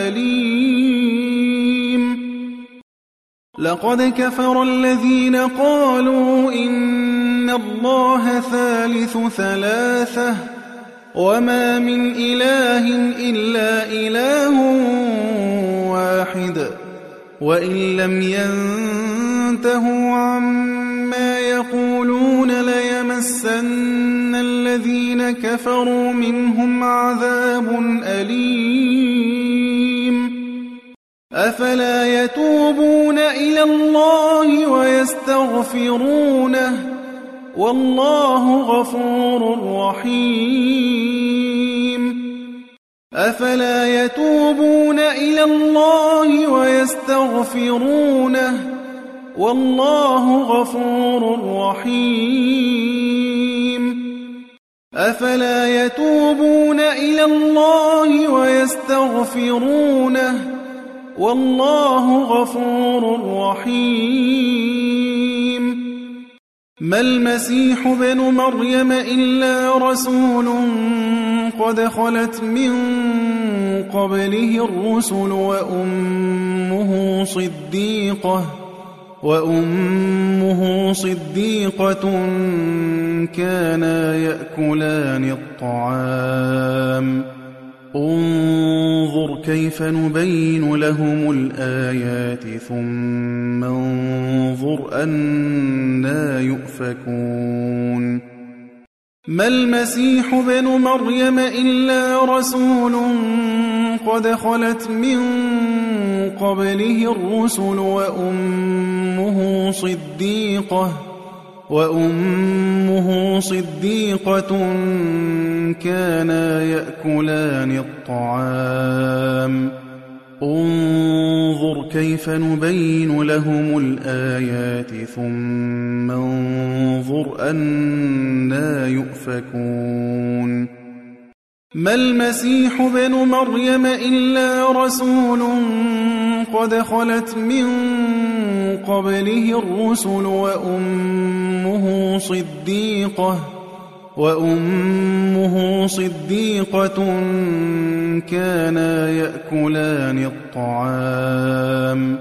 أليم لقد كفر الذين قالوا إن الله ثالث ثلاثة وما من إله إلا إله واحد وإن لم ينتهوا عما يقولون ليمسن الذين كفروا منهم عذاب أليم أفلا يتوبون إلى الله ويستغفرونه والله غفور رحيم أفلا يتوبون إلى الله ويستغفرونه والله غفور رحيم أفلا يتوبون إلى الله ويستغفرونه والله غفور رحيم ما المسيح ابن مريم إلا رسول قد خلت من قبله الرسل وأمه صديقة كانا يأكلان الطعام انظر كيف نبين لهم الآيات ثم انظر أنى يؤفكون ما المسيح ابن مريم إلا رسول قد خلت من قبله الرسل وأمه صديقة كانا يأكلان الطعام انظر كيف نبين لهم الآيات ثم انظر أنى يؤفكون ما المسيح ابن مريم إلا رسول قد خلت من قبله الرسل وأمه صديقة كانا يأكلان الطعام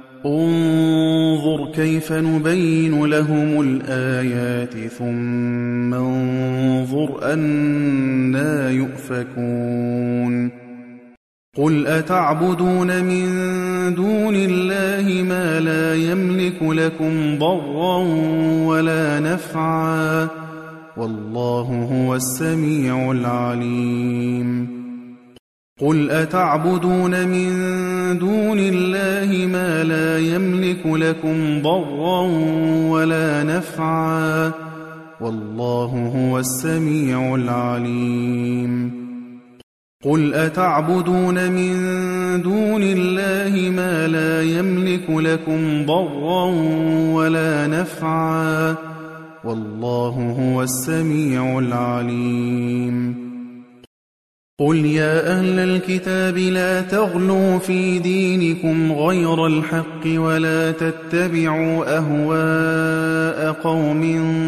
انظر كيف نبين لهم الآيات ثم انظر أنى يؤفكون قل أتعبدون من دون الله ما لا يملك لكم ضرا ولا نفعا والله هو السميع العليم قل أتعبدون من دون الله ما لا يملك لكم ضرا ولا نفعا والله هو السميع العليم قل أتعبدون من دون الله ما لا يملك لكم ضرا ولا نفعا والله هو السميع العليم قل يا أهل الكتاب لا تغلوا في دينكم غير الحق ولا تتبعوا أهواء قوم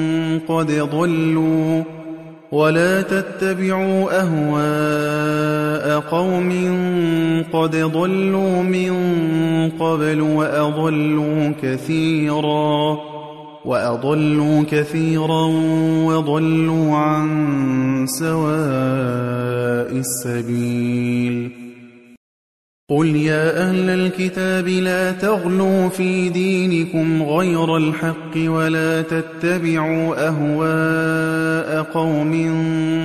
قد ضلوا من قبل وأضلوا كثيرا وضلوا عن سواء السبيل قل يا أهل الكتاب لا تغلوا في دينكم غير الحق ولا تتبعوا أهواء قوم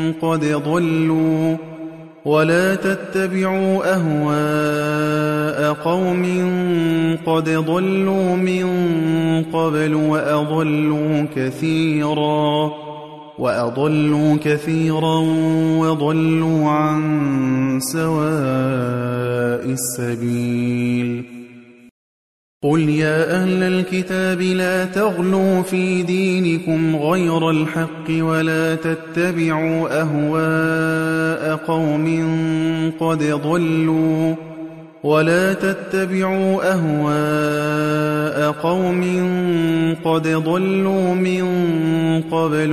قد ضلوا من قبل وأضلوا كثيرا وضلوا عن سواء السبيل قل يا أهل الكتاب لا تغلوا في دينكم غير الحق ولا تتبعوا أهواء قوم قد ضلوا من قبل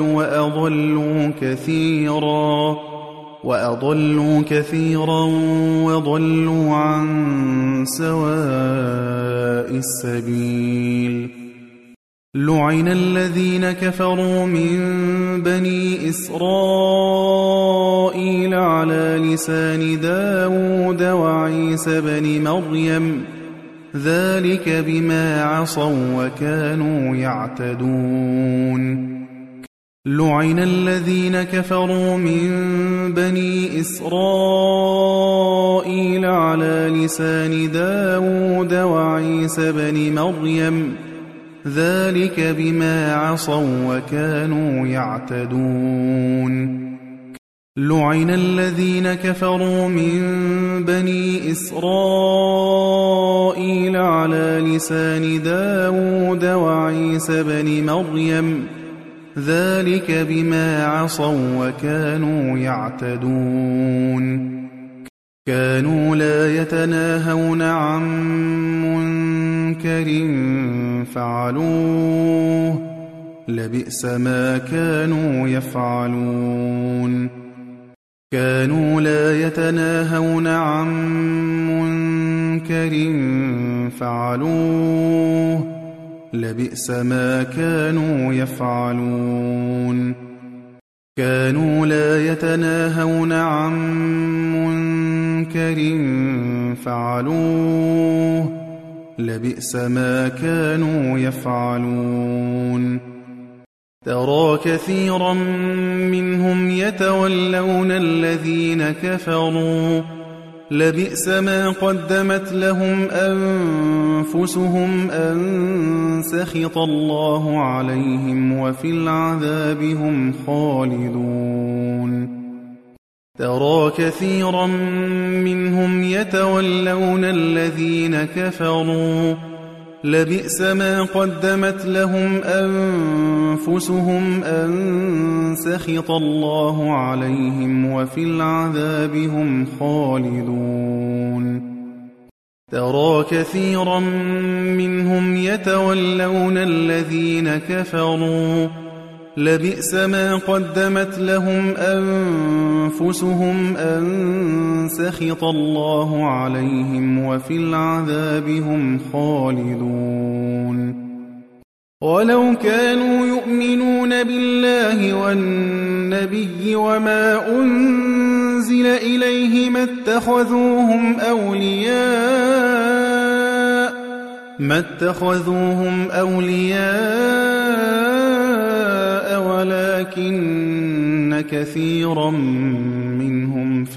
وأضلوا كثيرا وضلوا عن سواء السبيل لعن الذين كفروا من بني إسرائيل على لسان داود وعيسى بن مريم ذلك بما عصوا وكانوا يعتدون لعن الذين كفروا من بني إسرائيل على لسان داود وعيسى بن مريم ذلك بما عصوا وكانوا يعتدون لعن الذين كفروا من بني إسرائيل على لسان داود وعيسى بن مريم ذلك بما عصوا وكانوا يعتدون كانوا لا يتناهون عن منكر فعلوه لبئس ما كانوا يفعلون كانوا لا يتناهون عن منكر فعلوه لبئس ما كانوا يفعلون كانوا لا يتناهون عن منكر فعلوه لبئس ما كانوا يفعلون ترى كثيرا منهم يتولون الذين كفروا لبئس ما قدمت لهم أنفسهم أن سخط الله عليهم وفي العذاب هم خالدون ترى كثيرا منهم يتولون الذين كفروا لبئس ما قدمت لهم أنفسهم أن سخط الله عليهم وفي العذاب هم خالدون ترى كثيرا منهم يتولون الذين كفروا لبئس ما قدمت لهم أنفسهم أن سخط الله عليهم وفي العذاب هم خالدون ولو كانوا يؤمنون بالله والنبي وما أنزل إليه ما اتخذوهم أولياء ولكن كثيرا منهم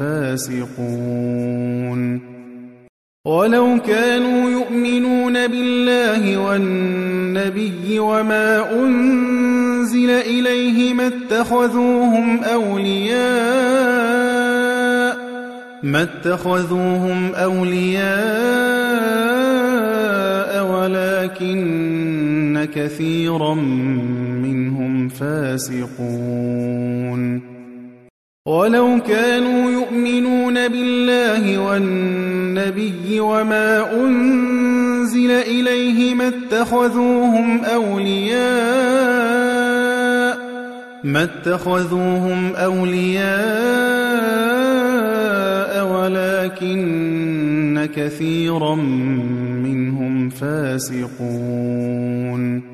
فاسقون ولو كانوا يؤمنون بالله والنبي وما أنزل إليه ما اتخذوهم أولياء ولكن كثيرا منهم فاسقون ولو كانوا يؤمنون بالله والنبي وما أنزل إليه ما اتخذوهم أولياء ولكن كثيرا منهم فاسقون